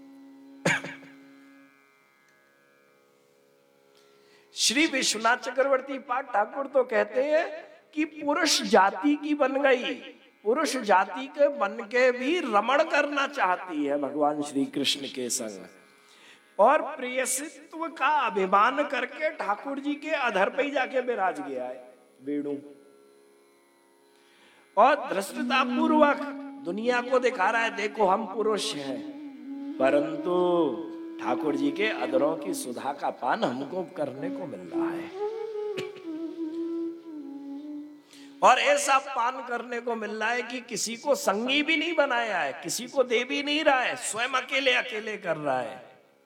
श्री विश्वनाथ चक्रवर्ती पाठ ठाकुर तो कहते हैं कि पुरुष जाति की बन गई, पुरुष जाति के बन के भी रमण करना चाहती है भगवान श्री कृष्ण के संग, और प्रेयसित्व का अभिमान करके ठाकुर जी के अधर पे ही जाके विराज गया है वेणु, और धृष्टता पूर्वक दुनिया को दिखा रहा है देखो हम पुरुष हैं, परंतु ठाकुर जी के अधरों की सुधा का पान हमको करने को मिल रहा है। और ऐसा पान करने को मिल रहा है कि किसी को संगी भी नहीं बनाया है, किसी को दे भी नहीं रहा है, स्वयं अकेले अकेले कर रहा है।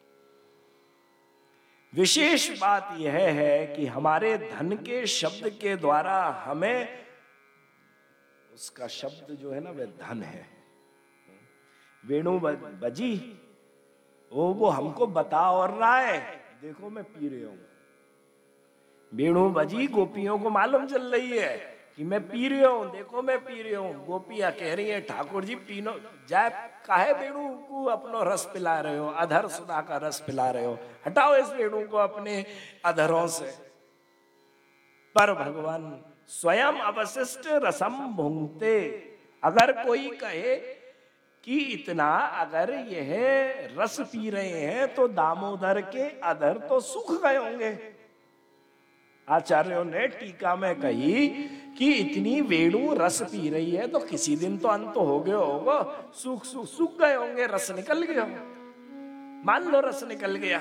विशेष बात यह है कि हमारे धन के शब्द के द्वारा हमें, उसका शब्द जो है ना वह धन है। वेणु बजी वो वो हमको बता और रहा है देखो मैं पी रही हूं। वेणु बजी गोपियों को मालूम चल रही है कि मैं पी रही हूं, देखो मैं पी रही हूं। गोपियां कह रही है ठाकुर जी पीनो जाए, काहे वेणु को अपनो रस पिला रहे हो, अधर सुधा का रस पिला रहे हो, हटाओ इस वेणु को अपने अधरों से। पर भगवान स्वयं अवशिष्ट रसम भुंगते। अगर कोई कहे कि इतना अगर यह रस पी रहे हैं तो दामोदर के अधर तो सूख गए होंगे। आचार्यों ने टीका में कही कि इतनी वेणु रस पी रही है तो किसी दिन तो अंत हो गया होगा, सूख सूख सूख गए होंगे, रस निकल गया, मान लो रस निकल गया।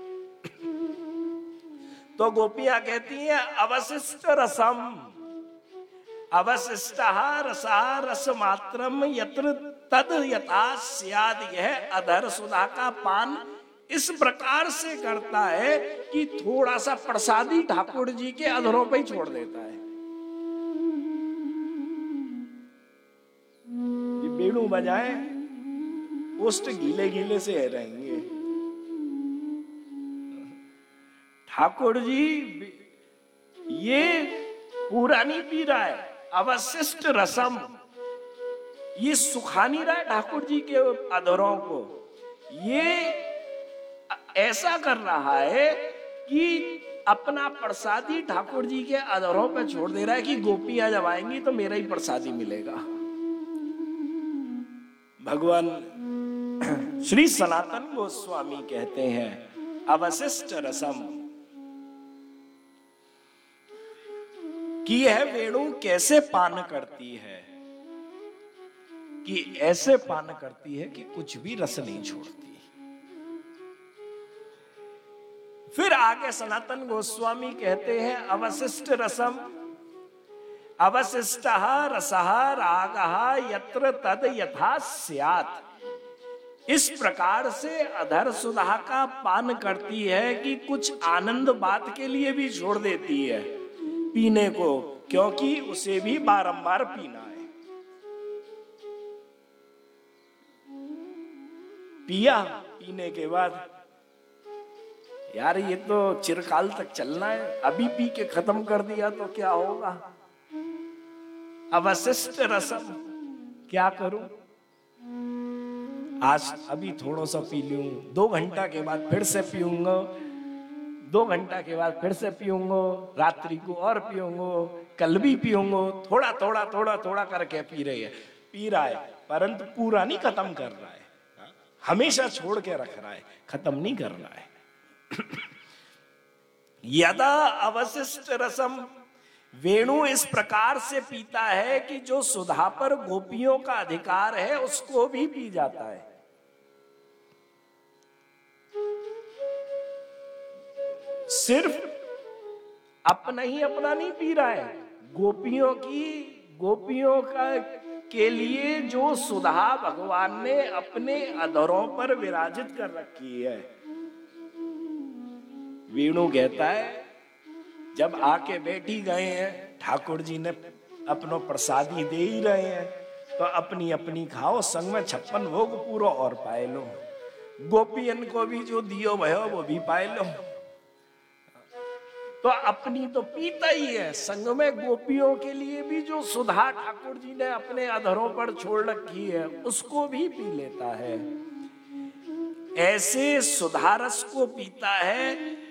तो गोपियां कहती हैं अवशिष्ट रसम, अवशिष्ट रसा रस मात्रम यत्र तद यथा स्याद। यह अधर सुधा का पान इस प्रकार से करता है कि थोड़ा सा प्रसादी ठाकुर जी के अधरों पे ही छोड़ देता है। ये वेणु बजाए ओष्ठ गीले गीले से रहेंगे। ठाकुर जी ये पूरा नहीं पी रहा है, अवशिष्ट रसम ये सुखा नहीं रहा है ठाकुर जी के अधरों को, ये ऐसा कर रहा है कि अपना प्रसादी ठाकुर जी के अधरों पे छोड़ दे रहा है कि गोपियां जब आएंगी तो मेरा ही प्रसादी मिलेगा। भगवान श्री सनातन गोस्वामी कहते हैं अवशिष्ट रसम, कि यह वेणु कैसे पान करती है, कि ऐसे पान करती है कि कुछ भी रस नहीं छोड़ती। फिर आगे सनातन गोस्वामी कहते हैं अवशिष्ट रसम अवशिष्टः रसः रागः यत्र तद यथा स्यात्। इस प्रकार से अधर सुधा का पान करती है कि कुछ आनंद बात के लिए भी छोड़ देती है पीने को, क्योंकि उसे भी बारंबार पीना है। पिया, पीने के बाद यार ये तो चिरकाल तक चलना है, अभी पी के खत्म कर दिया तो क्या होगा। अवशिष्ट रसम, क्या करूं, आज अभी थोड़ा सा पी लूं, दो घंटा के बाद फिर से पीऊंगा, दो घंटा के बाद फिर से पीऊंगा, रात्रि को और पीऊंगा, कल भी पीऊंगा, थोड़ा थोड़ा थोड़ा थोड़ा करके पी रही है पी रहा है, परंतु पूरा नहीं खत्म कर रहा है, हमेशा छोड़ के रख रहा है, खत्म नहीं कर रहा है। यदा अवशिष्ट रसम, वेणु इस प्रकार से पीता है कि जो सुधा पर गोपियों का अधिकार है उसको भी पी जाता है। सिर्फ अपना ही अपना नहीं पी रहा है, गोपियों की गोपियों का के लिए जो सुधा भगवान ने अपने अधरों पर विराजित कर रखी है। वेणु कहता है जब आके बैठी गए हैं, ठाकुर जी ने अपनो प्रसादी दे ही रहे हैं, तो अपनी अपनी खाओ, संग में छप्पन भोग पूरा और पाए लो, गोपियन को भी जो दियो भयो वो भी पाए लो। तो अपनी तो पीता ही है, संग में गोपियों के लिए भी जो सुधा ठाकुर जी ने अपने अधरों पर छोड़ रखी है उसको भी पी लेता है। ऐसे सुधारस को पीता है,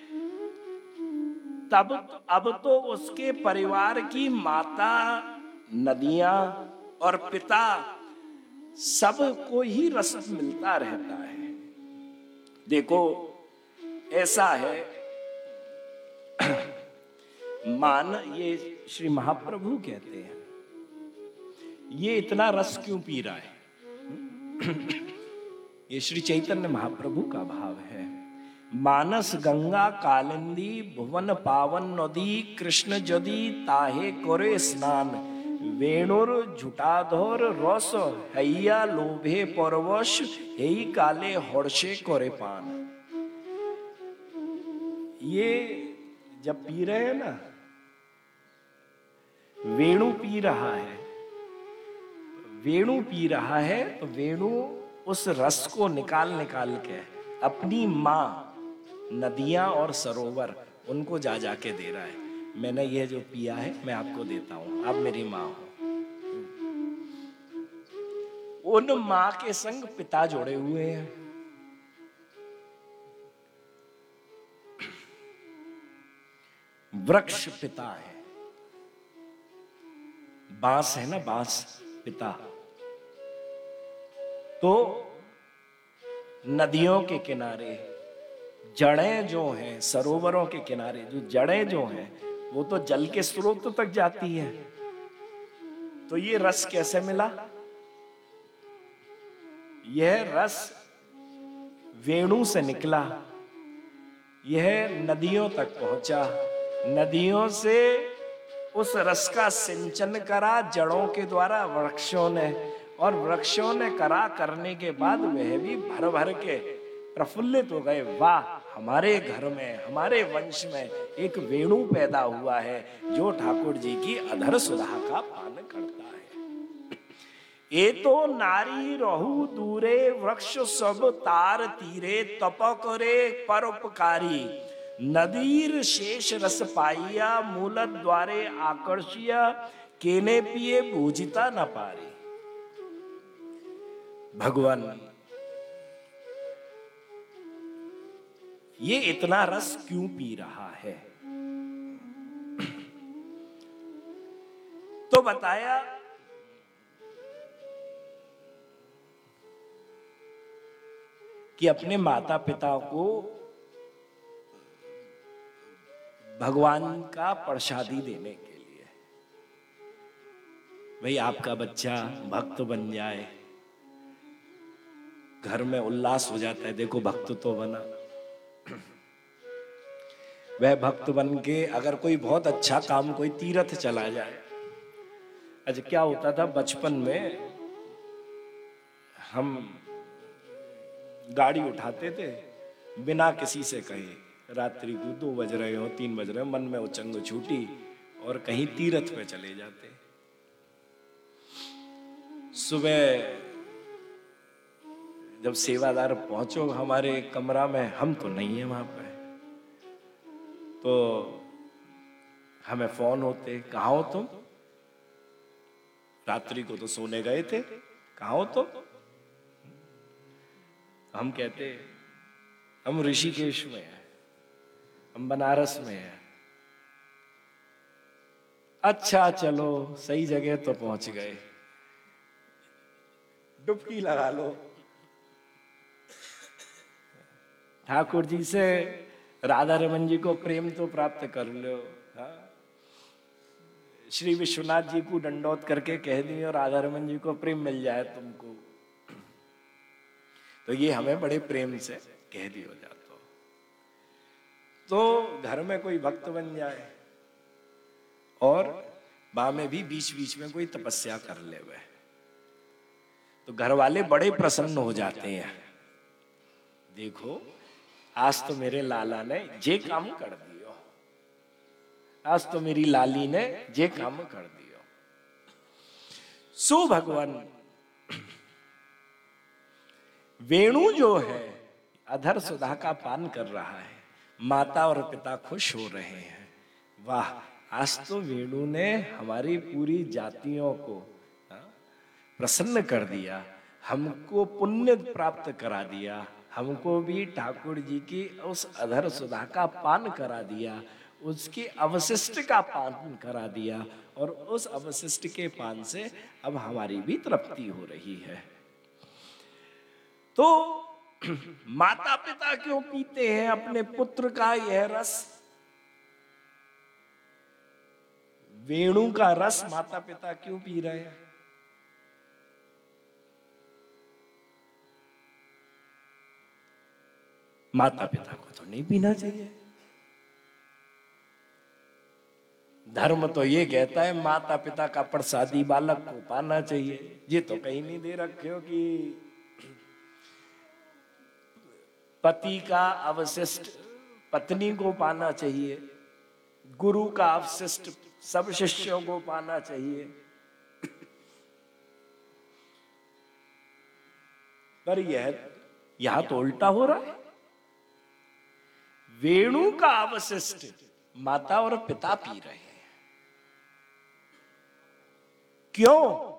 तब अब तो उसके परिवार की माता, नदियां और पिता सबको ही रस मिलता रहता है। देखो ऐसा है, मान ये श्री महाप्रभु कहते हैं ये इतना रस क्यों पी रहा है। ये श्री चैतन्य महाप्रभु का भाव है। मानस गंगा कालिंदी भुवन पावन नदी, कृष्ण जदि ताहे करे स्नान, वेणुर झुटाधर रस हैया लोभे परवश, हेई काले हर्षे करे पान। ये जब पी रहे हैं ना, वेणु पी रहा है, वेणु पी रहा है तो वेणु उस रस को निकाल निकाल के अपनी माँ, नदियां और सरोवर उनको जा जाके दे रहा है। मैंने ये जो पिया है मैं आपको देता हूं, आप मेरी माँ हो। उन माँ के संग पिता जोड़े हुए हैं। वृक्ष पिता है, बांस है ना, बांस पिता। तो नदियों के किनारे जड़ें जो हैं, सरोवरों के किनारे जो जड़ें जो हैं वो तो जल के स्रोत तक जाती है। तो ये रस कैसे मिला? यह रस वेणु से निकला, यह नदियों तक पहुंचा, नदियों से उस रस का सिंचन करा जड़ों के द्वारा वृक्षों ने, और वृक्षों ने करा, करने के बाद वह भी भर भर के प्रफुल्लित हो गए। वाह, हमारे घर में, हमारे वंश में एक वेणु पैदा हुआ है जो ठाकुर जी की अधर सुधा का पान करता है। ए तो नारी रहु दूरे, वृक्ष सब तार तीरे, तप करे परोपकारी, नदीर शेष रस पाइया, मूल द्वारे आकर्षिया, केने पिए भूजिता न पारी। भगवान ये इतना रस क्यों पी रहा है? बताया कि अपने माता पिता को भगवान का प्रसादी देने के लिए, भाई आपका बच्चा भक्त बन जाए, घर में उल्लास हो जाता है, देखो भक्त तो बना। वह भक्त बन के अगर कोई बहुत अच्छा काम, कोई तीर्थ चला जाए। अच्छा क्या होता था बचपन में, हम गाड़ी उठाते थे बिना किसी से कहे, रात्रि को दो बज रहे हो तीन बज रहे हो, मन में उचंग छूटी और कहीं तीर्थ पे चले जाते। सुबह जब सेवादार पहुंचो हमारे कमरा में, हम तो नहीं है वहां पे, तो हमें फोन होते, कहाँ हो तुम? रात्रि को तो सोने गए थे, कहाँ हो तुम? हम कहते हम ऋषिकेश में हैं, हम बनारस में हैं। अच्छा चलो सही जगह तो पहुंच गए, डुबकी लगा लो, ठाकुर जी से राधा रमन जी को प्रेम तो प्राप्त कर लो। हाँ? श्री विश्वनाथ जी को दंडौत करके कह दी और राधा रमन जी को प्रेम मिल जाए तुमको, तो ये हमें बड़े प्रेम से कह दियो जातो। तो घर में कोई भक्त बन जाए और माँ में भी बीच बीच में कोई तपस्या कर ले वह, तो घर वाले बड़े प्रसन्न हो जाते हैं। देखो आज तो मेरे लाला ने जे काम कर दियो, आज तो मेरी लाली ने जे काम कर दियो। सो भगवान वेणु जो है अधर सुधा का पान कर रहा है, माता और पिता खुश हो रहे हैं। वाह, आज तो वेणु ने हमारी पूरी जातियों को प्रसन्न कर दिया, हमको पुण्य प्राप्त करा दिया, हमको भी ठाकुर जी की उस अधर सुधा का पान करा दिया, उसके अवशिष्ट का पान करा दिया, और उस अवशिष्ट के पान से अब हमारी भी तृप्ति हो रही है। तो माता पिता क्यों पीते हैं अपने पुत्र का यह रस? वेणु का रस माता पिता क्यों पी रहे हैं? माता पिता को तो नहीं पीना चाहिए। धर्म तो ये कहता है माता पिता का प्रसादी बालक को पाना चाहिए। ये तो कहीं नहीं दे रखे हो कि पति का अवशिष्ट पत्नी को पाना चाहिए, गुरु का अवशिष्ट सब शिष्यों को पाना चाहिए। पर यह यहां तो उल्टा हो रहा है। वेणु का अवशिष्ट माता और पिता पी रहे हैं। क्यों?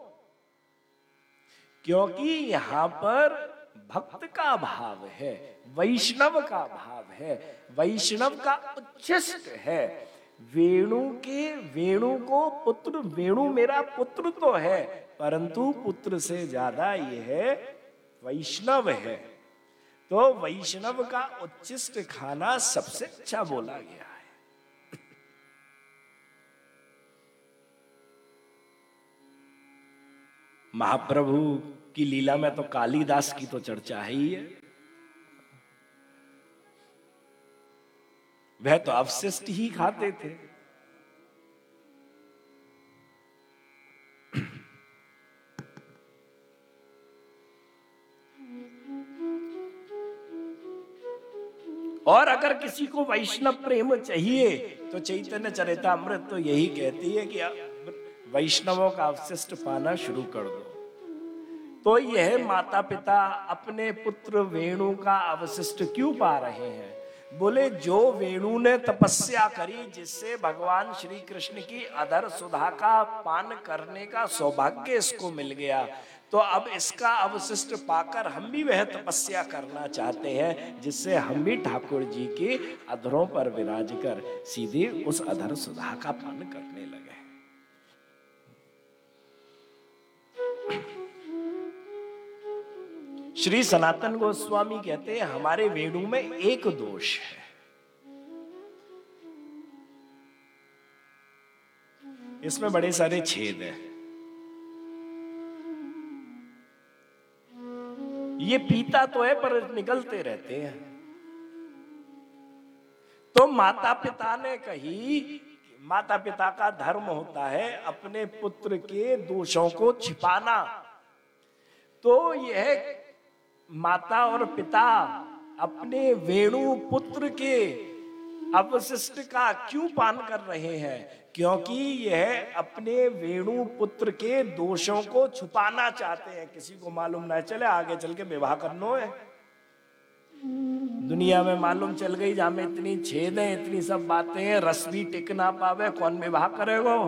क्योंकि यहां पर भक्त का भाव है, वैष्णव का भाव है, वैष्णव का उच्छिष्ट है। वेणु के वेणु को पुत्र, वेणु मेरा पुत्र तो है, परंतु पुत्र से ज्यादा यह वैष्णव है। तो वैष्णव का उच्छिष्ट खाना सबसे अच्छा बोला गया है। महाप्रभु की लीला में तो कालिदास की तो चर्चा है ही है। वह तो अवशिष्ट ही खाते थे। और अगर किसी को वैष्णव प्रेम चाहिए तो चैतन्य चरितामृत तो यही कहती है कि वैष्णवों का अवशिष्ट पाना शुरू कर दो। तो यह माता पिता अपने पुत्र वेणु का अवशिष्ट क्यों पा रहे हैं? बोले जो वेणु ने तपस्या करी, जिससे भगवान श्री कृष्ण की अधर सुधा का पान करने का सौभाग्य इसको मिल गया, तो अब इसका अवशिष्ट पाकर हम भी वह तपस्या करना चाहते हैं, जिससे हम भी ठाकुर जी के अधरों पर विराज कर सीधे उस अधर सुधा का पान करने लगे। श्री सनातन गोस्वामी कहते हैं हमारे वेणु में एक दोष है, इसमें बड़े सारे छेद हैं। ये पीता तो है पर निकलते रहते हैं। तो माता पिता ने कही, माता पिता का धर्म होता है अपने पुत्र के दोषों को छिपाना। तो यह माता और पिता अपने वेणु पुत्र के अवशिष्ट का क्यों पान कर रहे हैं? क्योंकि यह अपने वेणु पुत्र के दोषों को छुपाना चाहते हैं, किसी को मालूम ना चले आगे चल के विवाह करना है। दुनिया में मालूम चल गई जहां में इतनी छेद है, इतनी सब बातें हैं, रस भी टिक ना पावे, कौन विवाह करेगा?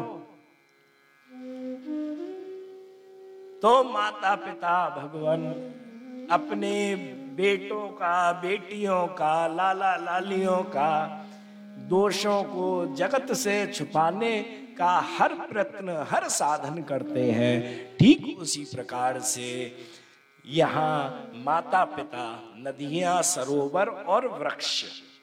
तो माता पिता भगवान अपने बेटों का, बेटियों का, लाला लालियों का दोषों को जगत से छुपाने का हर प्रयत्न, हर साधन करते हैं। ठीक उसी प्रकार से यहाँ माता पिता, नदियां, सरोवर और वृक्ष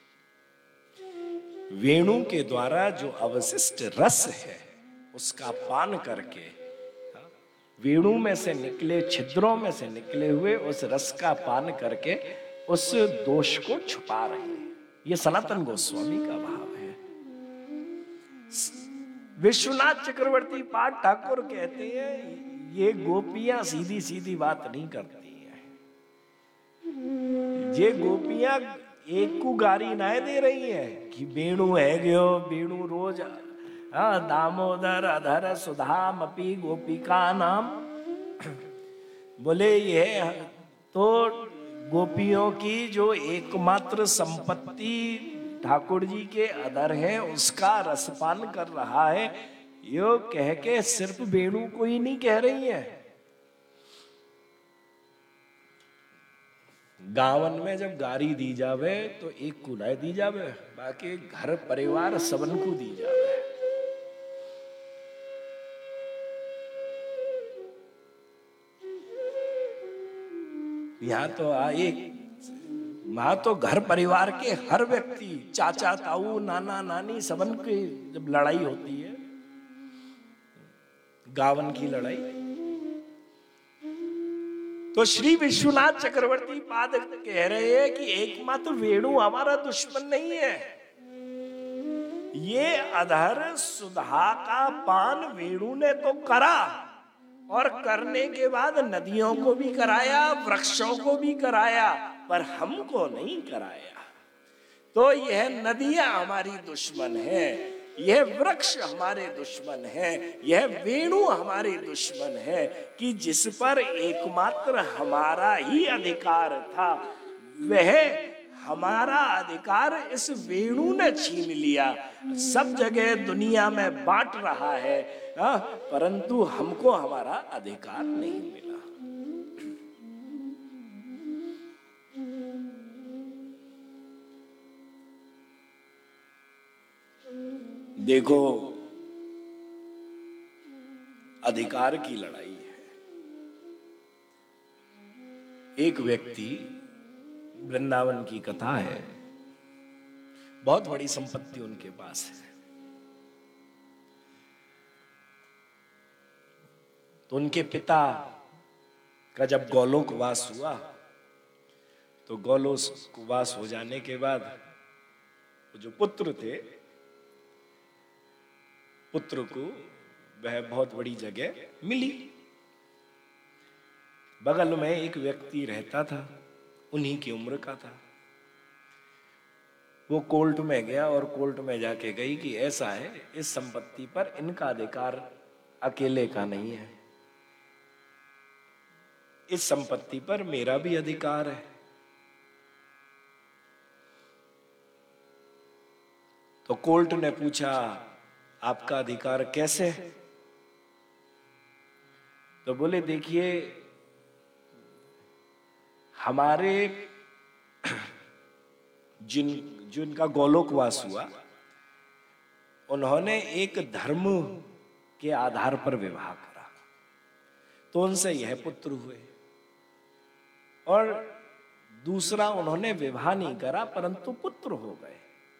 वेणु के द्वारा जो अवशिष्ट रस है उसका पान करके, वेणु में से निकले छिद्रों में से निकले हुए उस रस का पान करके उस दोष को छुपा रहे हैं। ये सनातन गोस्वामी का भाव है। विश्वनाथ चक्रवर्ती पाद ठाकुर कहते हैं ये गोपियां सीधी सीधी बात नहीं करती हैं। ये गोपियां एक को गारी ना दे रही हैं कि वेणु है गयो, वेणु रोज दामोदर अधर सुधाम अपी गोपिका नाम। बोले ये तो गोपियों की जो एकमात्र संपत्ति ठाकुर जी के अधर है उसका रसपान कर रहा है, यो कह के सिर्फ वेणु को ही नहीं कह रही है। गावन में जब गारी दी जावे तो एक को ना दी जावे, बाकी घर परिवार सबन को दी जावे। यहाँ तो एक वहां तो घर परिवार के हर व्यक्ति, चाचा ताऊ नाना नानी सबन की जब लड़ाई होती है, गावन की लड़ाई, तो श्री विश्वनाथ चक्रवर्ती पाद कह रहे हैं कि एकमात्र वेणु हमारा दुश्मन नहीं है। ये अधर सुधा का पान वेणु ने तो करा और करने के बाद नदियों को भी कराया, वृक्षों को भी कराया, पर हमको नहीं कराया। तो यह नदियां हमारी दुश्मन है, यह वृक्ष हमारे दुश्मन है, यह वेणु हमारे दुश्मन है कि जिस पर एकमात्र हमारा ही अधिकार था, वह हमारा अधिकार इस वेणु ने छीन लिया। सब जगह दुनिया में बांट रहा है, आ, परंतु हमको हमारा अधिकार नहीं मिला। देखो, अधिकार की लड़ाई है। एक व्यक्ति, वृंदावन की कथा है, बहुत बड़ी संपत्ति उनके पास है। तो उनके पिता का जब गोलोकवास हुआ, तो गोलोकवास हो जाने के बाद जो पुत्र थे, पुत्र को वह बहुत बड़ी जगह मिली। बगल में एक व्यक्ति रहता था, उन्हीं की उम्र का था। वो कोर्ट में गया और कोर्ट में जाके गई कि ऐसा है, इस संपत्ति पर इनका अधिकार अकेले का नहीं है, इस संपत्ति पर मेरा भी अधिकार है। तो कोर्ट ने पूछा, आपका अधिकार कैसे? तो बोले, देखिए, हमारे जिन जिनका गोलोकवास हुआ, उन्होंने एक धर्म के आधार पर विवाह करा, तो उनसे यह पुत्र हुए। और दूसरा उन्होंने विवाह नहीं करा परंतु पुत्र हो गए,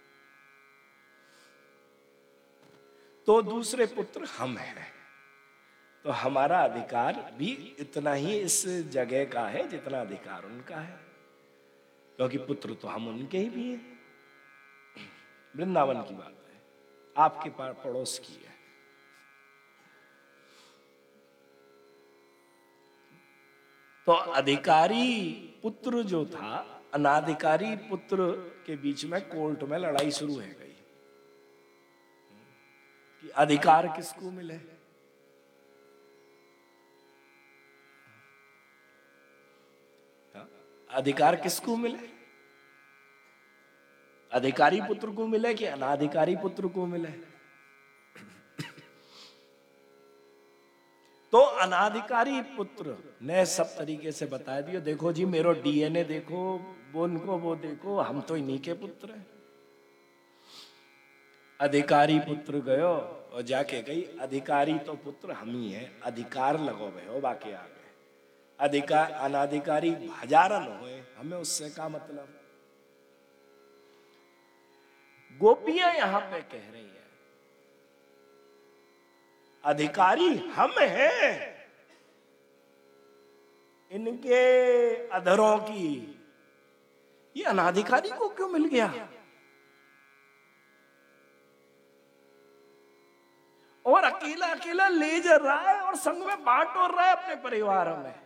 तो दूसरे पुत्र हम हैं। तो हमारा अधिकार भी इतना ही इस जगह का है जितना अधिकार उनका है, क्योंकि पुत्र तो हम उनके ही भी हैं। वृंदावन की बात है, आपके पास पड़ोस की है। तो अधिकारी पुत्र जो था, अनाधिकारी पुत्र के बीच में कोर्ट में लड़ाई शुरू हो गई कि अधिकार किसको मिले। अधिकार किसको मिले, अधिकारी पुत्र को मिले कि अनाधिकारी पुत्र को मिले। तो अनाधिकारी पुत्र ने सब तरीके से बता दिया, देखो जी मेरो डीएनए देखो, वो उनको वो देखो, हम तो इन्हीं के पुत्र हैं। अधिकारी पुत्र गयो और जाके गई, अधिकारी तो पुत्र हम ही हैं, अधिकार लगो गए हो बाकी आ गए। अधिकार अनाधिकारी हजारन हुए, हमें उससे क्या मतलब। गोपियां यहां पे कह रही हैं अधिकारी हम हैं इनके अधरों की, ये अनाधिकारी को क्यों मिल गया। और अकेला अकेला ले जा रहा है और संग में बांट और रहा है अपने परिवार में।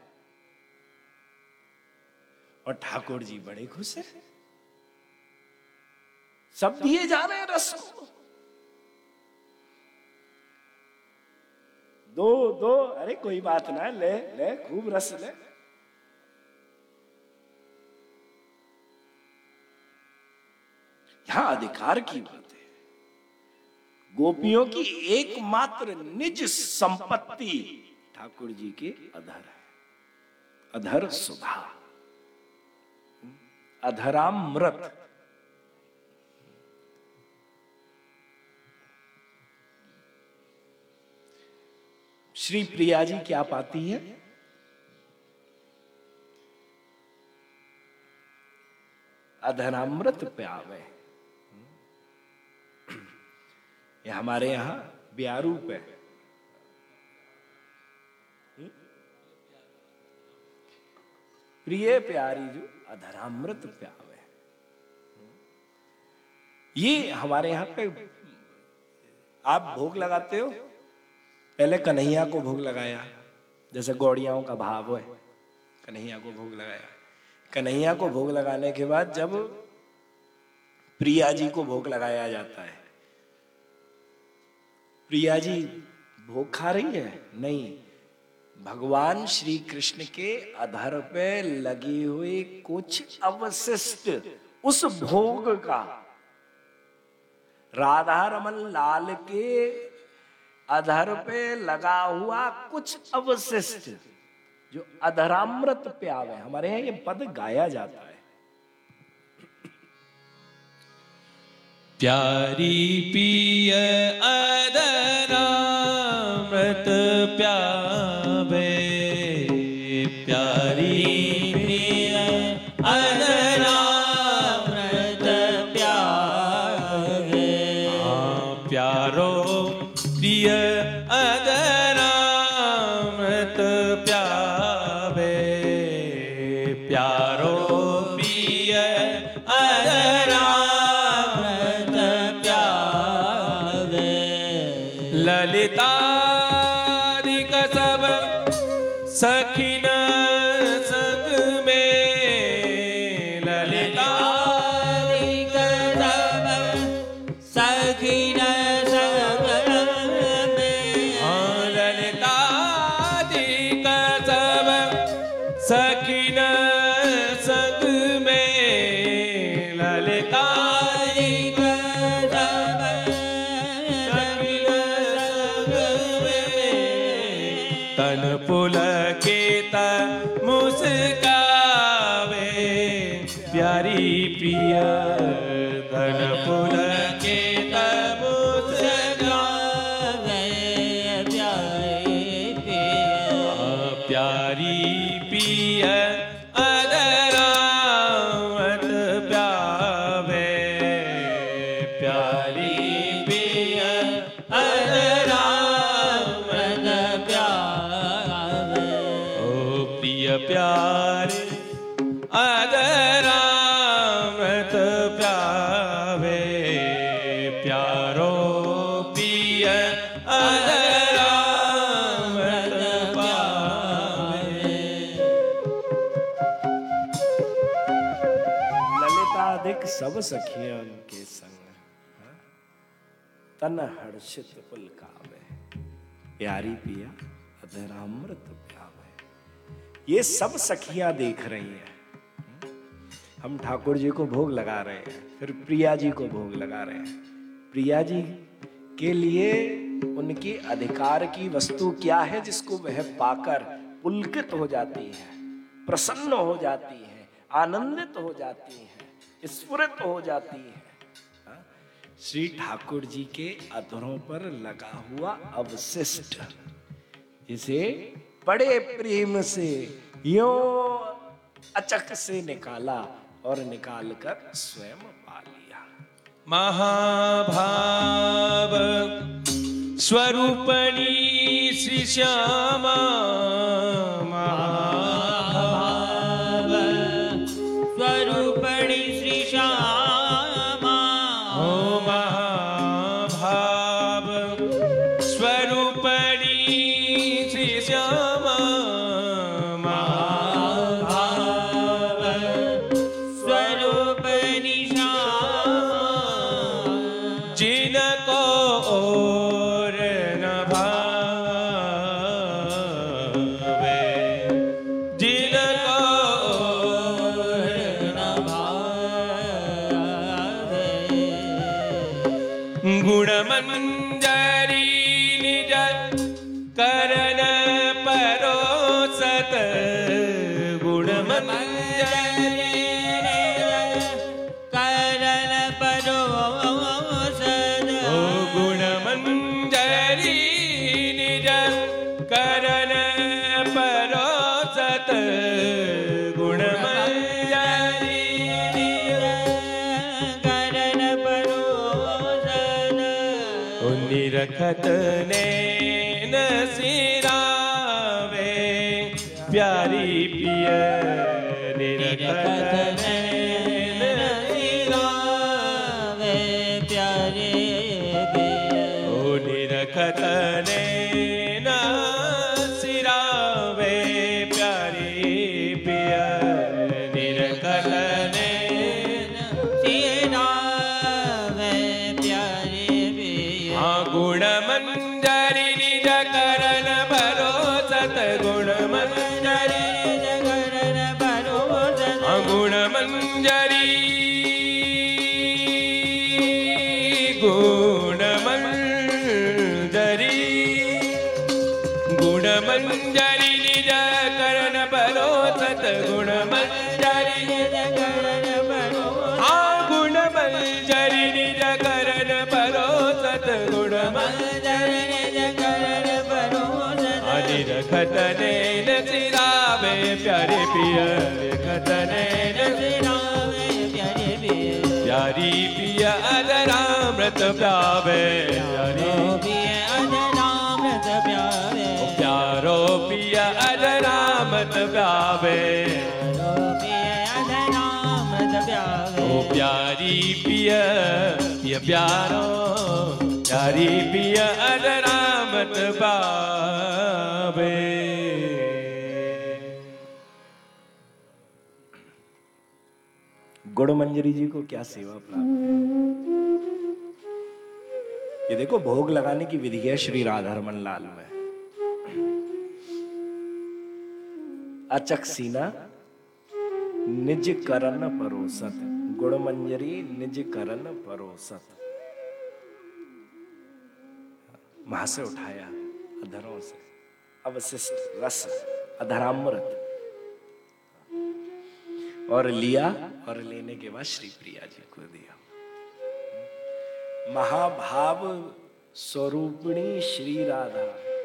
और ठाकुर जी बड़े खुश है, सब दिए जा रहे हैं रस को। दो दो, अरे कोई बात ना, ले ले खूब रस ले। यहां अधिकार की बात है। गोपियों की एकमात्र निज संपत्ति ठाकुर जी के अधर है, अधर सुधा, अधरामृत। श्री प्रिया जी क्या पाती है, अधरामृत प्यावे। ये हमारे यहां ब्यारूप है। प्रिय प्यारी जो अधरामृत प्यावे, ये हमारे यहां पे आप भोग लगाते हो। पहले कन्हैया को भोग लगाया, जैसे गौड़ियाओं का भाव है, कन्हैया को भोग लगाया। कन्हैया को भोग लगाने के बाद जब प्रिया जी को भोग लगाया जाता है, प्रिया जी भोग खा रही है, नहीं, भगवान श्री कृष्ण के अधर पे लगी हुई कुछ अवशिष्ट उस भोग का, राधा रमन लाल के अधर पे लगा हुआ कुछ अवशिष्ट जो अधरामृत प्यावे, हमारे यहां ये पद गाया जाता है। प्यारी पिय अधरामृत प्यावे, प्यारी पिय अधरामृत प्यावे, प्यारो प्रिय अधरामृत प्यावे, प्यारो प्रिय अधरामृत प्यावे, ललितादिक सब सखिन संग में, ललितादिक सब सखिन सखिन संग में, ललितादिक सब सखिन संग में, तन पुलकित मुस्कावे, प्यारी प्रिय तन पुलकित मुस्कावे, प्यारी प्रिय प्यारी पिय अधरामृत राधिक सब सखियन के संग, तन हर्षित पुलकावे, प्यारी पिया अधरामृत प्यावे। ये सब सखियां देख रही हैं, हम ठाकुर जी को भोग लगा रहे हैं, फिर प्रिया जी को भोग लगा रहे हैं। प्रिया जी के लिए उनकी अधिकार की वस्तु क्या है जिसको वह पाकर पुलकित हो जाती है, प्रसन्न हो जाती है, आनंदित हो जाती है, स्फुरित हो जाती है? श्री ठाकुर जी के अधरों पर लगा हुआ अवशिष्ट, जिसे बड़े प्रेम से यो अचक से निकाला और निकालकर स्वयं पा लिया। महाभाव स्वरूपणी श्री श्यामा, महाभाव स्वरूपणी श्री श्यामा, ओ महाभाव स्वरूपणी श्री श्यामा, महाभाव स्वरूपणी श्यामा, जिनको और न भावे, जिनको और न भावे, गुणमंजरी निज करण परोसत, गुणमंजरी करण परोसत, ओ गुणमंजरी निज करण परोसत, गुणमंजरी निज करण परोसत, ओ निरखत नैन सिरावे, प्यारी पिय निरखत नैन सिरावे, प्यारे पिय, ओ निरखत नैन सिरावे, प्यारी पिय निरखत नैन सिरावे, प्यारे पिय, हाँ गुणमंजरी निज करण भरोसत, गुणमंजरी निज करण भरोसत, हाँ गुणमंजरी गुणमंजरी गुणमंजरी निज करण भरोसत, गुणमंजरी निज करण भरोसत, हाँ गुणमंजरी निज करण भरोसत, गुणमंजरी निज करण भरोसत, निरखत नैन सिरावे, प्यारे पिय निरखत नैन सिरावे, प्यारे पिय, प्यारी पिय अधरामृत प्यावे, प्यारी पिय अधरामृत प्यावे, प्यारो पिय अधरामृत प्यावे, ओ प्यारी पिय पिय प्यारो, प्यारी पिय अधरामृत पावे। गुणमंजरी जी को क्या सेवा प्राप्त है? ये देखो भोग लगाने की विधि है श्री राधारमण लाल में। अचक सीना निज करन परोसत, गुणमंजरी निज करन परोसत, वहां से उठाया अधरों से अवशिष्ट रस अधरामृत और लिया, और लेने के बाद श्री प्रिया जी को दिया। महाभाव स्वरूपिणी श्री राधा,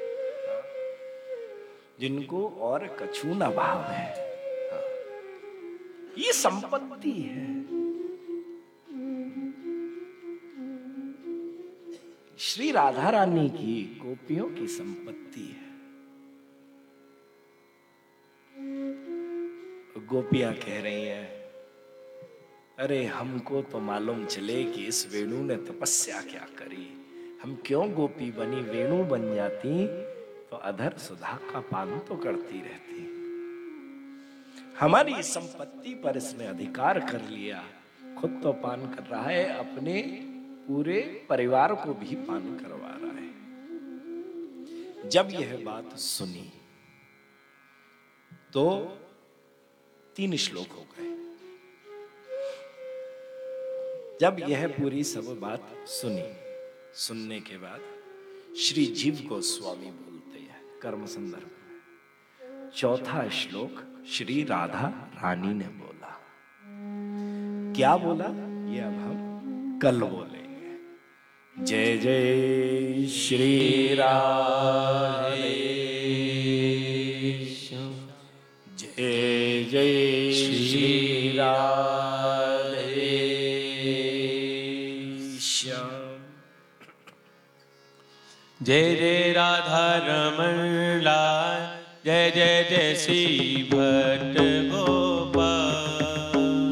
जिनको और कछु न भाव है, ये संपत्ति है। श्री राधा रानी की गोपियों की संपत्ति है। गोपियां कह रही हैं, अरे हमको तो मालूम चले कि इस वेणु ने तपस्या क्या करी, हम क्यों गोपी बनी, वेणु बन जाती तो अधर सुधा का पान तो करती रहती। हमारी संपत्ति पर इसने अधिकार कर लिया, खुद तो पान कर रहा है, अपने पूरे परिवार को भी पान करवा रहा है। जब यह बात सुनी तो तीन श्लोक हो गए। जब यह पूरी सब बात सुनी, सुनने के बाद श्री जीव गोस्वामी बोलते हैं कर्म संदर्भ में। चौथा श्लोक श्री राधा रानी ने बोला। क्या बोला ये अब हम कल बोलेंगे। जय जय श्री राधे, जय जय श्री राधे श्याम। जय जय राधा रमण लाल, जय जय जय श्री भट्ट गोपाल।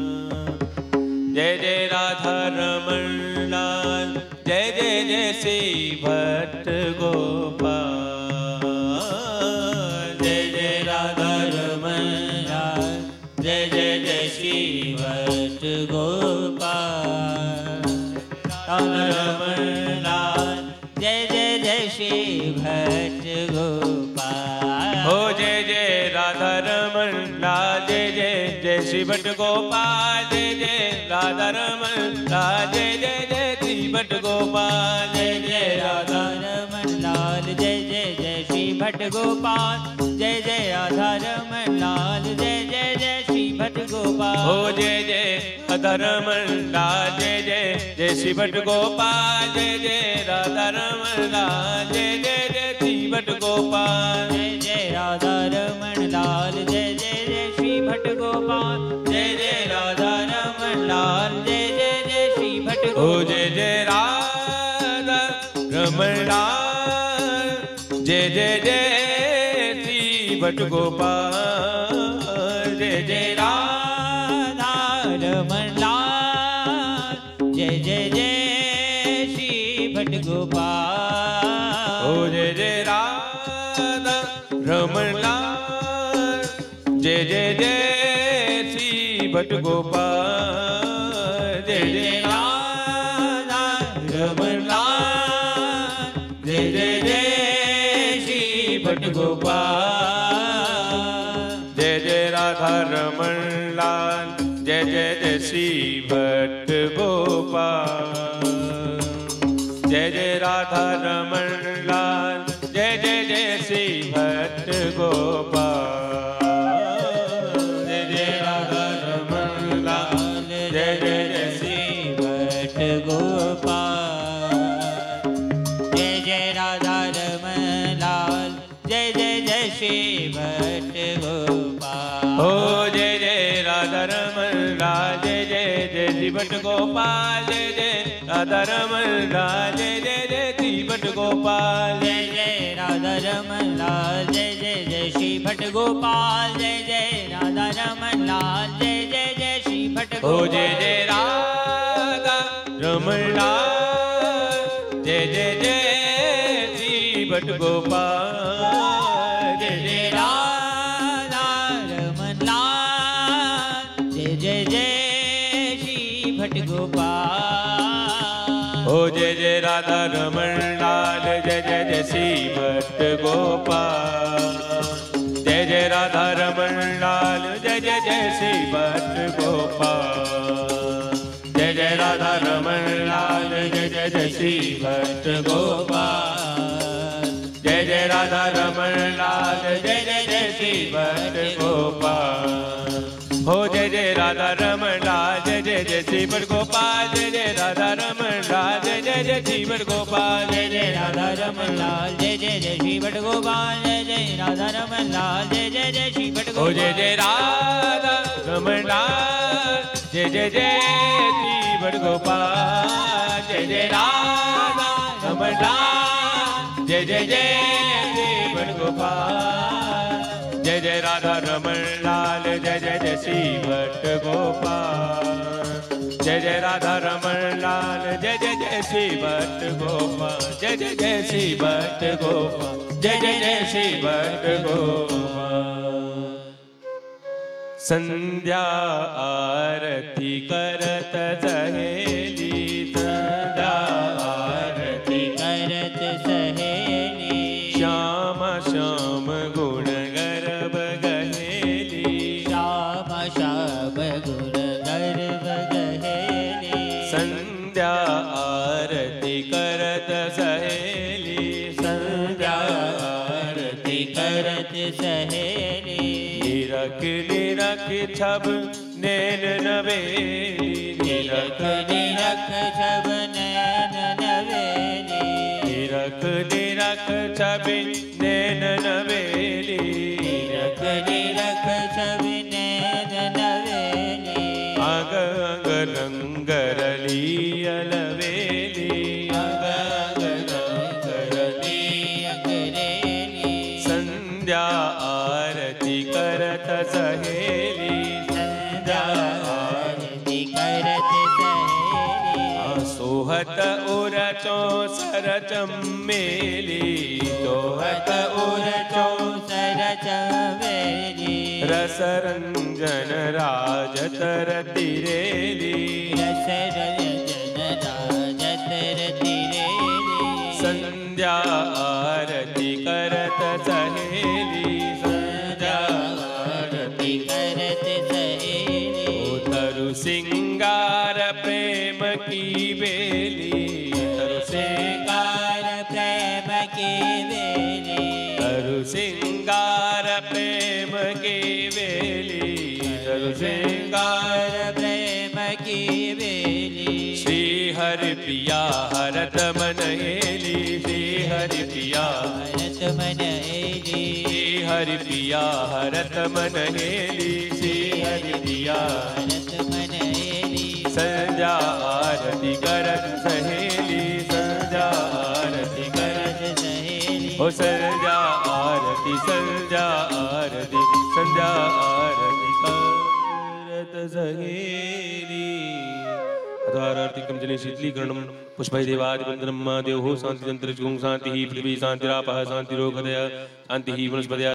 जय जय राधा रमण लाल, जय जय जय श्री भट्ट गोपाल। जय जय राधा रमण लाल, जय जय जय श्री भट्ट गोपाल। राधा रमण लाल, जय जय जय श्री भट्ट गोपाल। हो जय जय राधा रमण लाल, जय जय जय श्री भट्ट गोपाल। जय जय राधा रमण लाल, जय जय जय श्री भट्ट गोपाल। जय जय राधा रमण लाल, जय जय जय श्री भट्ट गोपाल। जय जय राधा रमण लाल, जय जय जय श्री भट्ट गोपाल। हो जय जय राधा रमण लाल, जय जय जय श्री भट्ट गोपाल। जय जय राधा रमण लाल, जय जय जय श्री भट्ट गोपाल। जय जय राधा रमण लाल, जय जय जय श्री भट्ट गोपाल। जय जय राधा रमण लाल, जय जय जय श्री भट्ट गोपाल। हो जय जय राधा रमण लाल, जय जय जय श्री भट्ट गोपाल। जय जय राधा रमण लाल, जय जय जय श्री भट्ट गोपाल। हो जय जय राधा रमण लाल, जय जय जय श्री भट्ट गोपाल। जय जय राधा रमण लाल, जय जय जय श्री भट्ट गोपाल। जय जय राधा रमण लाल, जय जय जय श्री भट्ट गोपाल। जय जय राधा रमण लाल, जय जय जय श्री भट्ट गोपाल। जय जय राधा रमण लाल, जय जय जय श्री भट्ट गोपाल। जय जय राधा रमण लाल, जय जय जय श्री भट्ट गोपाल। हो जय जय राधा रमण लाल, जय जय जय श्री भट्ट गोपाल। जय जय राधा रमण लाल, जय जय जय श्री भट्ट गोपाल। जय जय राधा रमण लाल, जय जय जय श्री भट्ट गोपाल। जय जय राधा रमण लाल, जय जय जय श्री भट्ट गोपाल। हो जय जय राधा रमण लाल, जय जय जय श्री भट्ट गोपाल। जय जय राधा रमण लाल, जय जय जय श्री भट्ट गोपाल। हो जय जय राधा रमण लाल, जय जय जय श्री भट्ट गोपाल। जय जय राधा रमण लाल, जय जय जय श्री भट्ट गोपाल। जय जय राधा रमण लाल, जय जय जय श्री भट्ट गोपाल। जय जय राधा रमण लाल, जय जय जय श्री भट्ट गोपाल। हो जय जय राधा रमण लाल, जय जय जय श्री भट्ट गोपाल। जय जय राधा रमण लाल, जय जय जय श्री भट्ट गोपाल। जय जय राधा रमण लाल, जय जय जय श्री भट्ट गोपाल। जय जय राधा रमण लाल, जय जय जय श्री भट्ट गोपाल। हो जय जय राधा रमण लाल, जय जय जय श्री भट्ट गोपाल। जय जय राधा रमण लाल, जय जय जय श्री भट्ट गोपाल। जय जय राधा रमण लाल, जय जय जय श्री भट्ट गोपाल। जय जय राधा रमण लाल, जय जय जय श्री भट्ट गोपाल। जय जय जय श्री भट्ट गोपाल। जय जय जय श्री भट्ट गोपाल। संध्या आरती करत सहेली, संध्या आरती करत सहेली, श्याम श्याम गुण गर्भ गहेली, श्याम श्याम गुण गर्भ गहेली, संध्या आरती करत सहेली, संध्या आरती करत सहेली, निरख निरख छब नैन नवेली, निरख निरख छब नैन नवेली, निरख निरख छब नैन नवेली, निरख निरख छब नैन नवेली, अग अग रंग रली अलवेली, अग अग रंग रली अगरेली, संध्या आरती करत सहेली, संध्या आरती करत सहेली, सोहत उर चौसर चमेली, सोहत उर चौसर चमेली, रस रंजन राजत रतिरेली, रस रंजन राजत रतिरेली, संध्या आरती करत सहेली, संध्या आरती करत सहेली, तरु सिंगार प्रेम की बेली, तरु सिंगार प्रेम की बेली, तरु सिंगार प्रेम की बेली, तरु सिंगार प्रेम की बेली, श्री हरि प्रिया हरत मनहेली, श्री हरि प्रिया हरत मनहेली, श्री हरि प्रिया हरत मनहेली, श्री हरि प्रिया हरत मनहेली, संध्या आरती करत सहेली, संध्या आरती करत सहेली, ओ संध्या आरती, संध्या आरती, संध्या आरती करत सहेली, अथारार्तिकं जले शीतलीकरणं पुष्पै देवादिवन्दनं मा देवो शान्तिरन्तरिक्षं शान्तिः पृथिवी शान्तिरापः शान्तिरोगदय शान्तिः वनस्पतयः